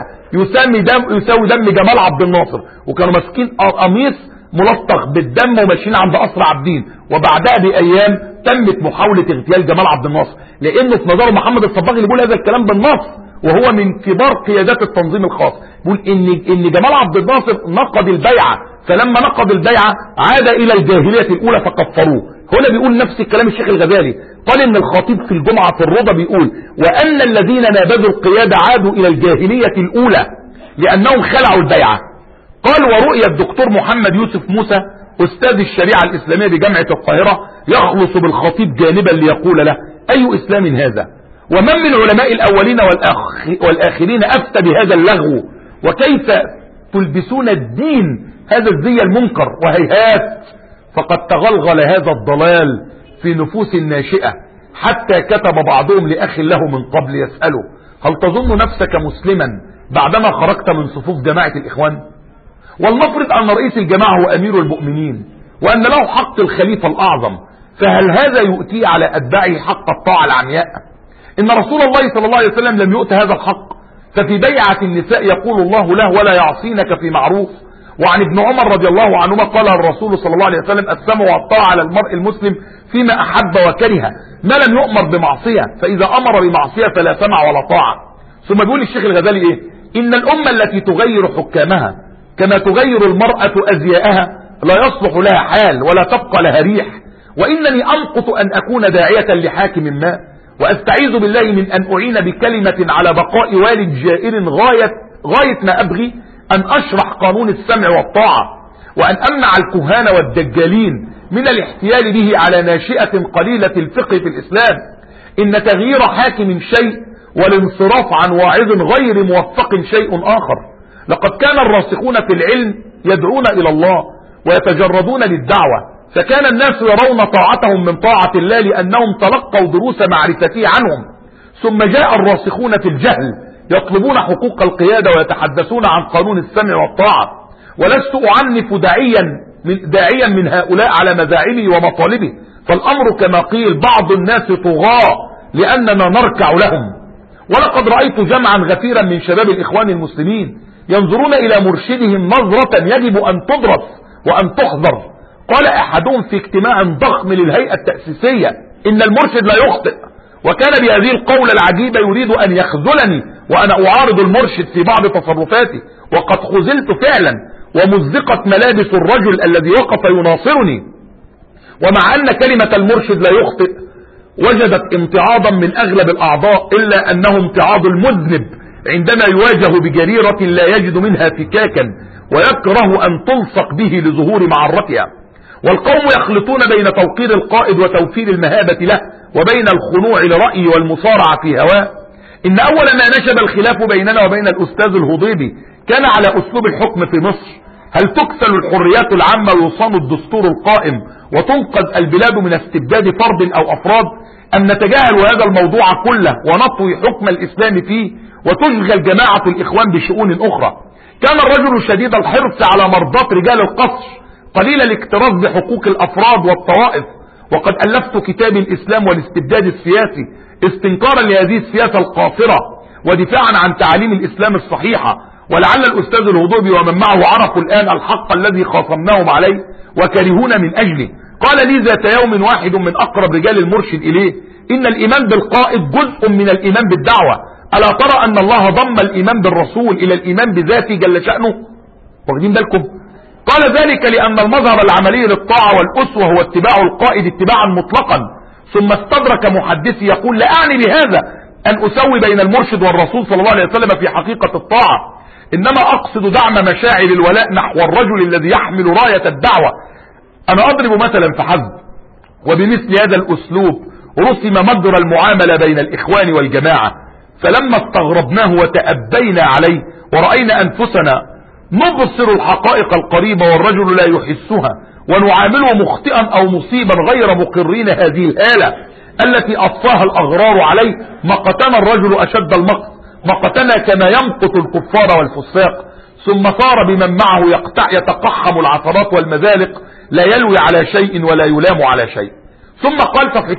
Speaker 1: يساوي دم جمال عبد الناصر، وكانوا ماسكين قميص ملطخ بالدم وماشيين عند قصر عابدين، وبعدها بأيام تمت محاولة اغتيال جمال عبد الناصر، لأنه في نظر محمد الصباغ اللي بيقول هذا الكلام بالنص وهو من كبار قيادات التنظيم الخاص، بيقول ان جمال عبد الناصر نقض البيعة، فلما نقض البيعة عاد الى الجاهلية الاولى فكفروه. هنا بيقول نفس الكلام الشيخ الغزالي، قال ان الخطيب في الجمعة في الروضة بيقول وان الذين نابذوا القيادة عادوا الى الجاهلية الاولى لانهم خلعوا البيعة. قال ورؤية الدكتور محمد يوسف موسى استاذ الشريعة الاسلامية بجامعة القاهرة يخلص بالخطيب جانبا ليقول له اي اسلام هذا، ومن من علماء الاولين والاخرين افتى بهذا اللغو، وكيف تلبسون الدين هذا الزي المنكر، وهيهات فقد تغلغل هذا الضلال في نفوس الناشئة، حتى كتب بعضهم لأخ له من قبل يسأله هل تظن نفسك مسلما بعدما خرجت من صفوف جماعة الإخوان؟ ولنفرض أن رئيس الجماعة هو أمير المؤمنين وأن له حق الخليفة الأعظم، فهل هذا يؤتي على أتباعه حق الطاعة العمياء؟ إن رسول الله صلى الله عليه وسلم لم يؤت هذا الحق، ففي بيعة النساء يقول الله له ولا يعصينك في معروف. وعن ابن عمر رضي الله عنهما قال الرسول صلى الله عليه وسلم السمع والطاعة على المرء المسلم فيما أحب وكره ما لم يؤمر بمعصية، فإذا أمر بمعصية فلا سمع ولا طاعة. ثم بيقول الشيخ الغزالي إيه؟ إن الأمة التي تغير حكامها كما تغير المرأة أزياءها لا يصلح لها حال ولا تبقى لها ريح، وإنني أمقت أن أكون داعية لحاكم ما، وأستعيذ بالله من أن أعين بكلمة على بقاء والد جائر غاية ما أبغي أن أشرح قانون السمع والطاعة، وأن أمنع الكهان والدجالين من الاحتيال به على ناشئة قليلة الفقه في الإسلام. إن تغيير حاكم شيء والانصراف عن واعظ غير موفق شيء آخر. لقد كان الراسخون في العلم يدعون إلى الله ويتجردون للدعوة، فكان الناس يرون طاعتهم من طاعة الله لأنهم تلقوا دروس معرفته عنهم، ثم جاء الراسخون في الجهل يطلبون حقوق القيادة ويتحدثون عن قانون السمع والطاعة. ولست أعنف داعيا من هؤلاء على مزاعمه ومطالبه، فالأمر كما قيل بعض الناس طغاة لأننا نركع لهم. ولقد رأيت جمعا غفيرا من شباب الإخوان المسلمين ينظرون إلى مرشدهم نظرة يجب أن تدرس وأن تحذر. قال أحدهم في اجتماع ضخم للهيئة التأسيسية إن المرشد لا يخطئ، وكان بهذه القولة العجيبة يريد أن يخذلني وأنا أعارض المرشد في بعض تصرفاتي، وقد خذلت فعلا ومزقت ملابس الرجل الذي وقف يناصرني. ومع أن كلمة المرشد لا يخطئ وجدت امتعاضا من أغلب الأعضاء، إلا أنه امتعاض المذنب عندما يواجه بجريرة لا يجد منها فكاكا ويكره أن تلصق به لظهور معرتها. والقوم يخلطون بين توقير القائد وتوفير المهابة له وبين الخنوع لرأيه والمصارعة في هواه. إن أول ما نشب الخلاف بيننا وبين الأستاذ الهضيبي كان على أسلوب الحكم في مصر. هل تكسل الحريات العامة ويصان الدستور القائم وتنقذ البلاد من استبداد فرد أو أفراد، أم نتجاهل هذا الموضوع كله ونطوي حكم الإسلام فيه وتشغل جماعة الإخوان بشؤون أخرى؟ كان الرجل شديد الحرص على مرضاة رجال القصر قليل الاكتراث بحقوق الأفراد والطوائف، وقد ألفت كتاب الإسلام والاستبداد السياسي استنكارا لهذه السياسة القاصرة ودفاعا عن تعاليم الإسلام الصحيحة. ولعل الأستاذ الهضيبي ومن معه عرفوا الآن الحق الذي خاصمناهم عليه، وكرهون من أجله. قال لي ذات يوم واحد من أقرب رجال المرشد إليه: إن الإيمان بالقائد جزء من الإيمان بالدعوة، ألا ترى أن الله ضم الإيمان بالرسول إلى الإيمان بذاته جل شأنه؟ واخدين بالكم؟ قال ذلك لأن المظهر العملي للطاعة والأسوة هو اتباع القائد اتباعا مطلقا. ثم استدرك محدثي يقول: لا أعني بهذا أن أسوي بين المرشد والرسول صلى الله عليه وسلم في حقيقة الطاعة، إنما أقصد دعم مشاعر الولاء نحو الرجل الذي يحمل راية الدعوة. أنا أضرب مثلا فحسب، وبمثل هذا الأسلوب رسم مجرى المعاملة بين الإخوان والجماعة، فلما استغربناه وتأبينا عليه ورأينا أنفسنا نبصر الحقائق القريبة والرجل لا يحسها ونعامله مخطئا أو مصيبا غير مقرين هذه الآلة التي أطفاها الأغرار عليه، مقتنا الرجل أشد مقتنا كما يمقت الكفار والفساق. ثم صار بمن معه يتقحم العصبات والمذالق، لا يلوي على شيء ولا يلام على شيء. ثم قال صفحة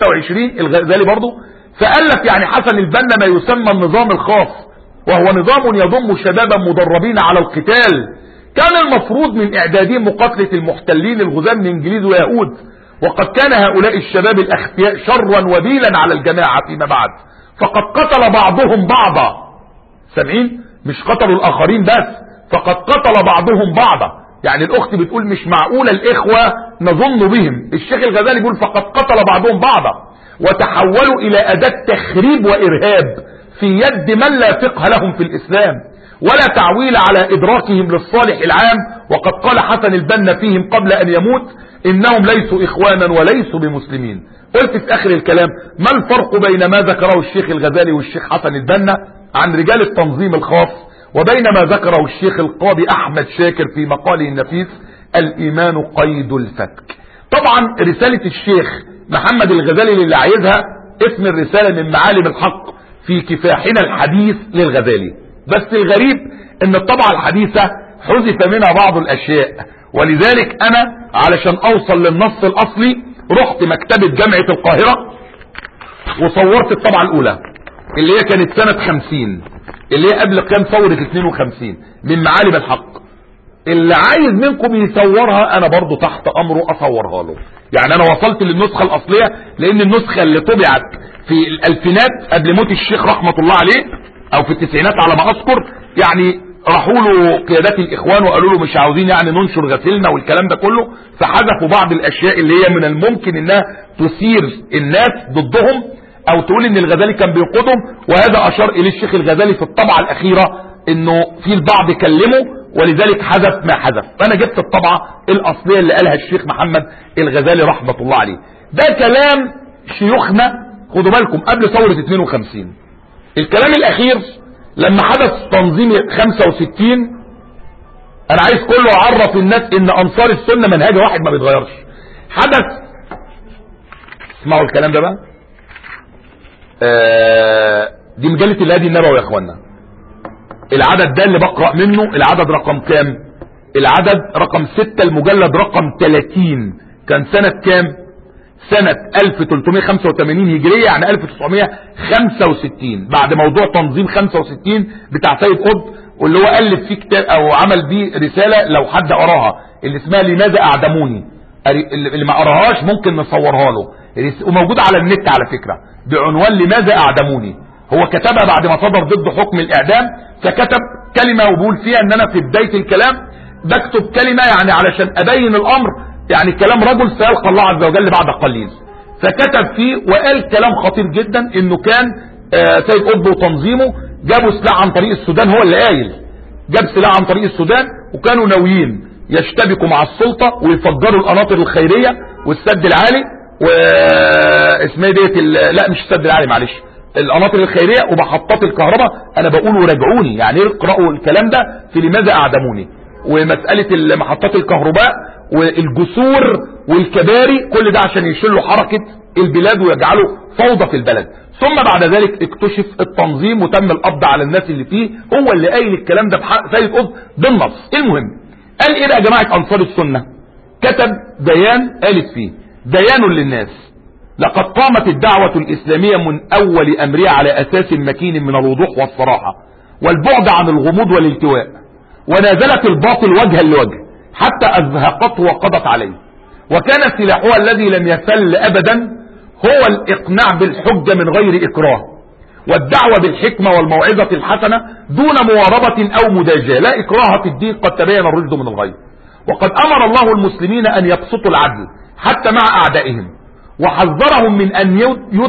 Speaker 1: 226 الغزالي برضو: فألف يعني حسن البنا ما يسمى النظام الخاص، وهو نظام يضم شبابا مدربين على القتال، كان المفروض من إعدادهم مقاتلة المحتلين الغزاة من إنجليز ويهود، وقد كان هؤلاء الشباب الأخفياء شرا وبيلا على الجماعة فيما بعد، فقد قتل بعضهم بعضا. سامعين؟ مش قتلوا الآخرين بس، فقد قتل بعضهم بعضا. يعني الأخت بتقول مش معقولة الإخوة نظن بهم، الشيخ الغزالي بيقول فقد قتل بعضهم بعضا وتحولوا إلى أداة تخريب وإرهاب في يد من لا فقه لهم في الإسلام ولا تعويل على إدراكهم للصالح العام. وقد قال حسن البنا فيهم قبل أن يموت: إنهم ليسوا إخوانا وليسوا بمسلمين. قلت في آخر الكلام: ما الفرق بين ما ذكره الشيخ الغزالي والشيخ حسن البنا عن رجال التنظيم الخاص وبين ما ذكره الشيخ القاضي أحمد شاكر في مقاله النفيس: الإيمان قيد الفتك. طبعا رسالة الشيخ محمد الغزالي اللي عايزها اسم الرسالة من معالم الحق في كفاحنا الحديث للغزالي، بس الغريب ان الطبعة الحديثة حذف منها بعض الاشياء، ولذلك انا علشان اوصل للنص الاصلي رحت مكتبة جامعة القاهرة وصورت الطبعة الاولى اللي هي كانت سنة 50 اللي هي قبل قيام ثورة 52 من معالم الحق. اللي عايز منكم يصورها انا برضو تحت امره اصورها له. يعني انا وصلت للنسخة الاصلية لان النسخة اللي طبعت في الالفينات قبل موت الشيخ رحمة الله عليه او في التسعينات على ما اذكر، يعني راحوا له قيادات الاخوان وقالوا له مش عاوزين يعني ننشر غسيلنا والكلام ده كله، فحذفوا بعض الاشياء اللي هي من الممكن انها تثير الناس ضدهم او تقول ان الغزالي كان بينقضهم. وهذا اشار اليه الشيخ الغزالي في الطبعة الاخيرة انه في البعض كلمه ولذلك حذف ما حذف. فانا جبت الطبعة الاصلية اللي قالها الشيخ محمد الغزالي رحمة الله عليه. ده كلام شيوخنا خدوا بالكم قبل ثورة 52. الكلام الاخير لما حدث تنظيم 65 انا عايز كله اعرف الناس ان انصار السنة منهج واحد ما بيتغيرش. حدث، اسمعوا الكلام ده بقى، دي مجلة الهادي النبوي يا اخوانا، العدد ده اللي بقرأ منه العدد رقم كام؟ العدد رقم 6 المجلد رقم 30. كان سنة كام؟ سنة 1385 هجرية، يعني 1965 بعد موضوع تنظيم 65 بتاع سيد قطب، واللي هو ألف فيه كتاب او عمل بيه رسالة لو حد قراها اللي اسمها لماذا اعدموني. اللي ما قراهاش ممكن نصورها له وموجودة على النت على فكرة بعنوان لماذا اعدموني. هو كتبها بعد ما صدر ضد حكم الاعدام، فكتب كلمة وبقول فيها ان انا في بداية الكلام بكتب كلمة يعني علشان ابين الامر، يعني كلام رجل سيلقى الله عز وجل بعد قليل. فكتب فيه وقال كلام خطير جدا انه كان سيد قطب وتنظيمه جابوا سلاح عن طريق السودان. هو اللي قايل جاب سلاح عن طريق السودان وكانوا ناويين يشتبكوا مع السلطة ويفجروا القناطر الخيرية والسد العالي واسمها ديت لا مش السد العالي معلش، القناطر الخيرية ومحطات الكهرباء. انا بقول وراجعوني يعني اقرأوا الكلام ده في لماذا اعدموني، ومسألة محطات الكهرباء والجسور والكباري، كل ده عشان يشلوا حركة البلاد ويجعلوا فوضى في البلد. ثم بعد ذلك اكتشف التنظيم وتم القبض على الناس اللي فيه. هو اللي قايل الكلام ده بحق سيد قطب بالنص. المهم قال ايه بقى يا جماعة انصار السنة؟ كتب بيان قالت فيه: بيان للناس، لقد قامت الدعوة الإسلامية من أول أمرها على أساس مكين من الوضوح والصراحة والبعد عن الغموض والالتواء، ونازلت الباطل وجها لوجه حتى أزهقته وقضت عليه، وكان سلاحها الذي لم يسل أبدا هو الإقناع بالحجة من غير إكراه، والدعوة بالحكمة والموعظة الحسنة دون مواربة أو مداجاة، لا إكراه في الدين قد تبين الرشد من الغي. وقد أمر الله المسلمين أن يبسطوا العدل حتى مع أعدائهم، وحذرهم من أن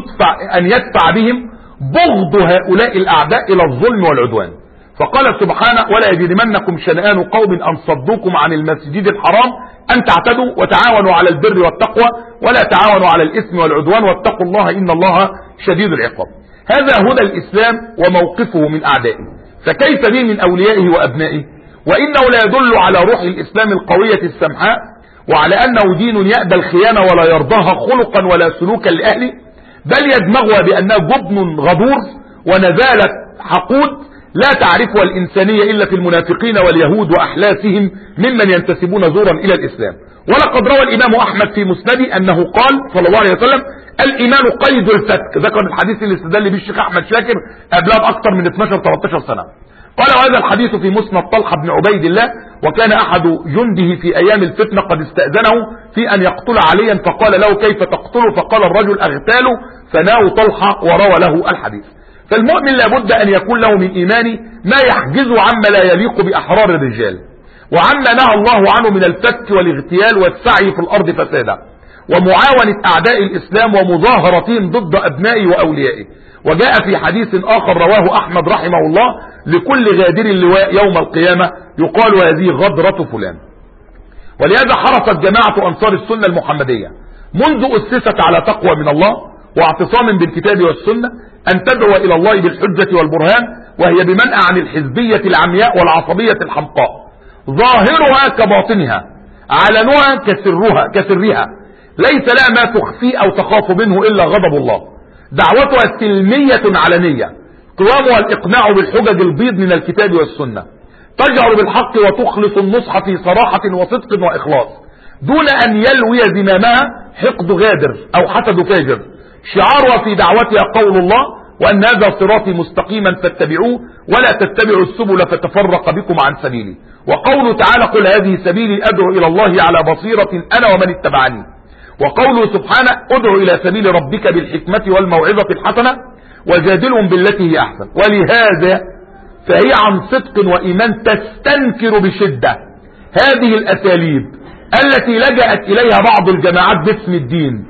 Speaker 1: يدفع بهم بغض هؤلاء الأعداء إلى الظلم والعدوان، فقال سبحانه: ولا يجرمنكم شنآن قوم أن صدوكم عن المسجد الحرام أن تعتدوا وتعاونوا على البر والتقوى ولا تعاونوا على الإثم والعدوان واتقوا الله إن الله شديد العقاب. هذا هدى الإسلام وموقفه من أعدائه، فكيف به من أوليائه وأبنائه؟ وإنه لا يدل على روح الإسلام القوية السمحاء، وعلى أنه دين يأبى الخيانة ولا يرضاها خلقا ولا سلوكا لأهله، بل يدمغها بأنها جبن غدور ونزالة حقود لا تعرفها الإنسانية إلا في المنافقين واليهود وأحلاسهم ممن ينتسبون زورا إلى الإسلام. ولقد روى الإمام أحمد في مسنده أنه قال صلى الله عليه وسلم: الإيمان قيد الفتك. ذكر الحديث اللي استدل به الشيخ أحمد شاكر قبلها بأكثر من 12-13 سنة. قال: وهذا الحديث في مسند طلحة بن عبيد الله، وكان أحد جنده في أيام الفتنة قد استأذنه في أن يقتل عليا، فقال له: كيف تقتله؟ فقال الرجل: أغتاله. فناو طلحة وروى له الحديث. فالمؤمن لابد أن يكون له من إيمانه ما يحجزه عما لا يليق بأحرار الرجال، وعما نهى الله عنه من الفتك والاغتيال والسعي في الأرض فسادا، ومعاونة أعداء الإسلام ومظاهرتهم ضد أبنائه وأوليائه. وجاء في حديث آخر رواه أحمد رحمه الله: لكل غادر اللواء يوم القيامة يقال هذه غدرة فلان. ولهذا حرصت جماعة أنصار السنة المحمدية منذ أسست على تقوى من الله واعتصام بالكتاب والسنة أن تدعو إلى الله بالحجة والبرهان، وهي بمنع عن الحزبية العمياء والعصبية الحمقاء، ظاهرها كباطنها، علنها كسرها، ليس لها ما تخفي أو تخاف منه إلا غضب الله. دعوتها سلمية علنية، قوامها الإقناع بالحجج البيض من الكتاب والسنة، تجهر بالحق وتخلص النصح في صراحة وصدق وإخلاص دون أن يلوي زمامها حقد غادر أو حسد فاجر. شعارها في دعوتها قول الله: وأن هذا صراطي مستقيما فاتبعوه ولا تتبعوا السبل فتفرق بكم عن سبيلي. وقوله تعالى: قل هذه سبيلي أدعو إلى الله على بصيرة أنا ومن اتبعني. وقوله سبحانه: ادعو إلى سبيل ربك بالحكمة والموعظة الحسنة وجادلهم بالتي هي أحسن. ولهذا فهي عن صدق وإيمان تستنكر بشدة هذه الأساليب التي لجأت إليها بعض الجماعات باسم الدين،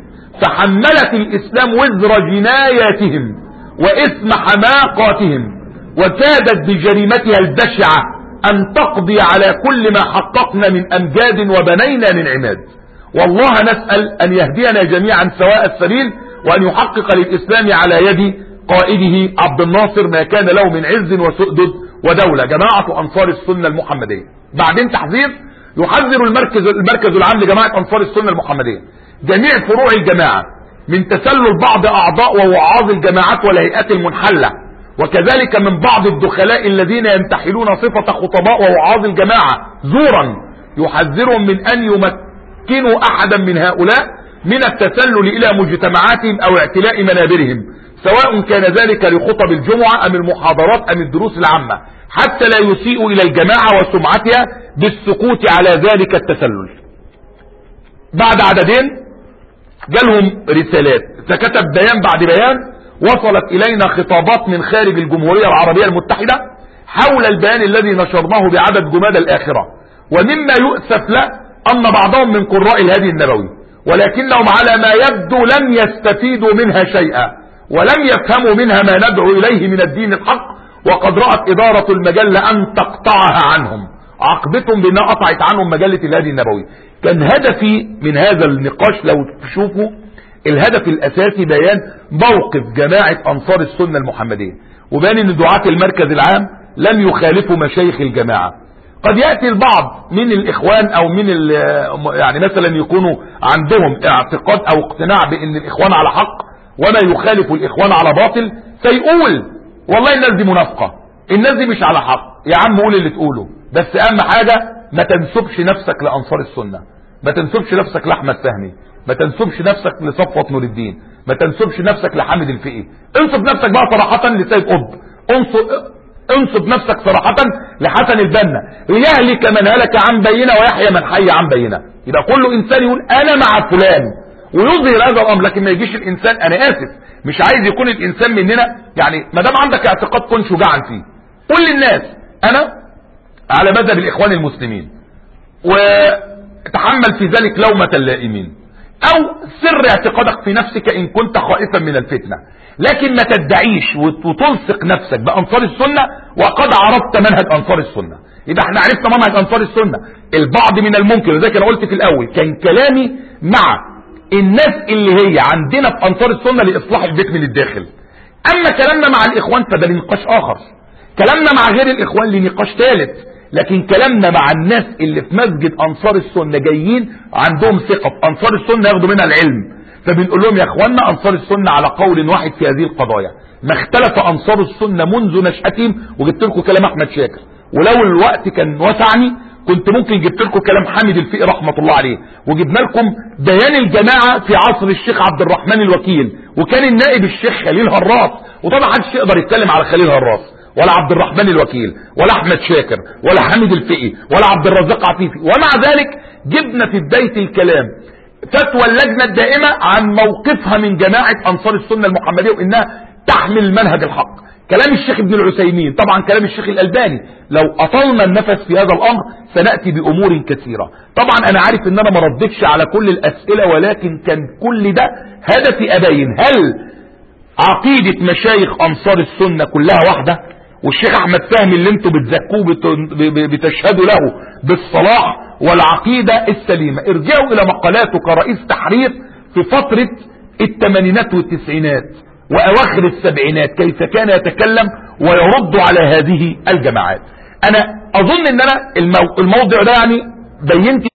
Speaker 1: فحملت الإسلام وزر جناياتهم وإثم حماقاتهم، وكادت بجريمتها البشعة أن تقضي على كل ما حققنا من أمجاد وبنينا من عماد. والله نسأل أن يهدينا جميعا سواء السبيل، وأن يحقق للإسلام على يد قائده عبد الناصر ما كان له من عز وسؤدد ودولة. جماعة أنصار السنة المحمدية. بعدين تحذير يحذر المركز العام لجماعة أنصار السنة المحمدية جميع فروع الجماعة من تسلل بعض أعضاء ووعاظ الجماعات والهيئات المنحلة، وكذلك من بعض الدخلاء الذين ينتحلون صفة خطباء ووعاظ الجماعة زورا، يحذرهم من أن يمكنوا أحدا من هؤلاء من التسلل إلى مجتمعاتهم أو اعتلاء منابرهم، سواء كان ذلك لخطب الجمعة أم المحاضرات أم الدروس العامة، حتى لا يسيئوا إلى الجماعة وسمعتها بالسكوت على ذلك التسلل. بعد عددين جالهم رسالات، فكتب بيان بعد بيان، وصلت إلينا خطابات من خارج الجمهورية العربية المتحدة حول البيان الذي نشرناه بعدد جماد الآخرة. ومما يؤسف له أن بعضهم من قراء الهدي النبوي، ولكنهم على ما يبدو لم يستفيدوا منها شيئا ولم يفهموا منها ما ندعو إليه من الدين الحق، وقد رأت إدارة المجلة أن تقطعها عنهم. عقبتهم بأنها قطعت عنهم مجلة الهدي النبوي. كان هدفي من هذا النقاش لو تشوفوا الهدف الأساسي بيان موقف جماعة أنصار السنة المحمدية، وبان أن دعاة المركز العام لم يخالفوا مشايخ الجماعة. قد يأتي البعض من الإخوان أو من يعني مثلا يكونوا عندهم اعتقاد أو اقتناع بأن الإخوان على حق وما يخالف الإخوان على باطل، فيقول والله الناس دي منافقة، الناس دي مش على حق. يا عم قول اللي تقوله، بس أهم حاجة ما تنسبش نفسك لأنصار السنة، ما تنسبش نفسك لأحمد فهمي، ما تنسبش نفسك لصفوة نور الدين، ما تنسبش نفسك لحامد الفقي. انسب نفسك بقى صراحة لسيد قطب، انصب نفسك صراحة لحسن البنا، ليهلك من هلك عن بينه ويحيى من حي عن بينه. يبقى كل انسان يقول انا مع فلان ويظهر هذا الامر، لكن ما يجيش الانسان، انا اسف مش عايز يكون الانسان مننا يعني ما دام عندك اعتقاد كن شجاعا فيه، قل للناس انا على مذهب الاخوان المسلمين وتحمل في ذلك لومة اللائمين، او سر اعتقادك في نفسك ان كنت خائفا من الفتنة، لكن ما تدعيش وتلصق نفسك بانصار السنة وقد عرفت منهج انصار السنة. يبقى احنا عرفنا منهج انصار السنة. البعض من الممكن، وذلك انا قلت في الاول كان كلامي مع الناس اللي هي عندنا في انصار السنة لاصلاح البيت من الداخل، اما كلامنا مع الاخوان فده لنقاش اخر، كلامنا مع غير الاخوان لنقاش ثالث، لكن كلامنا مع الناس اللي في مسجد انصار السنة جايين عندهم ثقة في انصار السنة ياخدوا منها العلم، فبنقول لهم يا اخوانا انصار السنة على قول واحد في هذه القضايا، ما اختلف انصار السنة منذ نشأتهم. وجبت لكم كلام احمد شاكر، ولو الوقت كان وسعني كنت ممكن جبت لكم كلام حامد الفقي رحمة الله عليه، وجبنا لكم بيان الجماعة في عصر الشيخ عبد الرحمن الوكيل، وكان النائب الشيخ خليل هراس، وطبعا محدش يقدر يتكلم على خليل هراس ولا عبد الرحمن الوكيل ولا احمد شاكر ولا حامد الفقي ولا عبد الرزاق عفيفي، ومع ذلك جبنا في بداية الكلام فتوى اللجنة الدائمة عن موقفها من جماعة انصار السنة المحمدية وانها تحمل منهج الحق. كلام الشيخ ابن العثيمين، طبعا كلام الشيخ الألباني، لو أطلنا النفس في هذا الأمر سنأتي بأمور كثيرة. طبعا أنا عارف أن أنا ما ردتش على كل الأسئلة، ولكن كان كل ده هدفي أبين هل عقيدة مشايخ أنصار السنة كلها واحدة، والشيخ أحمد فهمي اللي انتوا بتزكوه بتشهدوا له بالصلاح والعقيدة السليمة. ارجعوا إلى مقالاته كرئيس تحرير في فترة الثمانينات والتسعينات واواخر السبعينات، كيف كان يتكلم ويرد على هذه الجماعات. انا اظن ان انا الموضع ده يعني بينت